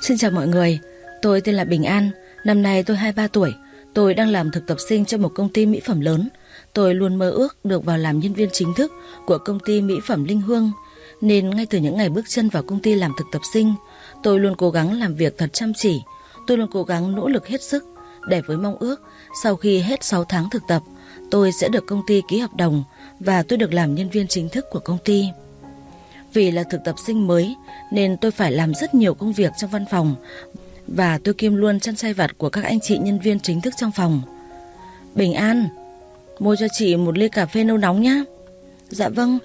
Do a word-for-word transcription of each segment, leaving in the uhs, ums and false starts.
Xin chào mọi người, tôi tên là Bình An, năm nay tôi hai mươi ba tuổi. Tôi đang làm thực tập sinh cho một công ty mỹ phẩm lớn. Tôi luôn mơ ước được vào làm nhân viên chính thức của công ty mỹ phẩm Linh Hương. Nên ngay từ những ngày bước chân vào công ty làm thực tập sinh, tôi luôn cố gắng làm việc thật chăm chỉ. Tôi luôn cố gắng nỗ lực hết sức để với mong ước sau khi hết sáu tháng thực tập, tôi sẽ được công ty ký hợp đồng và tôi được làm nhân viên chính thức của công ty. Vì là thực tập sinh mới nên tôi phải làm rất nhiều công việc trong văn phòng và tôi kiêm luôn chăn sai vặt của các anh chị nhân viên chính thức trong phòng. Bình An, mua cho chị một ly cà phê nâu nóng nhá. Dạ vâng.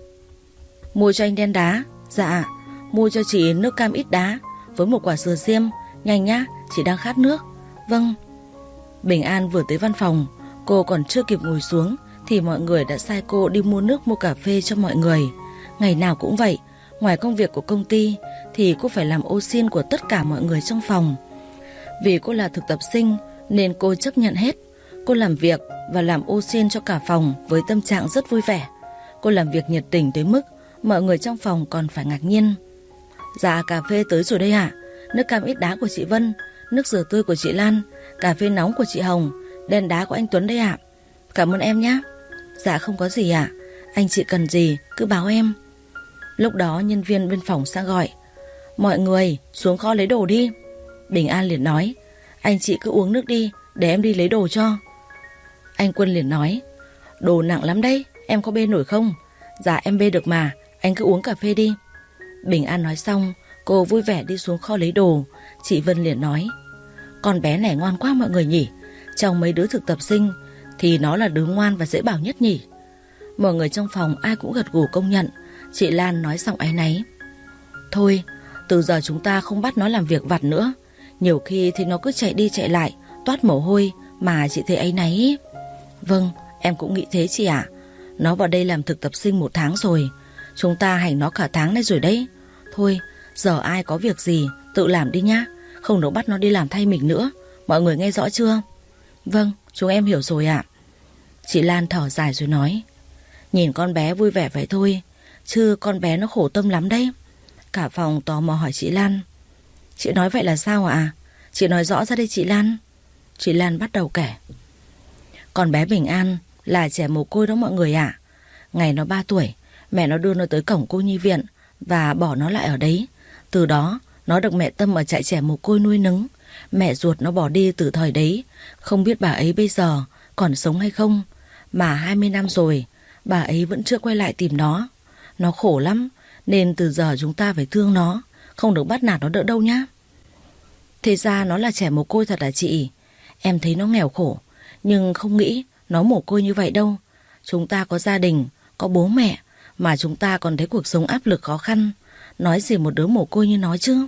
Mua cho anh đen đá. Dạ. Mua cho chị nước cam ít đá với một quả sừa xiêm. Nhanh nhá, chị đang khát nước. Vâng. Bình An vừa tới văn phòng, cô còn chưa kịp ngồi xuống thì mọi người đã sai cô đi mua nước mua cà phê cho mọi người. Ngày nào cũng vậy, ngoài công việc của công ty thì cô phải làm ô sin của tất cả mọi người trong phòng. Vì cô là thực tập sinh nên cô chấp nhận hết. Cô làm việc và làm ô sin cho cả phòng với tâm trạng rất vui vẻ. Cô làm việc nhiệt tình tới mức mọi người trong phòng còn phải ngạc nhiên. Dạ, cà phê tới rồi đây ạ. Nước cam ít đá của chị Vân, nước dừa tươi của chị Lan, cà phê nóng của chị Hồng, đen đá của anh Tuấn đây ạ. Cảm ơn em nhé. Dạ không có gì ạ. Anh chị cần gì cứ báo em. Lúc đó nhân viên bên phòng sang gọi: Mọi người xuống kho lấy đồ đi. Bình An liền nói: Anh chị cứ uống nước đi, để em đi lấy đồ cho. Anh Quân liền nói: Đồ nặng lắm đấy, em có bê nổi không? Dạ em bê được mà, anh cứ uống cà phê đi. Bình An nói xong, cô vui vẻ đi xuống kho lấy đồ. Chị Vân liền nói: Con bé này ngoan quá mọi người nhỉ. Trong mấy đứa thực tập sinh thì nó là đứa ngoan và dễ bảo nhất nhỉ. Mọi người trong phòng ai cũng gật gù công nhận. Chị Lan nói xong áy náy: Thôi, từ giờ chúng ta không bắt nó làm việc vặt nữa. Nhiều khi thì nó cứ chạy đi chạy lại, toát mồ hôi mà chị thấy áy náy. Vâng, em cũng nghĩ thế chị ạ. Nó vào đây làm thực tập sinh một tháng rồi. Chúng ta hành nó cả tháng nay rồi đấy. Thôi, giờ ai có việc gì tự làm đi nhá. Không được bắt nó đi làm thay mình nữa. Mọi người nghe rõ chưa? Vâng, chúng em hiểu rồi ạ. Chị Lan thở dài rồi nói: Nhìn con bé vui vẻ vậy thôi, chứ con bé nó khổ tâm lắm đấy. Cả phòng tò mò hỏi chị Lan: Chị nói vậy là sao ạ? Chị nói rõ ra đây chị Lan. Chị Lan bắt đầu kể: Con bé Bình An là trẻ mồ côi đó mọi người ạ. Ngày nó ba tuổi, mẹ nó đưa nó tới cổng cô nhi viện và bỏ nó lại ở đấy. Từ đó nó được mẹ Tâm ở trại trẻ mồ côi nuôi nấng. Mẹ ruột nó bỏ đi từ thời đấy, không biết bà ấy bây giờ còn sống hay không. Mà hai mươi năm rồi, bà ấy vẫn chưa quay lại tìm nó. Nó khổ lắm, nên từ giờ chúng ta phải thương nó, không được bắt nạt nó đỡ đâu nhá. Thế ra nó là trẻ mồ côi thật à chị? Em thấy nó nghèo khổ, nhưng không nghĩ nó mồ côi như vậy đâu. Chúng ta có gia đình, có bố mẹ, mà chúng ta còn thấy cuộc sống áp lực khó khăn. Nói gì một đứa mồ côi như nó chứ.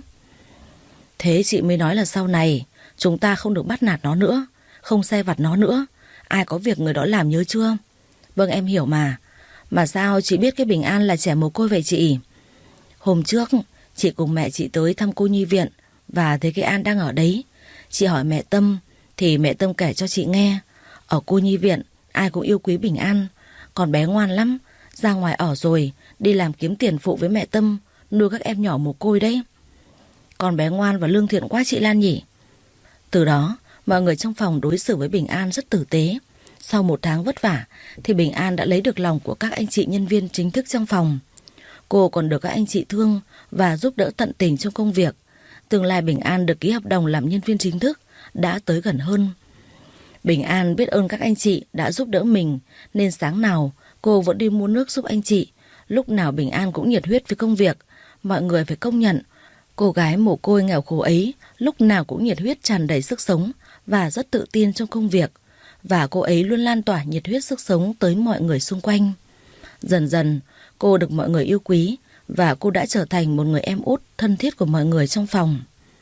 Thế chị mới nói là sau này chúng ta không được bắt nạt nó nữa, không sai vặt nó nữa. Ai có việc người đó làm nhớ chưa? Vâng em hiểu mà. Mà sao chị biết cái Bình An là trẻ mồ côi vậy chị? Hôm trước chị cùng mẹ chị tới thăm cô nhi viện và thấy cái An đang ở đấy. Chị hỏi mẹ Tâm thì mẹ Tâm kể cho chị nghe. Ở cô nhi viện ai cũng yêu quý Bình An. Con bé ngoan lắm, ra ngoài ở rồi đi làm kiếm tiền phụ với mẹ Tâm nuôi các em nhỏ mồ côi đấy. Con bé ngoan và lương thiện quá chị Lan nhỉ. Từ đó mọi người trong phòng đối xử với Bình An rất tử tế. Sau một tháng vất vả thì Bình An đã lấy được lòng của các anh chị nhân viên chính thức trong phòng. Cô còn được các anh chị thương và giúp đỡ tận tình trong công việc. Tương lai Bình An được ký hợp đồng làm nhân viên chính thức đã tới gần hơn. Bình An biết ơn các anh chị đã giúp đỡ mình, nên sáng nào cô vẫn đi mua nước giúp anh chị. Lúc nào Bình An cũng nhiệt huyết với công việc. Mọi người phải công nhận cô gái mồ côi nghèo khổ ấy lúc nào cũng nhiệt huyết, tràn đầy sức sống và rất tự tin trong công việc. Và cô ấy luôn lan tỏa nhiệt huyết sức sống tới mọi người xung quanh. Dần dần cô được mọi người yêu quý và cô đã trở thành một người em út thân thiết của mọi người trong phòng.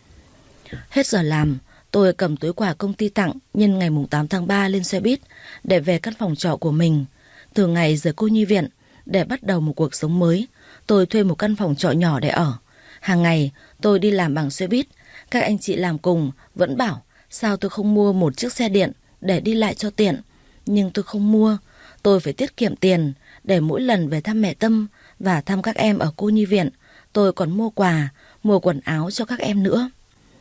Hết giờ làm, tôi cầm túi quà công ty tặng nhân ngày tám tháng ba lên xe buýt để về căn phòng trọ của mình. Từ ngày rời cô nhi viện để bắt đầu một cuộc sống mới, tôi thuê một căn phòng trọ nhỏ để ở. Hàng ngày tôi đi làm bằng xe buýt. Các anh chị làm cùng vẫn bảo sao tôi không mua một chiếc xe điện để đi lại cho tiện. Nhưng tôi không mua. Tôi phải tiết kiệm tiền để mỗi lần về thăm mẹ Tâm và thăm các em ở cô nhi viện, tôi còn mua quà, mua quần áo cho các em nữa.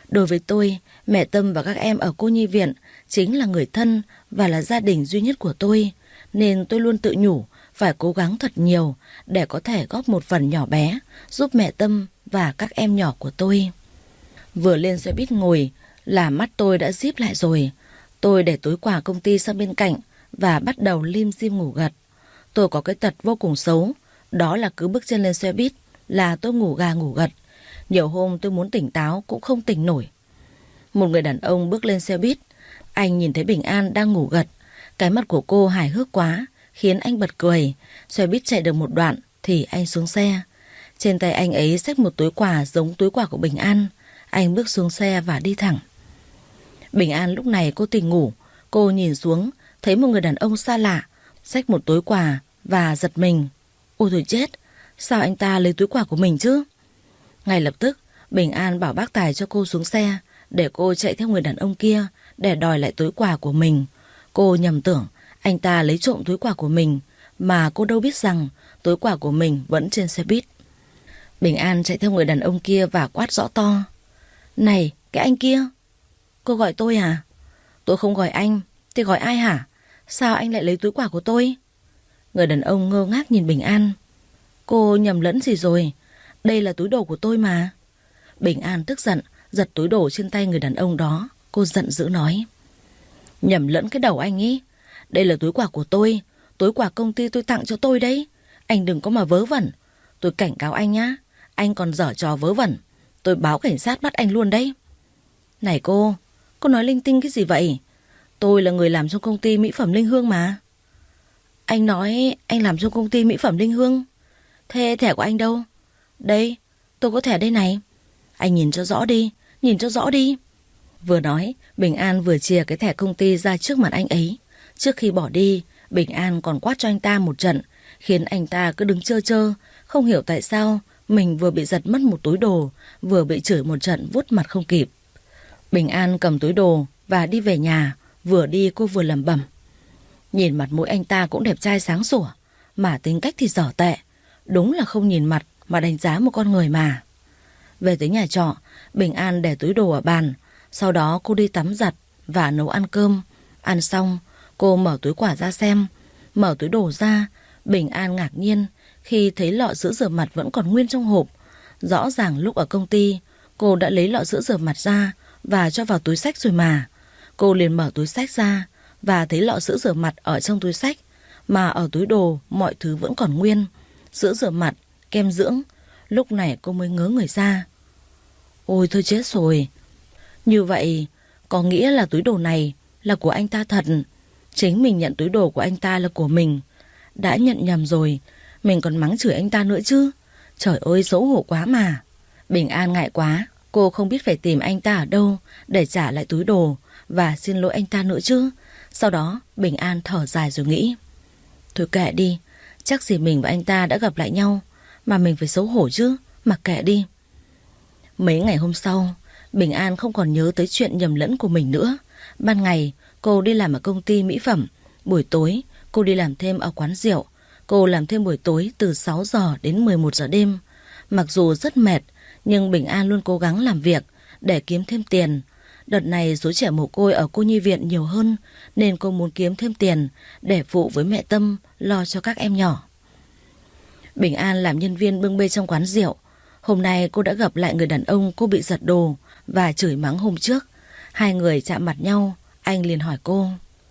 Đối với tôi, mẹ Tâm và các em ở cô nhi viện chính là người thân và là gia đình duy nhất của tôi, nên tôi luôn tự nhủ phải cố gắng thật nhiều để có thể góp một phần nhỏ bé giúp mẹ Tâm và các em nhỏ của tôi. Vừa lên xe buýt ngồi là mắt tôi đã díp lại rồi. Tôi để túi quà công ty sang bên cạnh và bắt đầu lim dim ngủ gật. Tôi có cái tật vô cùng xấu, đó là cứ bước chân lên xe buýt là tôi ngủ gà ngủ gật. Nhiều hôm tôi muốn tỉnh táo cũng không tỉnh nổi. Một người đàn ông bước lên xe buýt. Anh nhìn thấy Bình An đang ngủ gật. Cái mặt của cô hài hước quá, khiến anh bật cười. Xe buýt chạy được một đoạn thì anh xuống xe. Trên tay anh ấy xách một túi quà giống túi quà của Bình An. Anh bước xuống xe và đi thẳng. Bình An lúc này cô tỉnh ngủ. Cô nhìn xuống, thấy một người đàn ông xa lạ xách một túi quà và giật mình. Ôi thôi chết, sao anh ta lấy túi quà của mình chứ? Ngay lập tức, Bình An bảo bác tài cho cô xuống xe để cô chạy theo người đàn ông kia để đòi lại túi quà của mình. Cô nhầm tưởng anh ta lấy trộm túi quà của mình, mà cô đâu biết rằng túi quà của mình vẫn trên xe buýt. Bình An chạy theo người đàn ông kia và quát rõ to. Này, cái anh kia! Cô gọi tôi à? Tôi không gọi anh, thì gọi ai hả? Sao anh lại lấy túi quà của tôi? Người đàn ông ngơ ngác nhìn Bình An. Cô nhầm lẫn gì rồi? Đây là túi đồ của tôi mà. Bình An tức giận, giật túi đồ trên tay người đàn ông đó. Cô giận dữ nói. Nhầm lẫn cái đầu anh ý. Đây là túi quà của tôi, túi quà công ty tôi tặng cho tôi đấy. Anh đừng có mà vớ vẩn. Tôi cảnh cáo anh nhá, anh còn dở trò vớ vẩn, tôi báo cảnh sát bắt anh luôn đấy. Này cô, cô nói linh tinh cái gì vậy? Tôi là người làm trong công ty mỹ phẩm Linh Hương mà. Anh nói anh làm trong công ty mỹ phẩm Linh Hương? Thế thẻ của anh đâu? Đây, tôi có thẻ đây này. Anh nhìn cho rõ đi, nhìn cho rõ đi. Vừa nói, Bình An vừa chìa cái thẻ công ty ra trước mặt anh ấy. Trước khi bỏ đi, Bình An còn quát cho anh ta một trận, khiến anh ta cứ đứng chơ chơ, không hiểu tại sao mình vừa bị giật mất một túi đồ, vừa bị chửi một trận vuốt mặt không kịp. Bình An cầm túi đồ và đi về nhà. Vừa đi cô vừa lẩm bẩm. Nhìn mặt mũi anh ta cũng đẹp trai sáng sủa, mà tính cách thì dở tệ. Đúng là không nhìn mặt mà đánh giá một con người mà. Về tới nhà trọ, Bình An để túi đồ ở bàn. Sau đó cô đi tắm giặt và nấu ăn cơm. Ăn xong, cô mở túi quà ra xem. Mở túi đồ ra, Bình An ngạc nhiên khi thấy lọ sữa rửa mặt vẫn còn nguyên trong hộp. Rõ ràng lúc ở công ty, cô đã lấy lọ sữa rửa mặt ra và cho vào túi xách rồi mà. Cô liền mở túi xách ra và thấy lọ sữa rửa mặt ở trong túi xách, mà ở túi đồ mọi thứ vẫn còn nguyên. Sữa rửa mặt, kem dưỡng. Lúc này cô mới ngớ người ra. Ôi thôi chết rồi. Như vậy có nghĩa là túi đồ này là của anh ta thật. Chính mình nhận túi đồ của anh ta là của mình. Đã nhận nhầm rồi, mình còn mắng chửi anh ta nữa chứ. Trời ơi xấu hổ quá mà. Bình An ngại quá, cô không biết phải tìm anh ta ở đâu để trả lại túi đồ và xin lỗi anh ta nữa chứ. Sau đó Bình An thở dài rồi nghĩ. Thôi kệ đi, chắc gì mình và anh ta đã gặp lại nhau mà mình phải xấu hổ chứ, mặc kệ đi. Mấy ngày hôm sau, Bình An không còn nhớ tới chuyện nhầm lẫn của mình nữa. Ban ngày cô đi làm ở công ty mỹ phẩm, buổi tối cô đi làm thêm ở quán rượu. Cô làm thêm buổi tối từ sáu giờ đến mười một giờ đêm. Mặc dù rất mệt, nhưng Bình An luôn cố gắng làm việc để kiếm thêm tiền. Đợt này số trẻ mồ côi ở cô nhi viện nhiều hơn, nên cô muốn kiếm thêm tiền để phụ với mẹ Tâm lo cho các em nhỏ. Bình An làm nhân viên bưng bê trong quán rượu. Hôm nay cô đã gặp lại người đàn ông cô bị giật đồ và chửi mắng hôm trước. Hai người chạm mặt nhau, anh liền hỏi cô.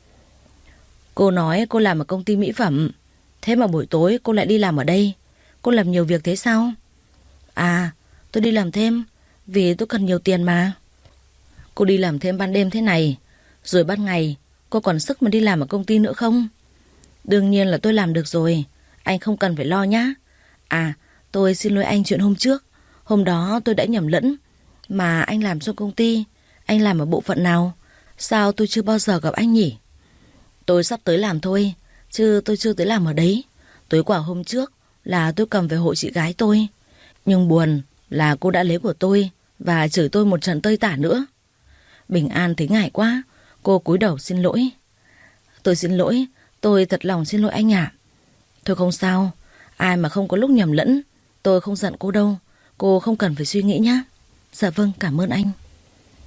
Cô nói cô làm ở công ty mỹ phẩm, thế mà buổi tối cô lại đi làm ở đây. Cô làm nhiều việc thế sao? À, tôi đi làm thêm vì tôi cần nhiều tiền mà. Cô đi làm thêm ban đêm thế này, rồi ban ngày cô còn sức mà đi làm ở công ty nữa không? Đương nhiên là tôi làm được rồi, anh không cần phải lo nhá. À, tôi xin lỗi anh chuyện hôm trước. Hôm đó tôi đã nhầm lẫn. Mà anh làm trong công ty, anh làm ở bộ phận nào? Sao tôi chưa bao giờ gặp anh nhỉ? Tôi sắp tới làm thôi, chứ tôi chưa tới làm ở đấy. Tối qua hôm trước là tôi cầm về hộ chị gái tôi. Nhưng buồn là cô đã lấy của tôi và chửi tôi một trận tơi tả nữa. Bình An thấy ngại quá, cô cúi đầu xin lỗi. Tôi xin lỗi, tôi thật lòng xin lỗi anh ạ. Thôi không sao, ai mà không có lúc nhầm lẫn. Tôi không giận cô đâu, cô không cần phải suy nghĩ nhá. Dạ vâng, cảm ơn anh.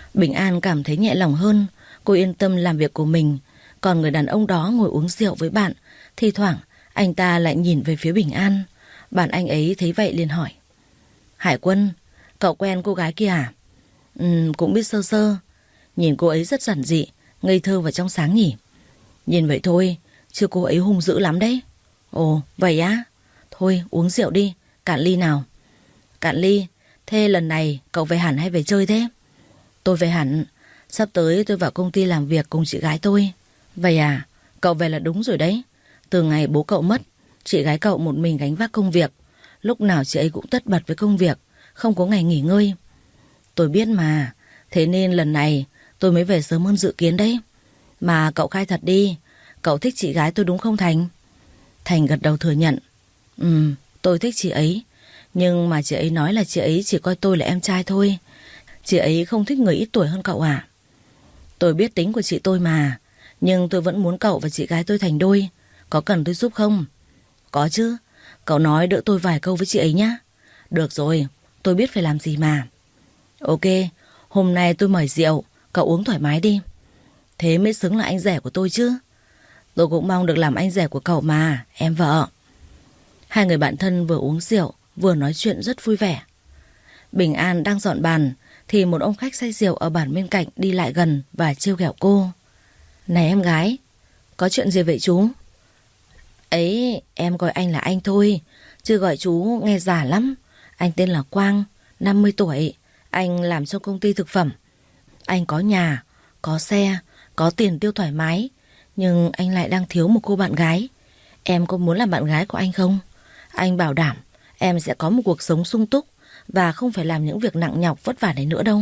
Bình An cảm thấy nhẹ lòng hơn. Cô yên tâm làm việc của mình. Còn người đàn ông đó ngồi uống rượu với bạn. Thi thoảng anh ta lại nhìn về phía Bình An. Bạn anh ấy thấy vậy liền hỏi: Hải Quân, cậu quen cô gái kia à? Ừ, cũng biết sơ sơ. Nhìn cô ấy rất giản dị, ngây thơ và trong sáng nhỉ? Nhìn vậy thôi, chứ cô ấy hung dữ lắm đấy. Ồ, vậy á? Thôi uống rượu đi, cạn ly nào. Cạn ly. Thế lần này cậu về hẳn hay về chơi thế? Tôi về hẳn. Sắp tới tôi vào công ty làm việc cùng chị gái tôi. Vậy à? Cậu về là đúng rồi đấy. Từ ngày bố cậu mất, chị gái cậu một mình gánh vác công việc. Lúc nào chị ấy cũng tất bật với công việc, không có ngày nghỉ ngơi. Tôi biết mà. Thế nên lần này tôi mới về sớm hơn dự kiến đấy. Mà cậu khai thật đi, cậu thích chị gái tôi đúng không Thành? Thành gật đầu thừa nhận. Ừ, tôi thích chị ấy. Nhưng mà chị ấy nói là chị ấy chỉ coi tôi là em trai thôi. Chị ấy không thích người ít tuổi hơn cậu à? Tôi biết tính của chị tôi mà. Nhưng tôi vẫn muốn cậu và chị gái tôi thành đôi. Có cần tôi giúp không? Có chứ. Cậu nói đỡ tôi vài câu với chị ấy nhá. Được rồi, tôi biết phải làm gì mà. Ok, hôm nay tôi mời rượu, cậu uống thoải mái đi. Thế mới xứng là anh rể của tôi chứ. Tôi cũng mong được làm anh rể của cậu mà, em vợ. Hai người bạn thân vừa uống rượu vừa nói chuyện rất vui vẻ. Bình An đang dọn bàn thì một ông khách say rượu ở bàn bên cạnh đi lại gần và trêu ghẹo cô. Này em gái, có chuyện gì vậy chú? Ấy, em gọi anh là anh thôi, chứ gọi chú nghe giả lắm. Anh tên là Quang, năm mươi tuổi. Anh làm trong công ty thực phẩm. Anh có nhà, có xe, có tiền tiêu thoải mái. Nhưng anh lại đang thiếu một cô bạn gái. Em có muốn làm bạn gái của anh không? Anh bảo đảm em sẽ có một cuộc sống sung túc và không phải làm những việc nặng nhọc vất vả đấy nữa đâu.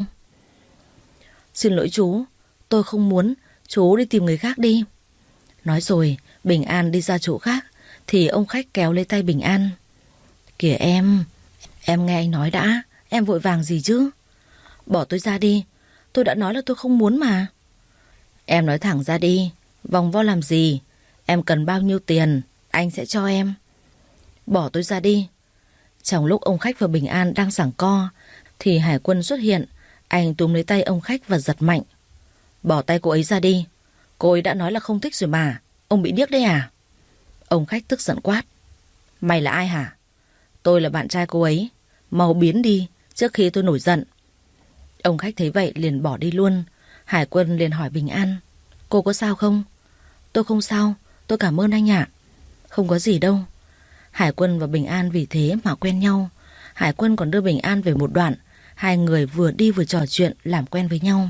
Xin lỗi chú, tôi không muốn. Chú đi tìm người khác đi. Nói rồi Bình An đi ra chỗ khác thì ông khách kéo lấy tay Bình An. Kìa em, em nghe anh nói đã. Em vội vàng gì chứ? Bỏ tôi ra đi. Tôi đã nói là tôi không muốn mà. Em nói thẳng ra đi, vòng vo làm gì? Em cần bao nhiêu tiền anh sẽ cho em. Bỏ tôi ra đi. Trong lúc ông khách và Bình An đang giằng co thì Hải Quân xuất hiện. Anh túm lấy tay ông khách và giật mạnh. Bỏ tay cô ấy ra đi. Cô ấy đã nói là không thích rồi mà. Ông bị điếc đấy à? Ông khách tức giận quát. Mày là ai hả? Tôi là bạn trai cô ấy. Mau biến đi trước khi tôi nổi giận. Ông khách thấy vậy liền bỏ đi luôn. Hải Quân liền hỏi Bình An. Cô có sao không? Tôi không sao, tôi cảm ơn anh ạ. Không có gì đâu. Hải Quân và Bình An vì thế mà quen nhau. Hải Quân còn đưa Bình An về một đoạn. Hai người vừa đi vừa trò chuyện làm quen với nhau.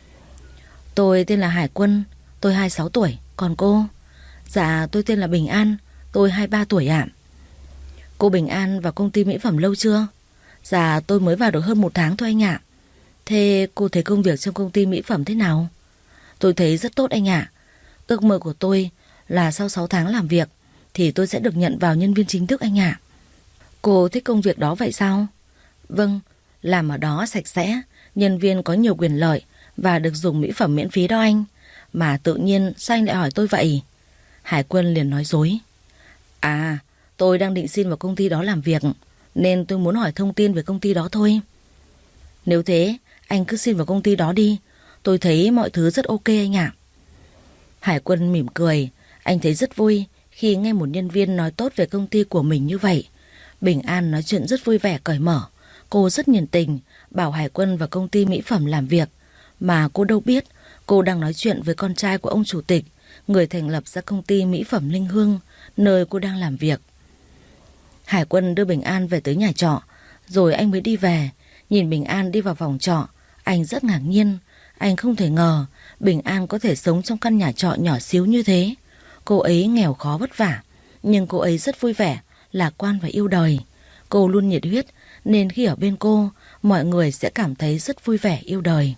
Tôi tên là Hải Quân, tôi hai mươi sáu tuổi. Còn cô? Dạ tôi tên là Bình An, tôi hai mươi ba tuổi ạ. Cô Bình An vào công ty mỹ phẩm lâu chưa? Dạ tôi mới vào được hơn một tháng thôi anh ạ. Thế cô thấy công việc trong công ty mỹ phẩm thế nào? Tôi thấy rất tốt anh ạ. Ước mơ của tôi là sau sáu tháng làm việc thì tôi sẽ được nhận vào nhân viên chính thức anh ạ. Cô thích công việc đó vậy sao? Vâng, làm ở đó sạch sẽ, nhân viên có nhiều quyền lợi và được dùng mỹ phẩm miễn phí đó anh. Mà tự nhiên sao anh lại hỏi tôi vậy? Hải Quân liền nói dối. À, tôi đang định xin vào công ty đó làm việc, nên tôi muốn hỏi thông tin về công ty đó thôi. Nếu thế, anh cứ xin vào công ty đó đi. Tôi thấy mọi thứ rất ok anh ạ. Hải Quân mỉm cười. Anh thấy rất vui khi nghe một nhân viên nói tốt về công ty của mình như vậy. Bình An nói chuyện rất vui vẻ cởi mở. Cô rất nhiệt tình bảo Hải Quân vào công ty mỹ phẩm làm việc. Mà cô đâu biết cô đang nói chuyện với con trai của ông chủ tịch, người thành lập ra công ty mỹ phẩm Linh Hương, nơi cô đang làm việc. Hải Quân đưa Bình An về tới nhà trọ, rồi anh mới đi về. Nhìn Bình An đi vào phòng trọ, anh rất ngạc nhiên. Anh không thể ngờ Bình An có thể sống trong căn nhà trọ nhỏ xíu như thế. Cô ấy nghèo khó vất vả, nhưng cô ấy rất vui vẻ, lạc quan và yêu đời. Cô luôn nhiệt huyết, nên khi ở bên cô, mọi người sẽ cảm thấy rất vui vẻ yêu đời.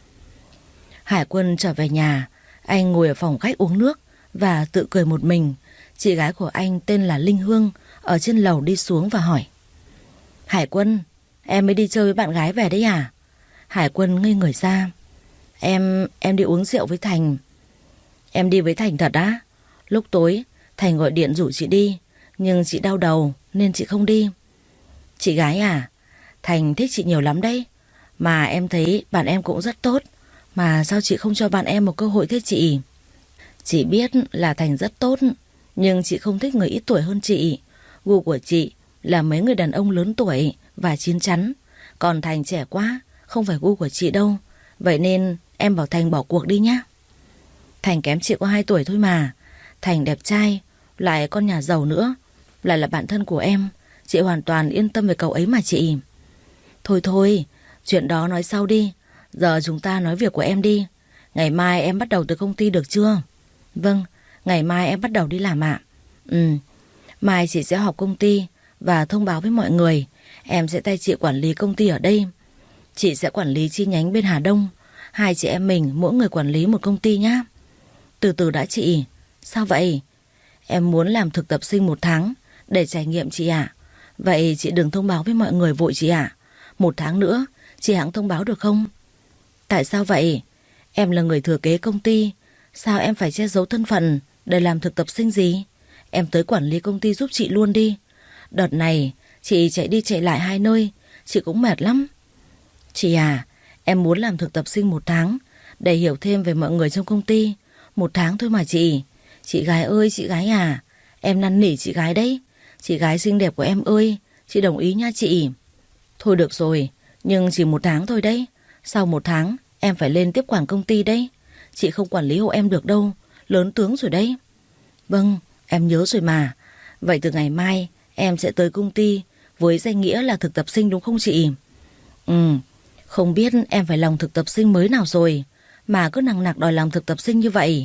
Hải Quân trở về nhà. Anh ngồi ở phòng khách uống nước và tự cười một mình. Chị gái của anh tên là Linh Hương ở trên lầu đi xuống và hỏi. Hải Quân, em mới đi chơi với bạn gái về đấy à? Hải Quân ngây người ra. Em, em đi uống rượu với Thành. Em đi với Thành thật á? Lúc tối Thành gọi điện rủ chị đi, nhưng chị đau đầu nên chị không đi. Chị gái à? Thành thích chị nhiều lắm đấy. Mà em thấy bạn em cũng rất tốt. Mà sao chị không cho bạn em một cơ hội thế chị? Chị biết là Thành rất tốt, nhưng chị không thích người ít tuổi hơn chị. Gu của chị là mấy người đàn ông lớn tuổi và chín chắn. Còn Thành trẻ quá, không phải gu của chị đâu. Vậy nên em bảo Thành bỏ cuộc đi nhá. Thành kém chị có hai tuổi thôi mà. Thành đẹp trai, lại con nhà giàu nữa, lại là bạn thân của em. Chị hoàn toàn yên tâm về cậu ấy mà chị. Thôi thôi, chuyện đó nói sau đi. Giờ chúng ta nói việc của em đi. Ngày mai em bắt đầu từ công ty được chưa? Vâng, ngày mai em bắt đầu đi làm ạ. Ừ, mai chị sẽ họp công ty và thông báo với mọi người. Em sẽ thay chị quản lý công ty ở đây. Chị sẽ quản lý chi nhánh bên Hà Đông. Hai chị em mình mỗi người quản lý một công ty nhá. Từ từ đã chị. Sao vậy? Em muốn làm thực tập sinh một tháng để trải nghiệm chị ạ. Vậy chị đừng thông báo với mọi người vội chị ạ. Một tháng nữa chị hẵng thông báo được không? Tại sao vậy? Em là người thừa kế công ty. Sao em phải che giấu thân phận để làm thực tập sinh gì? Em tới quản lý công ty giúp chị luôn đi. Đợt này chị chạy đi chạy lại hai nơi, chị cũng mệt lắm. Chị à, em muốn làm thực tập sinh một tháng để hiểu thêm về mọi người trong công ty. Một tháng thôi mà chị. Chị gái ơi, chị gái à, em năn nỉ chị gái đấy. Chị gái xinh đẹp của em ơi, chị đồng ý nha chị. Thôi được rồi, nhưng chỉ một tháng thôi đấy. Sau một tháng em phải lên tiếp quản công ty đấy. Chị không quản lý hộ em được đâu, lớn tướng rồi đấy. Vâng, em nhớ rồi mà. Vậy từ ngày mai em sẽ tới công ty với danh nghĩa là thực tập sinh đúng không chị? Ừ, không biết em phải lòng thực tập sinh mới nào rồi mà cứ nằng nặc đòi làm thực tập sinh như vậy.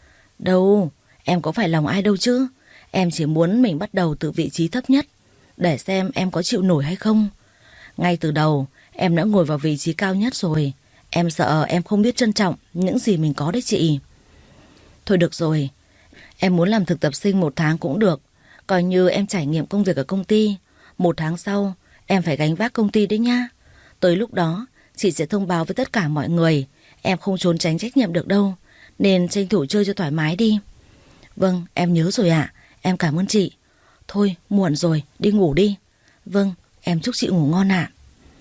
Đâu, em có phải lòng ai đâu chứ. Em chỉ muốn mình bắt đầu từ vị trí thấp nhất để xem em có chịu nổi hay không. Ngay từ đầu em đã ngồi vào vị trí cao nhất rồi. Em sợ em không biết trân trọng những gì mình có đấy chị. Thôi được rồi, em muốn làm thực tập sinh một tháng cũng được. Coi như em trải nghiệm công việc ở công ty. Một tháng sau em phải gánh vác công ty đấy nha. Tới lúc đó chị sẽ thông báo với tất cả mọi người. Em không trốn tránh trách nhiệm được đâu, nên tranh thủ chơi cho thoải mái đi. Vâng, em nhớ rồi ạ. Em cảm ơn chị. Thôi, muộn rồi, đi ngủ đi. Vâng, em chúc chị ngủ ngon ạ.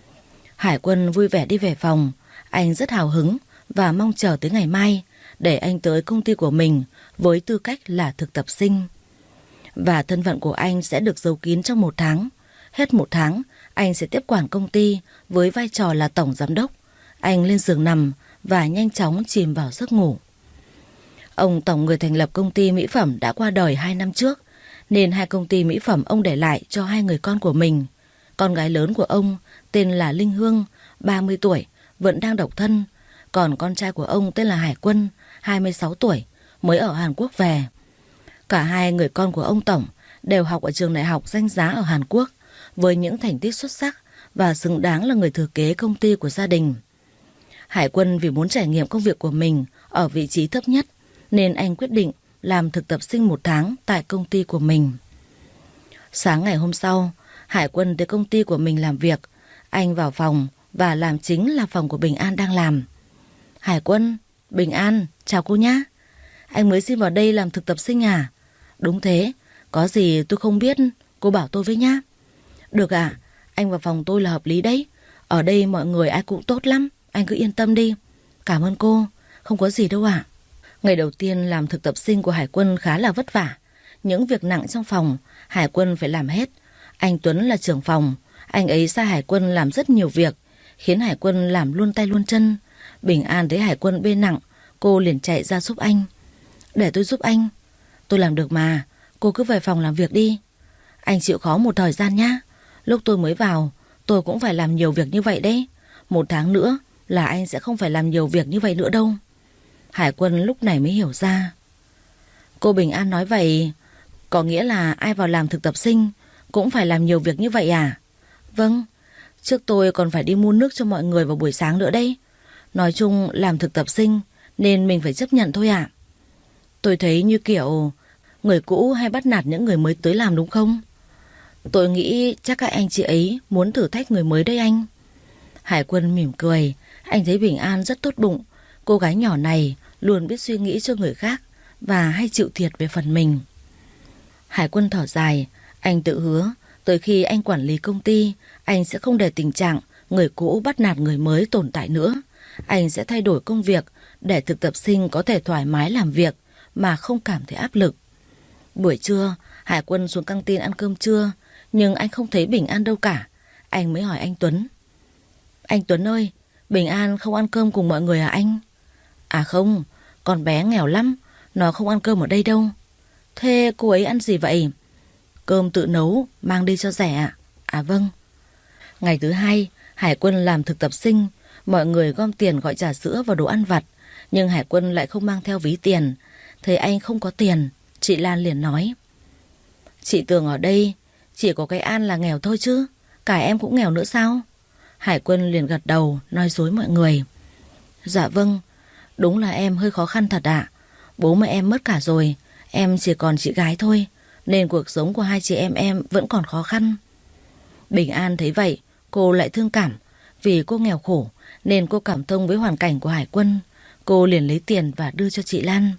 Hải Quân vui vẻ đi về phòng. Anh rất hào hứng và mong chờ tới ngày mai để anh tới công ty của mình với tư cách là thực tập sinh. Và thân phận của anh sẽ được giấu kín trong một tháng. Hết một tháng, anh sẽ tiếp quản công ty với vai trò là tổng giám đốc. Anh lên giường nằm và nhanh chóng chìm vào giấc ngủ. Ông tổng người thành lập công ty mỹ phẩm đã qua đời hai năm trước, nên hai công ty mỹ phẩm ông để lại cho hai người con của mình. Con gái lớn của ông tên là Linh Hương, ba mươi tuổi, vẫn đang độc thân. Còn con trai của ông tên là Hải Quân, hai mươi sáu tuổi, mới ở Hàn Quốc về. Cả hai người con của ông tổng đều học ở trường đại học danh giá ở Hàn Quốc, với những thành tích xuất sắc và xứng đáng là người thừa kế công ty của gia đình. Hải Quân vì muốn trải nghiệm công việc của mình ở vị trí thấp nhất, nên anh quyết định làm thực tập sinh một tháng tại công ty của mình. Sáng ngày hôm sau, Hải Quân tới công ty của mình làm việc. Anh vào phòng và làm chính là phòng của Bình An đang làm. Hải Quân, Bình An, chào cô nhá. Anh mới xin vào đây làm thực tập sinh à? Đúng thế, có gì tôi không biết, cô bảo tôi với nhá. Được ạ, anh vào phòng tôi là hợp lý đấy. Ở đây mọi người ai cũng tốt lắm, anh cứ yên tâm đi. Cảm ơn cô, không có gì đâu ạ. Ngày đầu tiên làm thực tập sinh của Hải Quân khá là vất vả. Những việc nặng trong phòng, Hải Quân phải làm hết. Anh Tuấn là trưởng phòng, anh ấy sai Hải Quân làm rất nhiều việc, khiến Hải Quân làm luôn tay luôn chân. Bình An thấy Hải Quân bê nặng, cô liền chạy ra giúp anh. Để tôi giúp anh. Tôi làm được mà, cô cứ về phòng làm việc đi. Anh chịu khó một thời gian nhá. Lúc tôi mới vào, tôi cũng phải làm nhiều việc như vậy đấy. Một tháng nữa là anh sẽ không phải làm nhiều việc như vậy nữa đâu. Hải Quân lúc này mới hiểu ra. Cô Bình An nói vậy có nghĩa là ai vào làm thực tập sinh cũng phải làm nhiều việc như vậy à? Vâng, trước tôi còn phải đi mua nước cho mọi người vào buổi sáng nữa đấy. Nói chung làm thực tập sinh nên mình phải chấp nhận thôi ạ. Tôi thấy như kiểu người cũ hay bắt nạt những người mới tới làm đúng không? Tôi nghĩ chắc các anh chị ấy muốn thử thách người mới đấy anh. Hải Quân mỉm cười. Anh thấy Bình An rất tốt bụng. Cô gái nhỏ này luôn biết suy nghĩ cho người khác và hay chịu thiệt về phần mình. Hải Quân thở dài. Anh tự hứa tới khi anh quản lý công ty, anh sẽ không để tình trạng người cũ bắt nạt người mới tồn tại nữa. Anh sẽ thay đổi công việc để thực tập sinh có thể thoải mái làm việc mà không cảm thấy áp lực. Buổi trưa, Hải Quân xuống căng tin ăn cơm trưa, nhưng anh không thấy Bình An đâu cả. Anh mới hỏi anh Tuấn. Anh Tuấn ơi, Bình An không ăn cơm cùng mọi người à anh? À không, con bé nghèo lắm, nó không ăn cơm ở đây đâu. Thế cô ấy ăn gì vậy? Cơm tự nấu, mang đi cho rẻ ạ. À vâng. Ngày thứ hai, Hải Quân làm thực tập sinh. Mọi người gom tiền gọi trà sữa và đồ ăn vặt, nhưng Hải Quân lại không mang theo ví tiền. Thấy anh không có tiền, chị Lan liền nói. Chị tưởng ở đây chỉ có cái An là nghèo thôi chứ, cả em cũng nghèo nữa sao? Hải Quân liền gật đầu, nói dối mọi người. Dạ vâng, đúng là em hơi khó khăn thật ạ. Bố mẹ em mất cả rồi, em chỉ còn chị gái thôi, nên cuộc sống của hai chị em em vẫn còn khó khăn. Bình An thấy vậy, cô lại thương cảm. Vì cô nghèo khổ nên cô cảm thông với hoàn cảnh của Hải Quân. Cô liền lấy tiền và đưa cho chị Lan.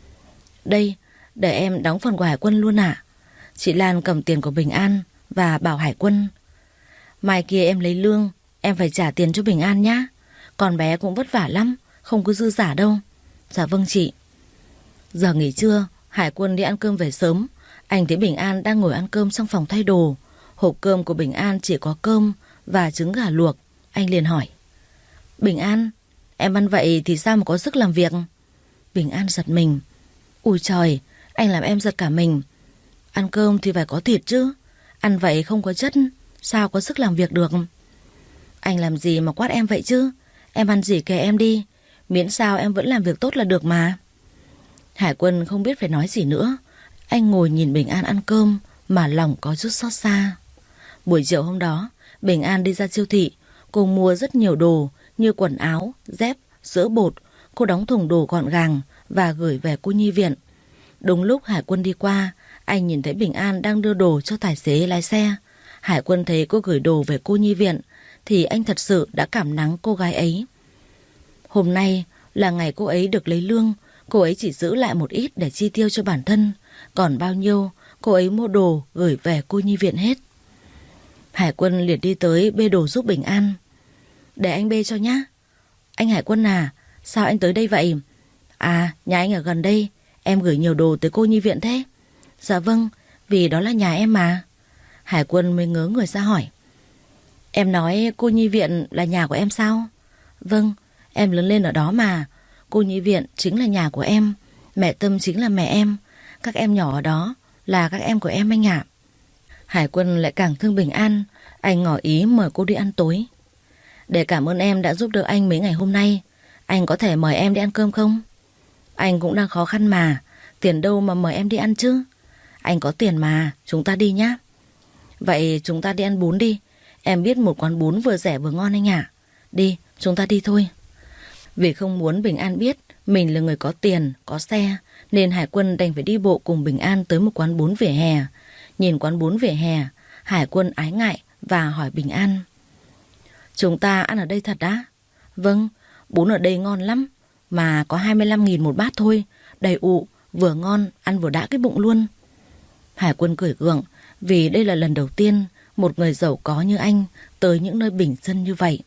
Đây, để em đóng phần của Hải Quân luôn ạ. Chị Lan cầm tiền của Bình An và bảo Hải Quân. Mai kia em lấy lương, em phải trả tiền cho Bình An nhá. Con bé cũng vất vả lắm, không có dư giả đâu. Dạ vâng chị. Giờ nghỉ trưa, Hải Quân đi ăn cơm về sớm. Anh thấy Bình An đang ngồi ăn cơm trong phòng thay đồ. Hộp cơm của Bình An chỉ có cơm và trứng gà luộc. Anh liền hỏi. Bình An, em ăn vậy thì sao mà có sức làm việc? Bình An giật mình. Ui trời, anh làm em giật cả mình. Ăn cơm thì phải có thịt chứ, ăn vậy không có chất, sao có sức làm việc được? Anh làm gì mà quát em vậy chứ? Em ăn gì kệ em đi, miễn sao em vẫn làm việc tốt là được mà. Hải Quân không biết phải nói gì nữa. Anh ngồi nhìn Bình An ăn cơm mà lòng có chút xót xa. Buổi chiều hôm đó, Bình An đi ra siêu thị. Cô mua rất nhiều đồ như quần áo, dép, sữa bột. Cô đóng thùng đồ gọn gàng và gửi về cô nhi viện. Đúng lúc Hải Quân đi qua, anh nhìn thấy Bình An đang đưa đồ cho tài xế lái xe. Hải Quân thấy cô gửi đồ về cô nhi viện thì anh thật sự đã cảm nắng cô gái ấy. Hôm nay là ngày cô ấy được lấy lương. Cô ấy chỉ giữ lại một ít để chi tiêu cho bản thân, còn bao nhiêu cô ấy mua đồ gửi về cô nhi viện hết. Hải Quân liền đi tới bê đồ giúp Bình An. Để anh bê cho nhá. Anh Hải Quân à, sao anh tới đây vậy? À, nhà anh ở gần đây, em gửi nhiều đồ tới cô nhi viện thế. Dạ vâng, vì đó là nhà em mà. Hải Quân mới ngớ người ra hỏi. Em nói cô nhi viện là nhà của em sao? Vâng, em lớn lên ở đó mà. Cô nhi viện chính là nhà của em, mẹ Tâm chính là mẹ em. Các em nhỏ ở đó là các em của em anh ạ. Hải Quân lại càng thương Bình An. Anh ngỏ ý mời cô đi ăn tối. Để cảm ơn em đã giúp đỡ anh mấy ngày hôm nay, anh có thể mời em đi ăn cơm không? Anh cũng đang khó khăn mà, tiền đâu mà mời em đi ăn chứ. Anh có tiền mà, chúng ta đi nhá. Vậy chúng ta đi ăn bún đi. Em biết một quán bún vừa rẻ vừa ngon anh ạ. Đi, chúng ta đi thôi. Vì không muốn Bình An biết mình là người có tiền, có xe, nên Hải Quân đành phải đi bộ cùng Bình An tới một quán bún vỉa hè. Nhìn quán bún vỉa hè, Hải Quân ái ngại và hỏi Bình An. Chúng ta ăn ở đây thật á? Vâng, bún ở đây ngon lắm, mà có hai mươi lăm nghìn một bát thôi, đầy ụ, vừa ngon, ăn vừa đã cái bụng luôn. Hải Quân cười gượng, vì đây là lần đầu tiên một người giàu có như anh tới những nơi bình dân như vậy.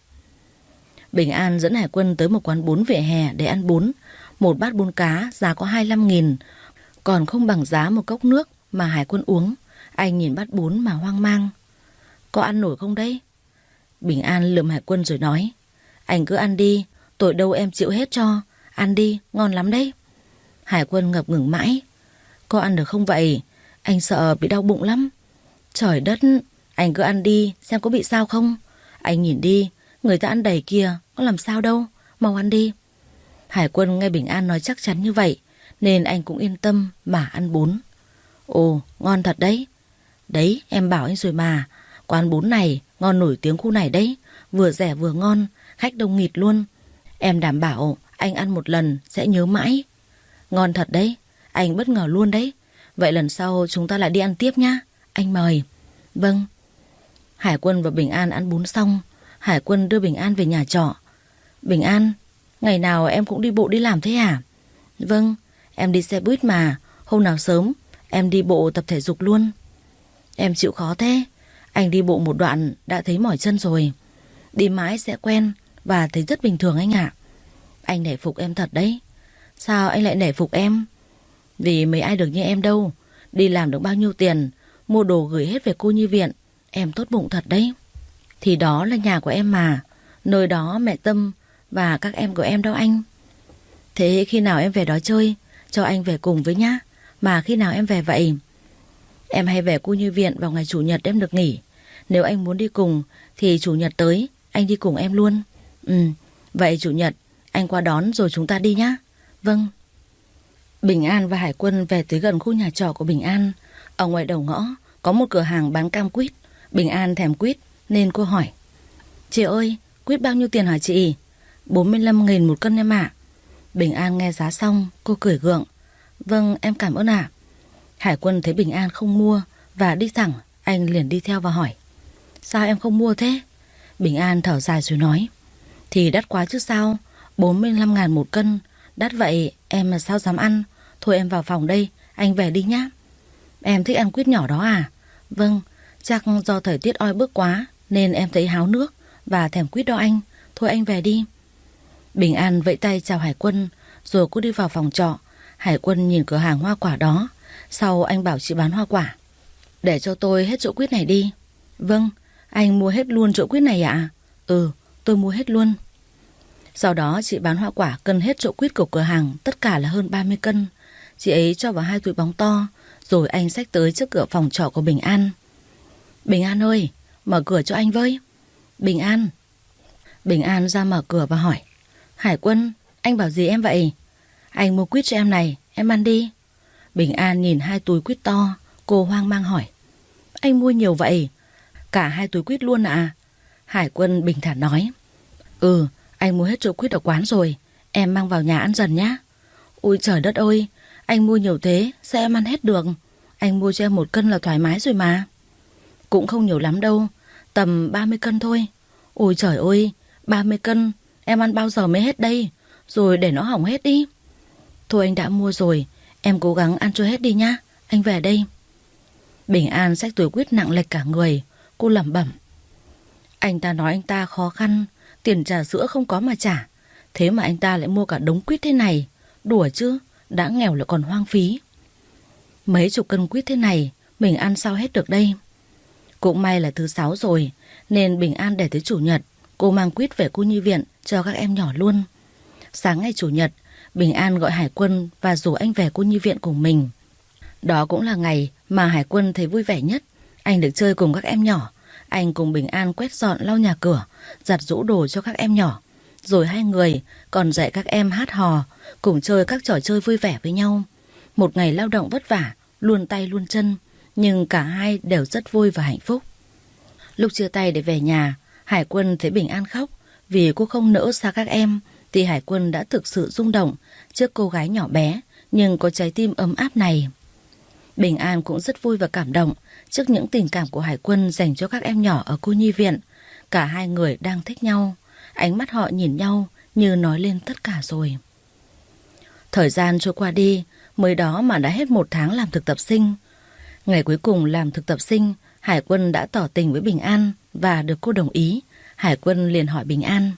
Bình An dẫn Hải Quân tới một quán bún vỉa hè để ăn bún. Một bát bún cá giá có hai mươi lăm nghìn, còn không bằng giá một cốc nước mà Hải Quân uống. Anh nhìn bát bún mà hoang mang. Có ăn nổi không đấy? Bình An lườm Hải Quân rồi nói. Anh cứ ăn đi, tội đâu em chịu hết cho. Ăn đi, ngon lắm đấy. Hải Quân ngập ngừng mãi. Có ăn được không vậy? Anh sợ bị đau bụng lắm. Trời đất, anh cứ ăn đi, xem có bị sao không. Anh nhìn đi, người ta ăn đầy kìa, có làm sao đâu. Mau ăn đi. Hải Quân nghe Bình An nói chắc chắn như vậy, nên anh cũng yên tâm mà ăn bún. Ồ, ngon thật đấy. Đấy, em bảo anh rồi mà. Quán bún này ngon nổi tiếng khu này đấy. Vừa rẻ vừa ngon, khách đông nghịt luôn. Em đảm bảo anh ăn một lần sẽ nhớ mãi. Ngon thật đấy, anh bất ngờ luôn đấy. Vậy lần sau chúng ta lại đi ăn tiếp nhá. Anh mời. Vâng. Hải Quân và Bình An ăn bún xong, Hải Quân đưa Bình An về nhà trọ. Bình An, ngày nào em cũng đi bộ đi làm thế à? Vâng, em đi xe buýt mà. Hôm nào sớm em đi bộ tập thể dục luôn. Em chịu khó thế. Anh đi bộ một đoạn đã thấy mỏi chân rồi. Đi mãi sẽ quen và thấy rất bình thường anh ạ. Anh nể phục em thật đấy. Sao anh lại nể phục em? Vì mấy ai được như em đâu. Đi làm được bao nhiêu tiền, mua đồ gửi hết về cô nhi viện. Em tốt bụng thật đấy. Thì đó là nhà của em mà. Nơi đó mẹ Tâm và các em của em đâu anh. Thế khi nào em về đó chơi, cho anh về cùng với nhá. Mà khi nào em về vậy? Em hay về cô nhi viện vào ngày chủ nhật em được nghỉ. Nếu anh muốn đi cùng thì chủ nhật tới anh đi cùng em luôn. Ừ, vậy chủ nhật anh qua đón rồi chúng ta đi nhá. Vâng. Bình An và Hải Quân về tới gần khu nhà trọ của Bình An. Ở ngoài đầu ngõ có một cửa hàng bán cam quýt. Bình An thèm quýt nên cô hỏi: Chị ơi, quýt bao nhiêu tiền hả chị? bốn mươi lăm nghìn một cân em ạ. Bình An nghe giá xong, cô cười gượng: Vâng, em cảm ơn ạ. Hải Quân thấy Bình An không mua và đi thẳng, anh liền đi theo và hỏi: Sao em không mua thế? Bình An thở dài rồi nói: Thì đắt quá chứ sao, bốn mươi lăm ngàn một cân. Đắt vậy em mà sao dám ăn. Thôi em vào phòng đây, anh về đi nhá. Em thích ăn quýt nhỏ đó à? Vâng, chắc do thời tiết oi bức quá nên em thấy háo nước và thèm quýt đó anh. Thôi anh về đi. Bình An vẫy tay chào Hải Quân rồi cô đi vào phòng trọ. Hải Quân nhìn cửa hàng hoa quả đó. Sau anh bảo chị bán hoa quả: Để cho tôi hết chỗ quýt này đi. Vâng, anh mua hết luôn chỗ quýt này ạ? Ừ, tôi mua hết luôn. Sau đó chị bán hoa quả cân hết chỗ quýt của cửa hàng, tất cả là hơn ba mươi cân. Chị ấy cho vào hai túi bóng to, rồi anh xách tới trước cửa phòng trọ của Bình An. Bình An ơi, mở cửa cho anh với. Bình An. Bình An ra mở cửa và hỏi: Hải Quân, anh bảo gì em vậy? Anh mua quýt cho em này, em ăn đi. Bình An nhìn hai túi quýt to, cô hoang mang hỏi: Anh mua nhiều vậy? Cả hai túi quýt luôn à? Hải Quân bình thản nói: Ừ, anh mua hết chỗ quýt ở quán rồi, em mang vào nhà ăn dần nhá. Ôi trời đất ơi, anh mua nhiều thế, sao em ăn hết được? Anh mua cho em một cân là thoải mái rồi mà. Cũng không nhiều lắm đâu, tầm ba mươi cân thôi. Ôi trời ơi, ba mươi cân, em ăn bao giờ mới hết đây? Rồi để nó hỏng hết đi. Thôi anh đã mua rồi, em cố gắng ăn cho hết đi nhá, anh về đây. Bình An xách túi quýt nặng lệch cả người, cô lẩm bẩm: Anh ta nói anh ta khó khăn, tiền trà sữa không có mà trả. Thế mà anh ta lại mua cả đống quýt thế này. Đùa chứ, đã nghèo lại còn hoang phí. Mấy chục cân quýt thế này mình ăn sao hết được đây. Cũng may là thứ sáu rồi, nên Bình An để tới chủ nhật cô mang quýt về cô nhi viện cho các em nhỏ luôn. Sáng ngày chủ nhật, Bình An gọi Hải Quân và rủ anh về cô nhi viện cùng mình. Đó cũng là ngày mà Hải Quân thấy vui vẻ nhất. Anh được chơi cùng các em nhỏ. Anh cùng Bình An quét dọn lau nhà cửa, giặt giũ đồ cho các em nhỏ. Rồi hai người còn dạy các em hát hò, cùng chơi các trò chơi vui vẻ với nhau. Một ngày lao động vất vả, luôn tay luôn chân, nhưng cả hai đều rất vui và hạnh phúc. Lúc chia tay để về nhà, Hải Quân thấy Bình An khóc vì cô không nỡ xa các em, thì Hải Quân đã thực sự rung động trước cô gái nhỏ bé nhưng có trái tim ấm áp này. Bình An cũng rất vui và cảm động trước những tình cảm của Hải Quân dành cho các em nhỏ ở cô nhi viện. Cả hai người đang thích nhau, ánh mắt họ nhìn nhau như nói lên tất cả rồi. Thời gian trôi qua đi, mới đó mà đã hết một tháng làm thực tập sinh. Ngày cuối cùng làm thực tập sinh, Hải Quân đã tỏ tình với Bình An và được cô đồng ý. Hải Quân liền hỏi Bình An: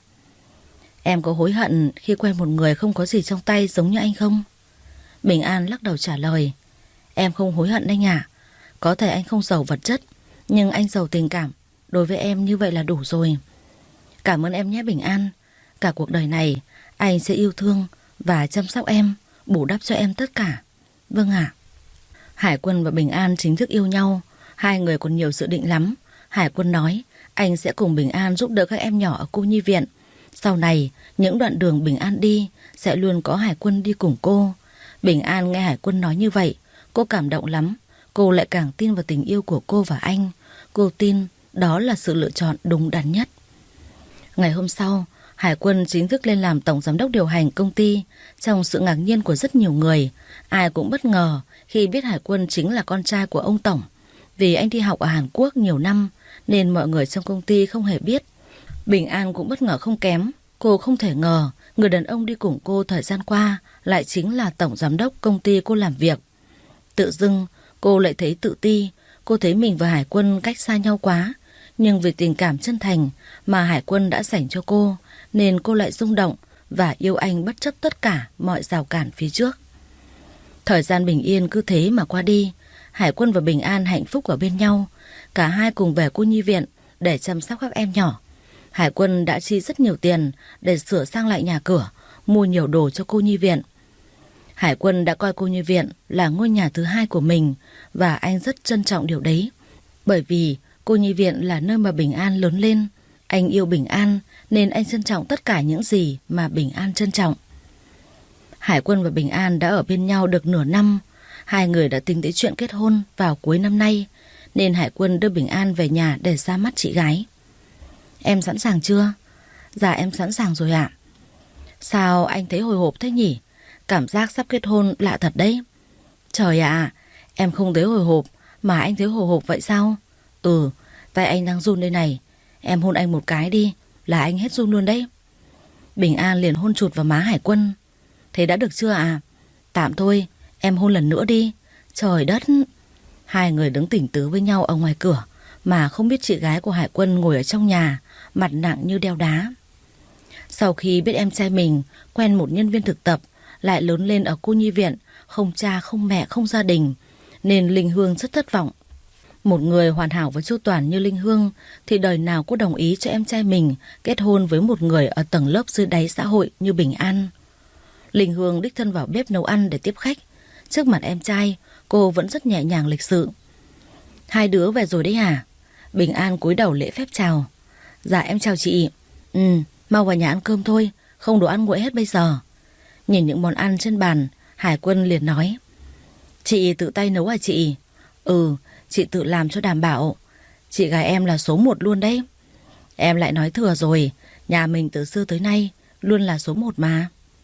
Em có hối hận khi quen một người không có gì trong tay giống như anh không? Bình An lắc đầu trả lời: Em không hối hận anh ạ. Có thể anh không giàu vật chất, nhưng anh giàu tình cảm. Đối với em như vậy là đủ rồi. Cảm ơn em nhé Bình An. Cả cuộc đời này anh sẽ yêu thương và chăm sóc em, bù đắp cho em tất cả. Vâng ạ. Hải Quân và Bình An chính thức yêu nhau. Hai người còn nhiều dự định lắm. Hải Quân nói anh sẽ cùng Bình An giúp đỡ các em nhỏ ở cô nhi viện. Sau này, những đoạn đường Bình An đi sẽ luôn có Hải Quân đi cùng cô. Bình An nghe Hải Quân nói như vậy, cô cảm động lắm. Cô lại càng tin vào tình yêu của cô và anh. Cô tin đó là sự lựa chọn đúng đắn nhất. Ngày hôm sau, Hải Quân chính thức lên làm tổng giám đốc điều hành công ty. Trong sự ngạc nhiên của rất nhiều người, ai cũng bất ngờ khi biết Hải Quân chính là con trai của ông tổng. Vì anh đi học ở Hàn Quốc nhiều năm nên mọi người trong công ty không hề biết. Bình An cũng bất ngờ không kém. Cô không thể ngờ người đàn ông đi cùng cô thời gian qua lại chính là tổng giám đốc công ty cô làm việc. Tự dưng cô lại thấy tự ti. Cô thấy mình và Hải Quân cách xa nhau quá. Nhưng vì tình cảm chân thành mà Hải Quân đã dành cho cô, nên cô lại rung động và yêu anh bất chấp tất cả mọi rào cản phía trước. Thời gian bình yên cứ thế mà qua đi. Hải Quân và Bình An hạnh phúc ở bên nhau. Cả hai cùng về cô nhi viện để chăm sóc các em nhỏ. Hải Quân đã chi rất nhiều tiền để sửa sang lại nhà cửa, mua nhiều đồ cho cô nhi viện. Hải Quân đã coi cô nhi viện là ngôi nhà thứ hai của mình, và anh rất trân trọng điều đấy. Bởi vì cô nhi viện là nơi mà Bình An lớn lên. Anh yêu Bình An nên anh trân trọng tất cả những gì mà Bình An trân trọng. Hải Quân và Bình An đã ở bên nhau được nửa năm. Hai người đã tính tới chuyện kết hôn vào cuối năm nay, nên Hải Quân đưa Bình An về nhà để ra mắt chị gái. Em sẵn sàng chưa? Dạ em sẵn sàng rồi ạ. Sao anh thấy hồi hộp thế nhỉ? Cảm giác sắp kết hôn lạ thật đấy. Trời ạ, em không thấy hồi hộp mà anh thấy hồi hộp vậy sao? Ừ, tay anh đang run đây này. Em hôn anh một cái đi là anh hết run luôn đấy. Bình An liền hôn chụt vào má Hải Quân. Thế đã được chưa à? Tạm thôi, em hôn lần nữa đi. Trời đất. Hai người đứng tỉnh tứ với nhau ở ngoài cửa, mà không biết chị gái của Hải Quân ngồi ở trong nhà, mặt nặng như đeo đá. Sau khi biết em trai mình quen một nhân viên thực tập, lại lớn lên ở cô nhi viện, không cha, không mẹ, không gia đình, nên Linh Hương rất thất vọng. Một người hoàn hảo và chu toàn như Linh Hương thì đời nào cô đồng ý cho em trai mình kết hôn với một người ở tầng lớp dưới đáy xã hội như Bình An. Linh Hương đích thân vào bếp nấu ăn để tiếp khách. Trước mặt em trai, cô vẫn rất nhẹ nhàng lịch sự. Hai đứa về rồi đấy hả? Bình An cúi đầu lễ phép chào. Dạ em chào chị. Ừ, mau vào nhà ăn cơm thôi, không đồ ăn nguội hết bây giờ. Nhìn những món ăn trên bàn, Hải Quân liền nói. Chị tự tay nấu à chị? Ừ, chị tự làm cho đảm bảo. Chị gái em là số một luôn đấy. Em lại nói thừa rồi, nhà mình từ xưa tới nay luôn là số một mà.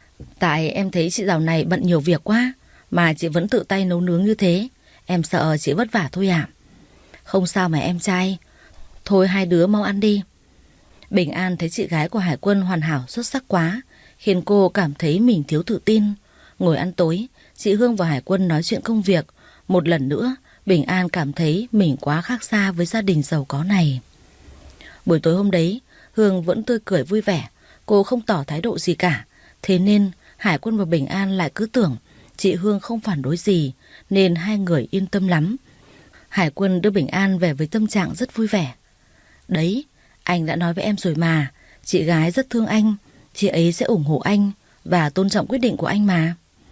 Tại em thấy chị dạo này bận nhiều việc quá, mà chị vẫn tự tay nấu nướng như thế. Em sợ chị vất vả thôi à? Không sao mà em trai. Thôi hai đứa mau ăn đi. Bình An thấy chị gái của Hải Quân hoàn hảo xuất sắc quá, khiến cô cảm thấy mình thiếu tự tin. Ngồi ăn tối, chị Hương và Hải Quân nói chuyện công việc. Một lần nữa, Bình An cảm thấy mình quá khác xa với gia đình giàu có này. Buổi tối hôm đấy, Hương vẫn tươi cười vui vẻ. Cô không tỏ thái độ gì cả. Thế nên Hải Quân và Bình An lại cứ tưởng chị Hương không phản đối gì, nên hai người yên tâm lắm. Hải Quân đưa Bình An về với tâm trạng rất vui vẻ. Đấy, anh đã nói với em rồi mà, chị gái rất thương anh. Chị ấy sẽ ủng hộ anh và tôn trọng quyết định của anh mà.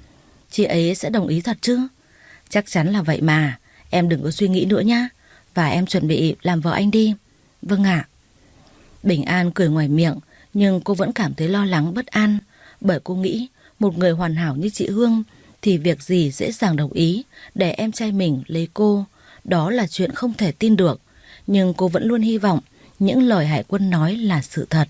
Chị ấy sẽ đồng ý thật chứ? Chắc chắn là vậy mà. Em đừng có suy nghĩ nữa nhá. Và em chuẩn bị làm vợ anh đi. Vâng ạ. Bình An cười ngoài miệng, nhưng cô vẫn cảm thấy lo lắng bất an. Bởi cô nghĩ một người hoàn hảo như chị Hương thì việc gì dễ dàng đồng ý để em trai mình lấy cô. Đó là chuyện không thể tin được. Nhưng cô vẫn luôn hy vọng những lời Hải Quân nói là sự thật.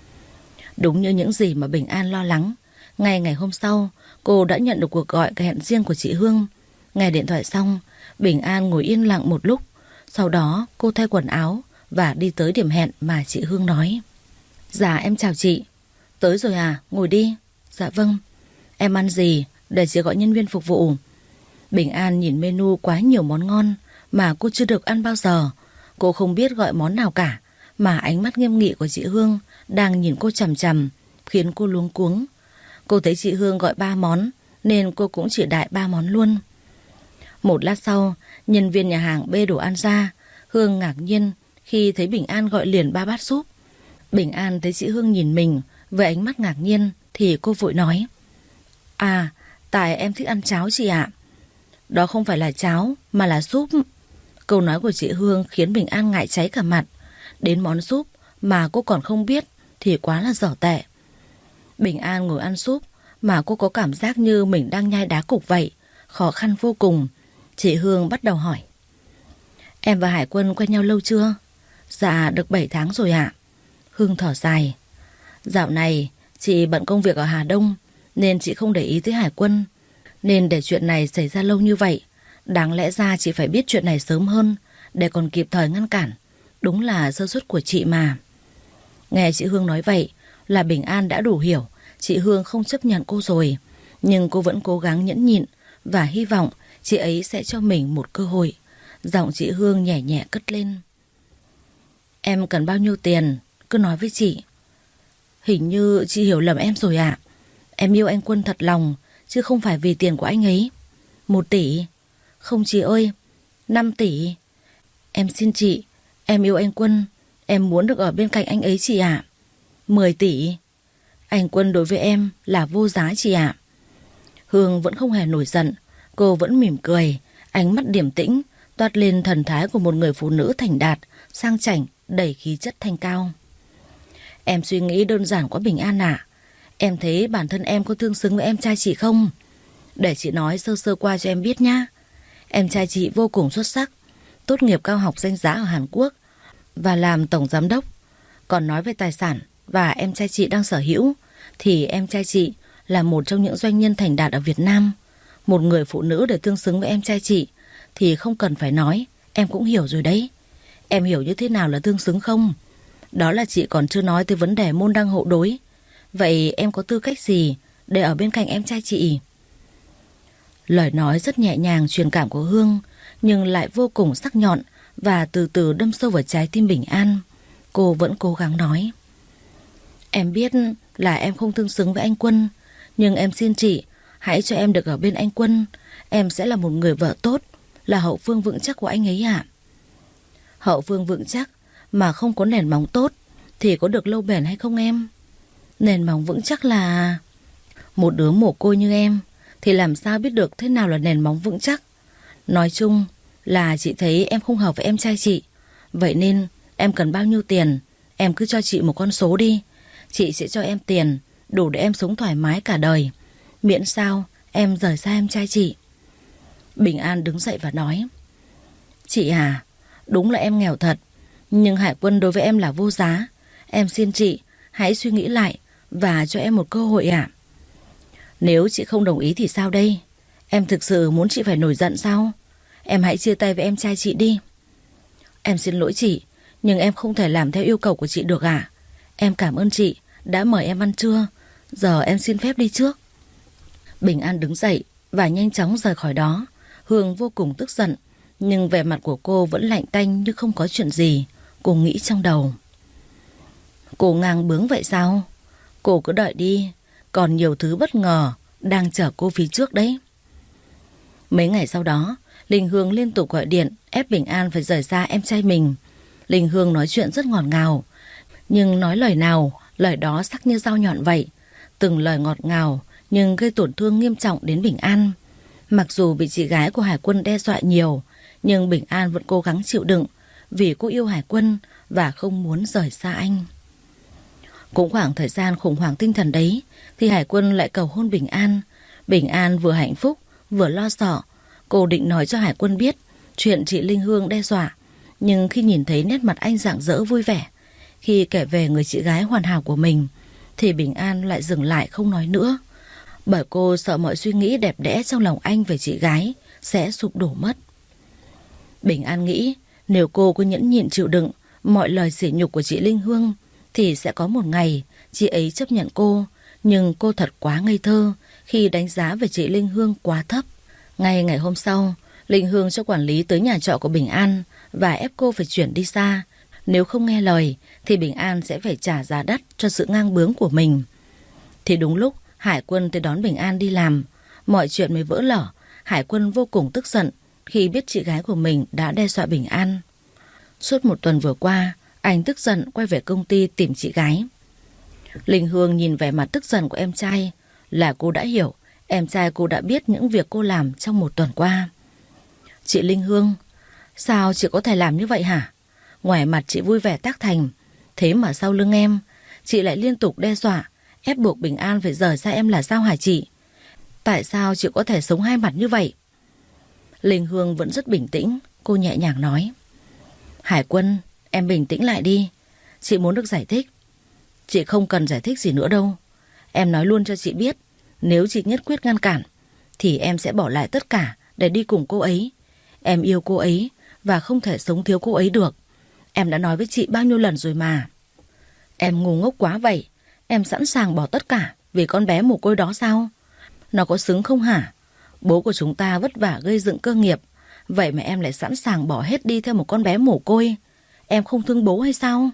Đúng như những gì mà Bình An lo lắng, ngay ngày hôm sau, cô đã nhận được cuộc gọi hẹn riêng của chị Hương. Nghe điện thoại xong, Bình An ngồi yên lặng một lúc. Sau đó cô thay quần áo và đi tới điểm hẹn mà chị Hương nói. Dạ em chào chị. Tới rồi à, ngồi đi. Dạ vâng. Em ăn gì để chị gọi nhân viên phục vụ? Bình An nhìn menu quá nhiều món ngon mà cô chưa được ăn bao giờ. Cô không biết gọi món nào cả, mà ánh mắt nghiêm nghị của chị Hương đang nhìn cô chằm chằm khiến cô luống cuống. Cô thấy chị Hương gọi ba món nên cô cũng chỉ đại ba món luôn. Một lát sau, nhân viên nhà hàng bê đồ ăn ra. Hương ngạc nhiên khi thấy Bình An gọi liền ba bát súp. Bình An thấy chị Hương nhìn mình với ánh mắt ngạc nhiên thì cô vội nói. À, tại em thích ăn cháo chị ạ. Đó không phải là cháo mà là súp. Câu nói của chị Hương khiến Bình An ngại cháy cả mặt. Đến món súp mà cô còn không biết thì quá là dở tệ. Bình An ngồi ăn súp mà cô có cảm giác như mình đang nhai đá cục vậy, khó khăn vô cùng. Chị Hương bắt đầu hỏi. Em và Hải Quân quen nhau lâu chưa? Dạ được bảy tháng rồi ạ. Hương thở dài. Dạo này chị bận công việc ở Hà Đông nên chị không để ý tới Hải Quân, nên để chuyện này xảy ra lâu như vậy. Đáng lẽ ra chị phải biết chuyện này sớm hơn để còn kịp thời ngăn cản. Đúng là sơ suất của chị mà. Nghe chị Hương nói vậy là Bình An đã đủ hiểu chị Hương không chấp nhận cô rồi. Nhưng cô vẫn cố gắng nhẫn nhịn và hy vọng chị ấy sẽ cho mình một cơ hội. Giọng chị Hương nhẹ nhẹ cất lên. Em cần bao nhiêu tiền, cứ nói với chị. Hình như chị hiểu lầm em rồi ạ. Em yêu anh Quân thật lòng, chứ không phải vì tiền của anh ấy. Một tỷ. Không chị ơi, năm tỷ. Em xin chị, em yêu anh Quân. Em muốn được ở bên cạnh anh ấy chị ạ. Mười tỷ. Anh Quân đối với em là vô giá chị ạ. Hương vẫn không hề nổi giận. Cô vẫn mỉm cười, ánh mắt điềm tĩnh, toát lên thần thái của một người phụ nữ thành đạt, sang chảnh, đầy khí chất thanh cao. Em suy nghĩ đơn giản quá Bình An ạ. Em thấy bản thân em có tương xứng với em trai chị không? Để chị nói sơ sơ qua cho em biết nhá. Em trai chị vô cùng xuất sắc, tốt nghiệp cao học danh giá ở Hàn Quốc và làm tổng giám đốc. Còn nói về tài sản và em trai chị đang sở hữu, thì em trai chị là một trong những doanh nhân thành đạt ở Việt Nam. Một người phụ nữ để tương xứng với em trai chị thì không cần phải nói, em cũng hiểu rồi đấy. Em hiểu như thế nào là tương xứng không? Đó là chị còn chưa nói tới vấn đề môn đăng hộ đối. Vậy em có tư cách gì để ở bên cạnh em trai chị? Lời nói rất nhẹ nhàng truyền cảm của Hương, nhưng lại vô cùng sắc nhọn và từ từ đâm sâu vào trái tim Bình An. Cô vẫn cố gắng nói. Em biết là em không tương xứng với anh Quân, nhưng em xin chị, hãy cho em được ở bên anh Quân. Em sẽ là một người vợ tốt, là hậu phương vững chắc của anh ấy ạ. Hậu phương vững chắc mà không có nền móng tốt thì có được lâu bền hay không em? Nền móng vững chắc là... Một đứa mồ côi như em thì làm sao biết được thế nào là nền móng vững chắc? Nói chung là chị thấy em không hợp với em trai chị. Vậy nên em cần bao nhiêu tiền, em cứ cho chị một con số đi. Chị sẽ cho em tiền đủ để em sống thoải mái cả đời, miễn sao em rời xa em trai chị. Bình An đứng dậy và nói. Chị à, đúng là em nghèo thật, nhưng Hải Quân đối với em là vô giá. Em xin chị, hãy suy nghĩ lại và cho em một cơ hội ạ. Nếu chị không đồng ý thì sao đây? Em thực sự muốn chị phải nổi giận sao? Em hãy chia tay với em trai chị đi. Em xin lỗi chị, nhưng em không thể làm theo yêu cầu của chị được ạ. Em cảm ơn chị đã mời em ăn trưa. Giờ em xin phép đi trước. Bình An đứng dậy và nhanh chóng rời khỏi đó. Hương vô cùng tức giận, nhưng vẻ mặt của cô vẫn lạnh tanh như không có chuyện gì. Cô nghĩ trong đầu. Cô ngang bướng vậy sao? Cô cứ đợi đi, còn nhiều thứ bất ngờ đang chờ cô phía trước đấy. Mấy ngày sau đó, Linh Hương liên tục gọi điện ép Bình An phải rời xa em trai mình. Linh Hương nói chuyện rất ngọt ngào, nhưng nói lời nào, lời đó sắc như dao nhọn vậy. Từng lời ngọt ngào nhưng gây tổn thương nghiêm trọng đến Bình An. Mặc dù bị chị gái của Hải Quân đe dọa nhiều, nhưng Bình An vẫn cố gắng chịu đựng vì cô yêu Hải Quân và không muốn rời xa anh. Cũng khoảng thời gian khủng hoảng tinh thần đấy thì Hải Quân lại cầu hôn Bình An. Bình An vừa hạnh phúc vừa lo sợ. Cô định nói cho Hải Quân biết chuyện chị Linh Hương đe dọa, nhưng khi nhìn thấy nét mặt anh rạng rỡ vui vẻ khi kể về người chị gái hoàn hảo của mình, thì Bình An lại dừng lại không nói nữa, bởi cô sợ mọi suy nghĩ đẹp đẽ trong lòng anh về chị gái sẽ sụp đổ mất. Bình An nghĩ nếu cô cứ nhẫn nhịn chịu đựng mọi lời sỉ nhục của chị Linh Hương thì sẽ có một ngày chị ấy chấp nhận cô. Nhưng cô thật quá ngây thơ khi đánh giá về chị Linh Hương quá thấp. Ngay ngày hôm sau, Linh Hương cho quản lý tới nhà trọ của Bình An và ép cô phải chuyển đi xa. Nếu không nghe lời thì Bình An sẽ phải trả giá đắt cho sự ngang bướng của mình. Thì đúng lúc Hải Quân tới đón Bình An đi làm, mọi chuyện mới vỡ lở. Hải Quân vô cùng tức giận khi biết chị gái của mình đã đe dọa Bình An. Suốt một tuần vừa qua, anh tức giận quay về công ty tìm chị gái. Linh Hương nhìn vẻ mặt tức giận của em trai là cô đã hiểu em trai cô đã biết những việc cô làm trong một tuần qua. Chị Linh Hương, sao chị có thể làm như vậy hả? Ngoài mặt chị vui vẻ tác thành, thế mà sau lưng em chị lại liên tục đe dọa, ép buộc Bình An phải rời xa em là sao hả chị? Tại sao chị có thể sống hai mặt như vậy? Linh Hương vẫn rất bình tĩnh. Cô nhẹ nhàng nói. Hải Quân, em bình tĩnh lại đi. Chị muốn được giải thích. Chị không cần giải thích gì nữa đâu. Em nói luôn cho chị biết, nếu chị nhất quyết ngăn cản thì em sẽ bỏ lại tất cả để đi cùng cô ấy. Em yêu cô ấy và không thể sống thiếu cô ấy được. Em đã nói với chị bao nhiêu lần rồi mà. Em ngu ngốc quá vậy. Em sẵn sàng bỏ tất cả vì con bé mồ côi đó sao? Nó có xứng không hả? Bố của chúng ta vất vả gây dựng cơ nghiệp, vậy mà em lại sẵn sàng bỏ hết đi theo một con bé mồ côi. Em không thương bố hay sao?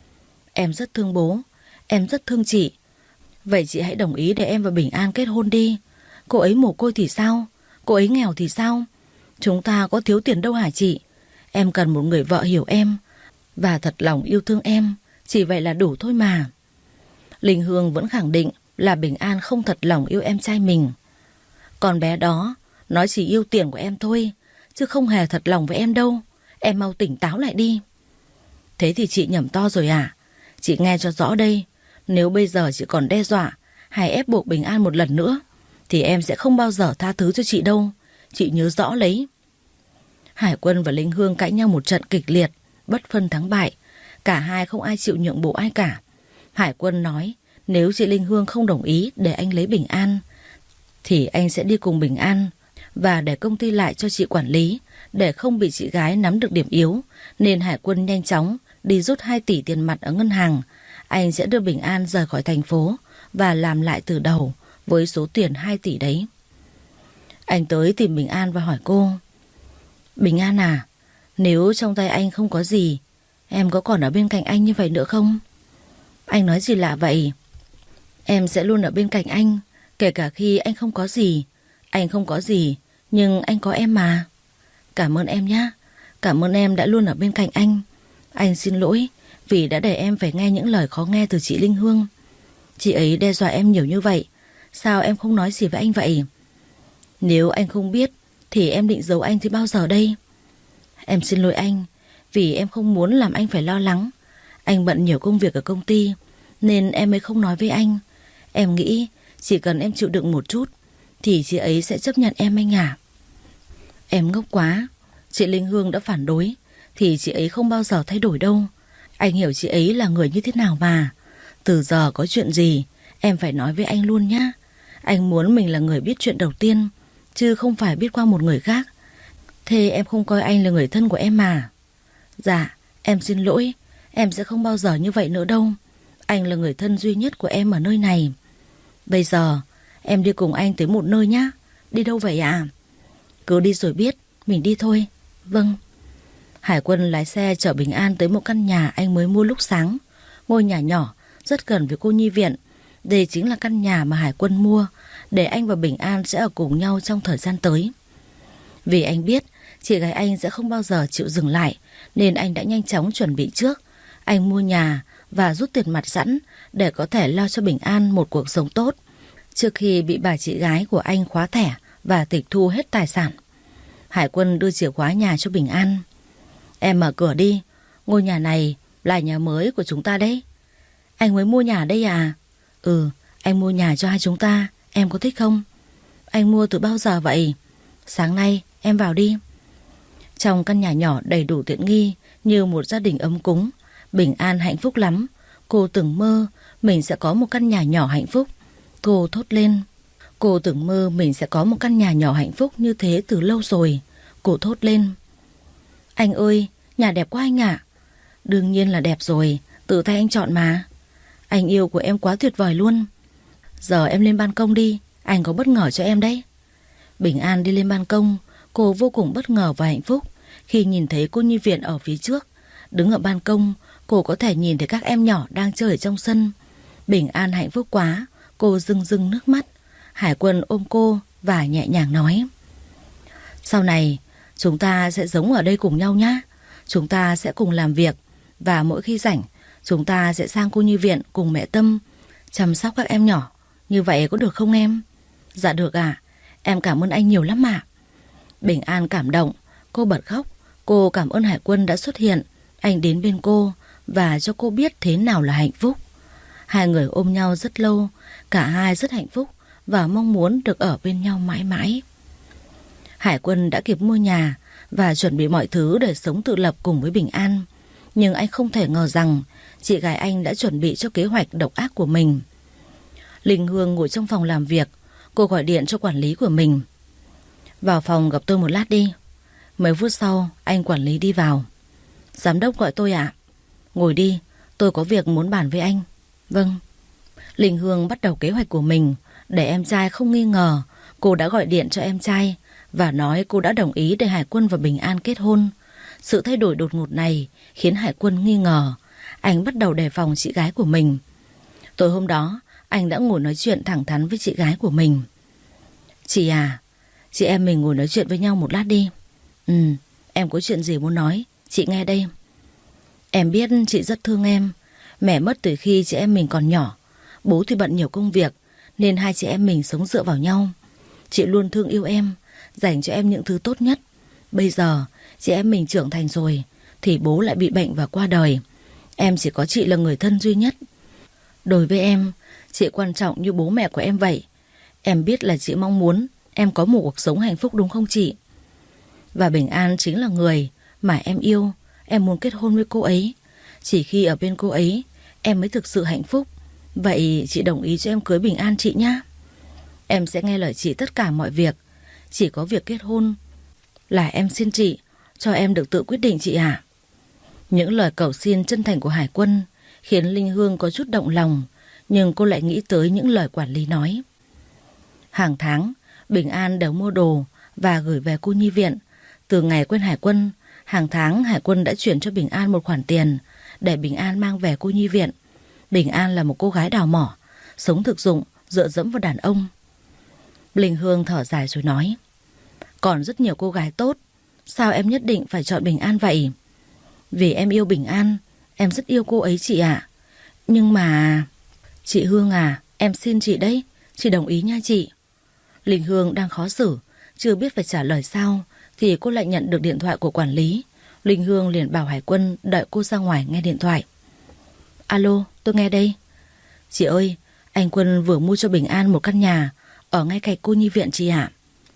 Em rất thương bố, em rất thương chị. Vậy chị hãy đồng ý để em và Bình An kết hôn đi. Cô ấy mồ côi thì sao? Cô ấy nghèo thì sao? Chúng ta có thiếu tiền đâu hả chị? Em cần một người vợ hiểu em và thật lòng yêu thương em. Chỉ vậy là đủ thôi mà. Linh Hương vẫn khẳng định là Bình An không thật lòng yêu em trai mình. Con bé đó, nó chỉ yêu tiền của em thôi, chứ không hề thật lòng với em đâu. Em mau tỉnh táo lại đi. Thế thì chị nhầm to rồi à? Chị nghe cho rõ đây. Nếu bây giờ chị còn đe dọa hay ép buộc Bình An một lần nữa thì em sẽ không bao giờ tha thứ cho chị đâu. Chị nhớ rõ lấy. Hải Quân và Linh Hương cãi nhau một trận kịch liệt, bất phân thắng bại. Cả hai không ai chịu nhượng bộ ai cả. Hải Quân nói nếu chị Linh Hương không đồng ý để anh lấy Bình An thì anh sẽ đi cùng Bình An và để công ty lại cho chị quản lý, để không bị chị gái nắm được điểm yếu. Nên Hải Quân nhanh chóng đi rút hai tỷ tiền mặt ở ngân hàng. Anh sẽ đưa Bình An rời khỏi thành phố và làm lại từ đầu với số tiền hai tỷ đấy. Anh tới tìm Bình An và hỏi cô: Bình An à, nếu trong tay anh không có gì, em có còn ở bên cạnh anh như vậy nữa không? Anh nói gì lạ vậy? Em sẽ luôn ở bên cạnh anh, kể cả khi anh không có gì. Anh không có gì, nhưng anh có em mà. Cảm ơn em nhé. Cảm ơn em đã luôn ở bên cạnh anh. Anh xin lỗi vì đã để em phải nghe những lời khó nghe từ chị Linh Hương. Chị ấy đe dọa em nhiều như vậy, sao em không nói gì với anh vậy? Nếu anh không biết thì em định giấu anh thì bao giờ đây? Em xin lỗi anh vì em không muốn làm anh phải lo lắng. Anh bận nhiều công việc ở công ty nên em mới không nói với anh. Em nghĩ chỉ cần em chịu đựng một chút thì chị ấy sẽ chấp nhận em anh à. Em ngốc quá. Chị Linh Hương đã phản đối thì chị ấy không bao giờ thay đổi đâu. Anh hiểu chị ấy là người như thế nào mà. Từ giờ có chuyện gì em phải nói với anh luôn nhá. Anh muốn mình là người biết chuyện đầu tiên, chứ không phải biết qua một người khác. Thế em không coi anh là người thân của em mà? Dạ, em xin lỗi. Em sẽ không bao giờ như vậy nữa đâu. Anh là người thân duy nhất của em ở nơi này. Bây giờ em đi cùng anh tới một nơi nhá. Đi đâu vậy ạ? Cứ đi rồi biết. Mình đi thôi. Vâng. Hải Quân lái xe chở Bình An tới một căn nhà anh mới mua lúc sáng. Ngôi nhà nhỏ rất gần với cô nhi viện. Đây chính là căn nhà mà Hải Quân mua để anh và Bình An sẽ ở cùng nhau trong thời gian tới. Vì anh biết chị gái anh sẽ không bao giờ chịu dừng lại, nên anh đã nhanh chóng chuẩn bị trước. Anh mua nhà và rút tiền mặt sẵn để có thể lo cho Bình An một cuộc sống tốt, trước khi bị bà chị gái của anh khóa thẻ và tịch thu hết tài sản. Hải Quân đưa chìa khóa nhà cho Bình An. Em mở cửa đi. Ngôi nhà này là nhà mới của chúng ta đấy. Anh mới mua nhà đây à? Ừ, anh mua nhà cho hai chúng ta. Em có thích không? Anh mua từ bao giờ vậy? Sáng nay. Em vào đi. Trong căn nhà nhỏ đầy đủ tiện nghi, như một gia đình ấm cúng, Bình An hạnh phúc lắm. Cô từng mơ mình sẽ có một căn nhà nhỏ hạnh phúc. Cô thốt lên. Cô từng mơ mình sẽ có một căn nhà nhỏ hạnh phúc như thế từ lâu rồi. Cô thốt lên. Anh ơi, nhà đẹp quá anh ạ. Đương nhiên là đẹp rồi, tự tay anh chọn mà. Anh yêu của em quá tuyệt vời luôn. Giờ em lên ban công đi, anh có bất ngờ cho em đấy. Bình An đi lên ban công. Cô vô cùng bất ngờ và hạnh phúc khi nhìn thấy cô nhi viện ở phía trước. Đứng ở ban công, cô có thể nhìn thấy các em nhỏ đang chơi ở trong sân. Bình An hạnh phúc quá, cô rưng rưng nước mắt. Hải Quân ôm cô và nhẹ nhàng nói: Sau này chúng ta sẽ sống ở đây cùng nhau nhé. Chúng ta sẽ cùng làm việc, và mỗi khi rảnh chúng ta sẽ sang cô nhi viện cùng mẹ Tâm chăm sóc các em nhỏ. Như vậy có được không em? Dạ được ạ. Em cảm ơn anh nhiều lắm ạ. Bình An cảm động, cô bật khóc. Cô cảm ơn Hải Quân đã xuất hiện. Anh đến bên cô và cho cô biết thế nào là hạnh phúc. Hai người ôm nhau rất lâu. Cả hai rất hạnh phúc và mong muốn được ở bên nhau mãi mãi. Hải Quân đã kịp mua nhà và chuẩn bị mọi thứ để sống tự lập cùng với Bình An. Nhưng anh không thể ngờ rằng chị gái anh đã chuẩn bị cho kế hoạch độc ác của mình. Linh Hương ngồi trong phòng làm việc. Cô gọi điện cho quản lý của mình. Vào phòng gặp tôi một lát đi. Mấy phút sau anh quản lý đi vào. Giám đốc gọi tôi ạ. Ngồi đi, tôi có việc muốn bàn với anh. Vâng. Linh Hương bắt đầu kế hoạch của mình. Để em trai không nghi ngờ, cô đã gọi điện cho em trai và nói cô đã đồng ý để Hải Quân và Bình An kết hôn. Sự thay đổi đột ngột này khiến Hải Quân nghi ngờ. Anh bắt đầu đề phòng chị gái của mình. Tối hôm đó, anh đã ngồi nói chuyện thẳng thắn với chị gái của mình. Chị à, chị em mình ngồi nói chuyện với nhau một lát đi. Ừ, em có chuyện gì muốn nói, chị nghe đây. Em biết chị rất thương em. Mẹ mất từ khi chị em mình còn nhỏ. Bố thì bận nhiều công việc, nên hai chị em mình sống dựa vào nhau. Chị luôn thương yêu em, dành cho em những thứ tốt nhất. Bây giờ chị em mình trưởng thành rồi, thì bố lại bị bệnh và qua đời. Em chỉ có chị là người thân duy nhất. Đối với em, chị quan trọng như bố mẹ của em vậy. Em biết là chị mong muốn em có một cuộc sống hạnh phúc đúng không chị? Và Bình An chính là người mà em yêu. Em muốn kết hôn với cô ấy. Chỉ khi ở bên cô ấy, em mới thực sự hạnh phúc. Vậy chị đồng ý cho em cưới Bình An chị nhá. Em sẽ nghe lời chị tất cả mọi việc. Chỉ có việc kết hôn là em xin chị cho em được tự quyết định chị ạ. Những lời cầu xin chân thành của Hải Quân khiến Linh Hương có chút động lòng, nhưng cô lại nghĩ tới những lời quản lý nói. Hàng tháng, Bình An đều mua đồ và gửi về cô nhi viện. Từ ngày quen Hải Quân, hàng tháng Hải Quân đã chuyển cho Bình An một khoản tiền để Bình An mang về cô nhi viện. Bình An là một cô gái đào mỏ, sống thực dụng, dựa dẫm vào đàn ông. Linh Hương thở dài rồi nói, còn rất nhiều cô gái tốt, sao em nhất định phải chọn Bình An vậy? Vì em yêu Bình An, em rất yêu cô ấy chị ạ. Nhưng mà... Chị Hương à, em xin chị đấy, chị đồng ý nha chị. Linh Hương đang khó xử, chưa biết phải trả lời sao, thì cô lại nhận được điện thoại của quản lý. Linh Hương liền bảo Hải Quân đợi cô ra ngoài nghe điện thoại. Alo, tôi nghe đây. Chị ơi, anh Quân vừa mua cho Bình An một căn nhà ở ngay cạnh cô nhi viện chị ạ.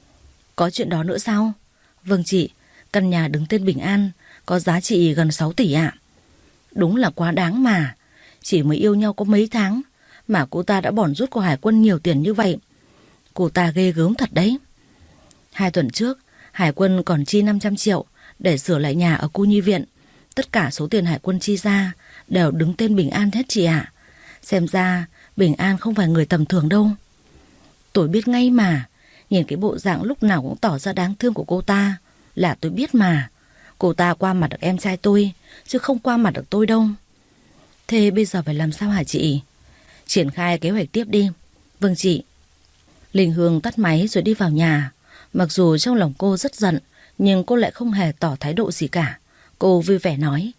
Có chuyện đó nữa sao? Vâng chị, căn nhà đứng tên Bình An có giá trị gần sáu tỷ ạ. Đúng là quá đáng mà. Chỉ mới yêu nhau có mấy tháng mà cô ta đã bòn rút của Hải Quân nhiều tiền như vậy. Cô ta ghê gớm thật đấy. Hai tuần trước, Hải Quân còn chi năm trăm triệu để sửa lại nhà ở cô nhi viện. Tất cả số tiền Hải Quân chi ra đều đứng tên Bình An hết chị ạ. Xem ra Bình An không phải người tầm thường đâu. Tôi biết ngay mà. Nhìn cái bộ dạng lúc nào cũng tỏ ra đáng thương của cô ta là tôi biết mà. Cô ta qua mặt được em trai tôi, chứ không qua mặt được tôi đâu. Thế bây giờ phải làm sao hả chị? Triển khai kế hoạch tiếp đi. Vâng chị. Linh Hương tắt máy rồi đi vào nhà. Mặc dù trong lòng cô rất giận, nhưng cô lại không hề tỏ thái độ gì cả. Cô vui vẻ nói,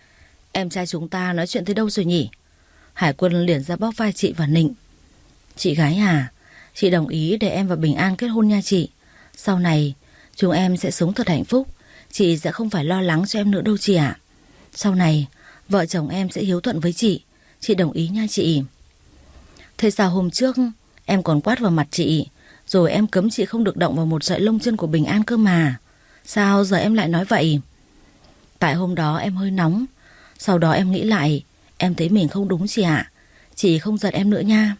em trai chúng ta nói chuyện tới đâu rồi nhỉ? Hải Quân liền ra bóp vai chị và nịnh. Chị gái à, chị đồng ý để em và Bình An kết hôn nha chị. Sau này chúng em sẽ sống thật hạnh phúc. Chị sẽ không phải lo lắng cho em nữa đâu chị ạ. Sau này vợ chồng em sẽ hiếu thuận với chị. Chị đồng ý nha chị. Thế sao hôm trước em còn quát vào mặt chị, rồi em cấm chị không được động vào một sợi lông chân của Bình An cơ mà. Sao giờ em lại nói vậy? Tại hôm đó em hơi nóng. Sau đó em nghĩ lại, em thấy mình không đúng chị ạ. Chị không giận em nữa nha.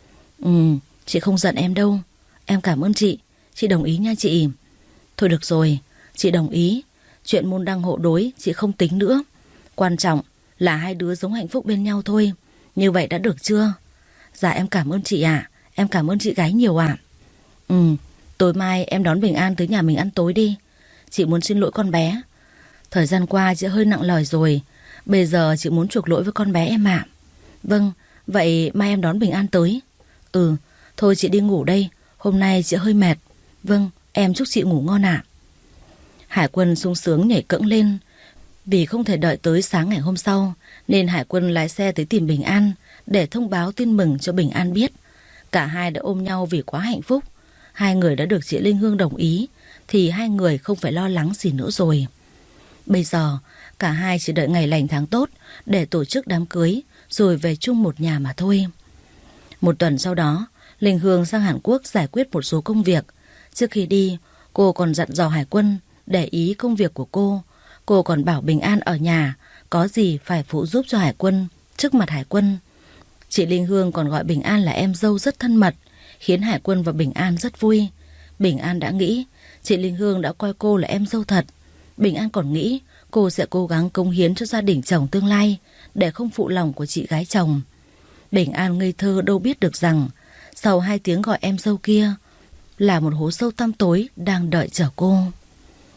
Ừ, chị không giận em đâu. Em cảm ơn chị. Chị đồng ý nha chị. Thôi được rồi, chị đồng ý. Chuyện môn đăng hộ đối chị không tính nữa. Quan trọng là hai đứa sống hạnh phúc bên nhau thôi. Như vậy đã được chưa? Dạ em cảm ơn chị ạ. Em cảm ơn chị gái nhiều ạ. Ừ, tối mai em đón Bình An tới nhà mình ăn tối đi. Chị muốn xin lỗi con bé. Thời gian qua chị hơi nặng lời rồi. Bây giờ chị muốn chuộc lỗi với con bé em ạ. Vâng, vậy mai em đón Bình An tới. Ừ, thôi chị đi ngủ đây. Hôm nay chị hơi mệt. Vâng, em chúc chị ngủ ngon ạ. Hải Quân sung sướng nhảy cẫng lên. Vì không thể đợi tới sáng ngày hôm sau, nên Hải Quân lái xe tới tìm Bình An để thông báo tin mừng cho Bình An biết. Cả hai đã ôm nhau vì quá hạnh phúc. Hai người đã được chị Linh Hương đồng ý, thì hai người không phải lo lắng gì nữa rồi. Bây giờ cả hai chỉ đợi ngày lành tháng tốt để tổ chức đám cưới, rồi về chung một nhà mà thôi. Một tuần sau đó, Linh Hương sang Hàn Quốc giải quyết một số công việc. Trước khi đi, cô còn dặn dò Hải Quân để ý công việc của cô. Cô còn bảo Bình An ở nhà, có gì phải phụ giúp cho Hải Quân trước mặt Hải Quân. Chị Linh Hương còn gọi Bình An là em dâu rất thân mật, khiến Hải Quân và Bình An rất vui. Bình An đã nghĩ chị Linh Hương đã coi cô là em dâu thật. Bình An còn nghĩ cô sẽ cố gắng cống hiến cho gia đình chồng tương lai để không phụ lòng của chị gái chồng. Bình An ngây thơ đâu biết được rằng sau hai tiếng gọi em dâu kia là một hố sâu tăm tối đang đợi chờ cô.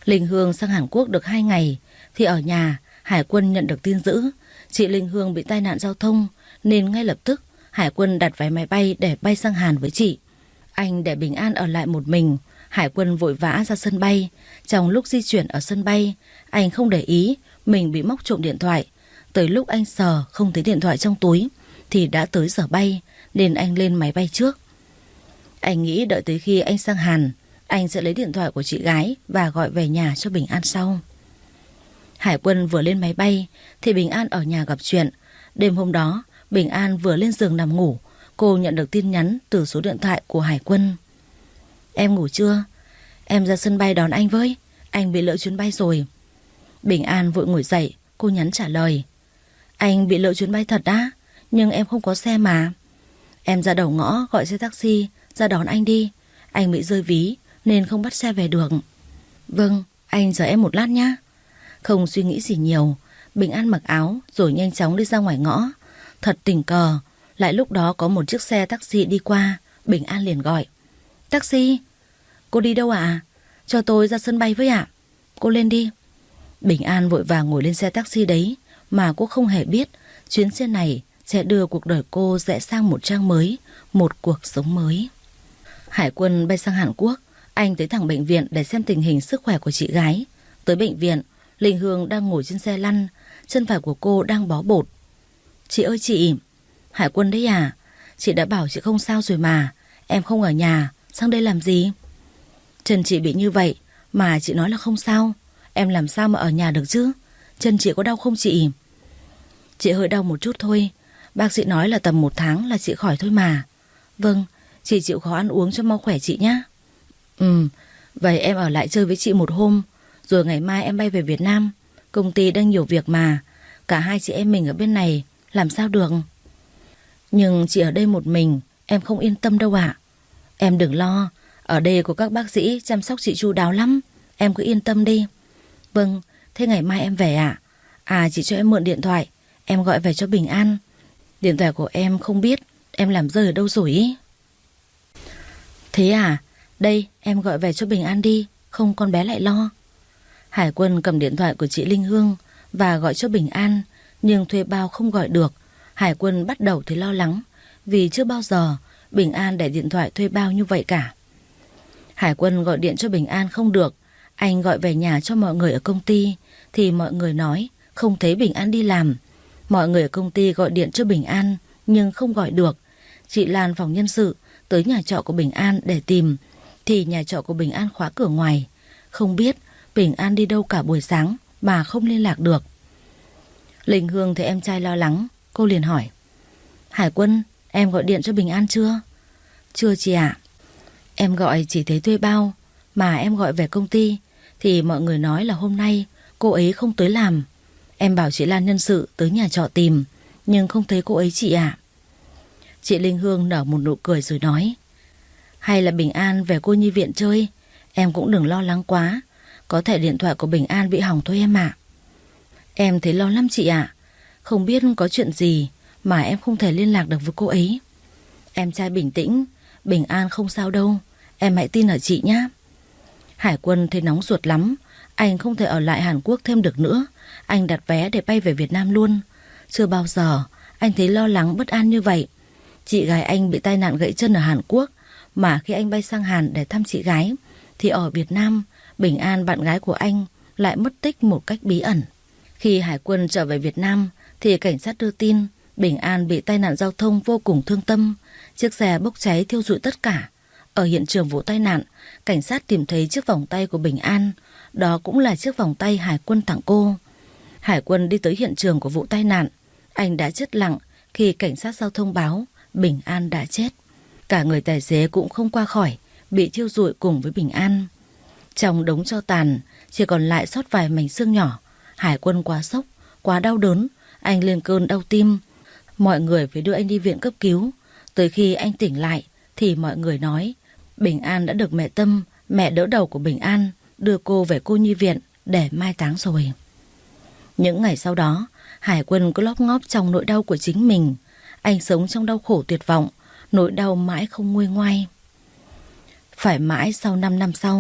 Linh Hương sang Hàn Quốc được hai ngày thì ở nhà Hải quân nhận được tin dữ chị Linh Hương bị tai nạn giao thông, nên ngay lập tức Hải quân đặt vé máy bay để bay sang Hàn với chị. Anh để Bình An ở lại một mình. Hải quân vội vã ra sân bay. Trong lúc di chuyển ở sân bay, anh không để ý mình bị móc trộm điện thoại. Tới lúc anh sờ không thấy điện thoại trong túi thì đã tới giờ bay, nên anh lên máy bay trước. Anh nghĩ đợi tới khi anh sang Hàn, anh sẽ lấy điện thoại của chị gái và gọi về nhà cho Bình An sau. Hải quân vừa lên máy bay thì Bình An ở nhà gặp chuyện. Đêm hôm đó, Bình An vừa lên giường nằm ngủ, cô nhận được tin nhắn từ số điện thoại của Hải quân. Em ngủ chưa? Em ra sân bay đón anh với, anh bị lỡ chuyến bay rồi. Bình An vội ngồi dậy, cô nhắn trả lời. Anh bị lỡ chuyến bay thật á, nhưng em không có xe mà. Em ra đầu ngõ gọi xe taxi ra đón anh đi, anh bị rơi ví nên không bắt xe về được. Vâng, anh chờ em một lát nhá. Không suy nghĩ gì nhiều, Bình An mặc áo rồi nhanh chóng đi ra ngoài ngõ. Thật tình cờ, lại lúc đó có một chiếc xe taxi đi qua. Bình An liền gọi. Taxi, cô đi đâu ạ? À? Cho tôi ra sân bay với ạ. À? Cô lên đi. Bình An vội vàng ngồi lên xe taxi đấy, mà cô không hề biết chuyến xe này sẽ đưa cuộc đời cô rẽ sang một trang mới, một cuộc sống mới. Hải quân bay sang Hàn Quốc, anh tới thẳng bệnh viện để xem tình hình sức khỏe của chị gái. Tới bệnh viện, Linh Hương đang ngồi trên xe lăn, chân phải của cô đang bó bột. Chị ơi chị, Hải quân đấy à? Chị đã bảo chị không sao rồi mà, em không ở nhà, sang đây làm gì? Chân chị bị như vậy mà chị nói là không sao, em làm sao mà ở nhà được chứ? Chân chị có đau không chị? Chị hơi đau một chút thôi, bác sĩ nói là tầm một tháng là chị khỏi thôi mà. Vâng, chị chịu khó ăn uống cho mau khỏe chị nhé. Ừ, vậy em ở lại chơi với chị một hôm, rồi ngày mai em bay về Việt Nam. Công ty đang nhiều việc mà, cả hai chị em mình ở bên này làm sao được. Nhưng chị ở đây một mình, em không yên tâm đâu ạ. Em đừng lo, ở đây có các bác sĩ chăm sóc chị chu đáo lắm, em cứ yên tâm đi. Vâng, thế ngày mai em về ạ. À? à chị cho em mượn điện thoại, em gọi về cho Bình An. Điện thoại của em không biết em làm rơi ở đâu rồi ý. Thế à, đây em gọi về cho Bình An đi, không con bé lại lo. Hải quân cầm điện thoại của chị Linh Hương và gọi cho Bình An, nhưng thuê bao không gọi được. Hải quân bắt đầu thấy lo lắng, vì chưa bao giờ Bình An để điện thoại thuê bao như vậy cả. Hải quân gọi điện cho Bình An không được. Anh gọi về nhà cho mọi người ở công ty thì mọi người nói không thấy Bình An đi làm. Mọi người ở công ty gọi điện cho Bình An nhưng không gọi được. Chị Lan phòng nhân sự tới nhà trọ của Bình An để tìm thì nhà trọ của Bình An khóa cửa ngoài. Không biết Bình An đi đâu cả buổi sáng mà không liên lạc được. Linh Hương thấy em trai lo lắng, cô liền hỏi. Hải quân, em gọi điện cho Bình An chưa? Chưa chị ạ. Em gọi chỉ thấy thuê bao, mà em gọi về công ty thì mọi người nói là hôm nay cô ấy không tới làm. Em bảo chị Lan nhân sự tới nhà trọ tìm, nhưng không thấy cô ấy chị ạ. Chị Linh Hương nở một nụ cười rồi nói. Hay là Bình An về cô nhi viện chơi, em cũng đừng lo lắng quá. Có thể điện thoại của Bình An bị hỏng thôi em ạ. Em thấy lo lắm chị ạ. Không biết có chuyện gì mà em không thể liên lạc được với cô ấy. Em trai bình tĩnh, Bình An không sao đâu, em hãy tin ở chị nhé. Hải quân thấy nóng ruột lắm, anh không thể ở lại Hàn Quốc thêm được nữa. Anh đặt vé để bay về Việt Nam luôn. Chưa bao giờ anh thấy lo lắng bất an như vậy. Chị gái anh bị tai nạn gãy chân ở Hàn Quốc, mà khi anh bay sang Hàn để thăm chị gái thì ở Việt Nam, Bình An bạn gái của anh lại mất tích một cách bí ẩn. Khi Hải quân trở về Việt Nam thì cảnh sát đưa tin Bình An bị tai nạn giao thông vô cùng thương tâm. Chiếc xe bốc cháy thiêu rụi tất cả. Ở hiện trường vụ tai nạn, cảnh sát tìm thấy chiếc vòng tay của Bình An. Đó cũng là chiếc vòng tay Hải quân tặng cô. Hải quân đi tới hiện trường của vụ tai nạn. Anh đã chết lặng khi cảnh sát giao thông báo Bình An đã chết. Cả người tài xế cũng không qua khỏi, bị thiêu rụi cùng với Bình An. Trong đống tro tàn chỉ còn lại sót vài mảnh xương nhỏ. Hải quân quá sốc, quá đau đớn, anh lên cơn đau tim. Mọi người phải đưa anh đi viện cấp cứu. Tới khi anh tỉnh lại thì mọi người nói Bình An đã được mẹ Tâm, mẹ đỡ đầu của Bình An, đưa cô về cô nhi viện để mai táng rồi. Những ngày sau đó, Hải quân cứ lóp ngóp trong nỗi đau của chính mình. Anh sống trong đau khổ tuyệt vọng, nỗi đau mãi không nguôi ngoai. Phải mãi sau năm năm sau,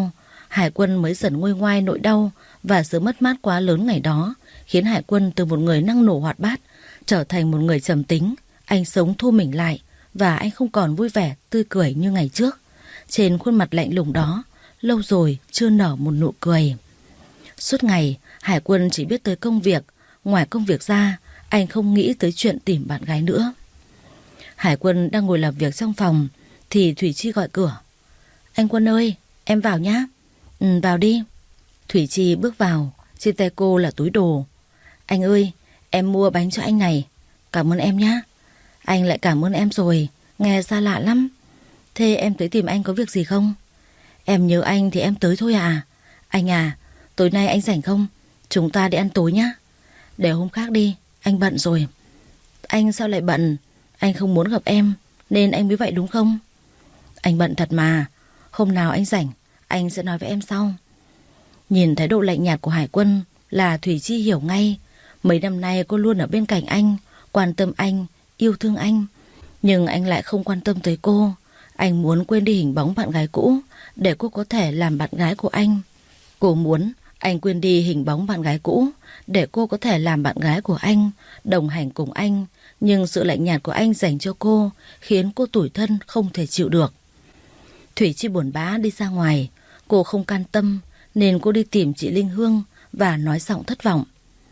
Hải Quân mới dần nguôi ngoai nỗi đau và sự mất mát quá lớn ngày đó, khiến Hải Quân từ một người năng nổ hoạt bát trở thành một người trầm tính. Anh sống thu mình lại và anh không còn vui vẻ, tươi cười như ngày trước. Trên khuôn mặt lạnh lùng đó, lâu rồi chưa nở một nụ cười. Suốt ngày, Hải Quân chỉ biết tới công việc. Ngoài công việc ra, anh không nghĩ tới chuyện tìm bạn gái nữa. Hải Quân đang ngồi làm việc trong phòng thì Thủy Chi gọi cửa. Anh Quân ơi, em vào nhá. Ừ, vào đi. Thủy Chi bước vào, trên tay cô là túi đồ. Anh ơi, em mua bánh cho anh này. Cảm ơn em nhá. Anh lại cảm ơn em rồi, nghe xa lạ lắm. Thế em tới tìm anh có việc gì không? Em nhớ anh thì em tới thôi à. Anh à, tối nay anh rảnh không? Chúng ta đi ăn tối nhá. Để hôm khác đi, anh bận rồi. Anh sao lại bận? Anh không muốn gặp em nên anh mới vậy đúng không? Anh bận thật mà. Hôm nào anh rảnh, anh sẽ nói với em sau. Nhìn thái độ lạnh nhạt của Hải Quân là Thủy Chi hiểu ngay. Mấy năm nay cô luôn ở bên cạnh anh, quan tâm anh, yêu thương anh. Nhưng anh lại không quan tâm tới cô. Anh muốn quên đi hình bóng bạn gái cũ để cô có thể làm bạn gái của anh. Cô muốn anh quên đi hình bóng bạn gái cũ để cô có thể làm bạn gái của anh, đồng hành cùng anh. Nhưng sự lạnh nhạt của anh dành cho cô khiến cô tủi thân không thể chịu được. Thủy Chi buồn bã đi ra ngoài. Cô không can tâm nên cô đi tìm chị Linh Hương và nói giọng thất vọng.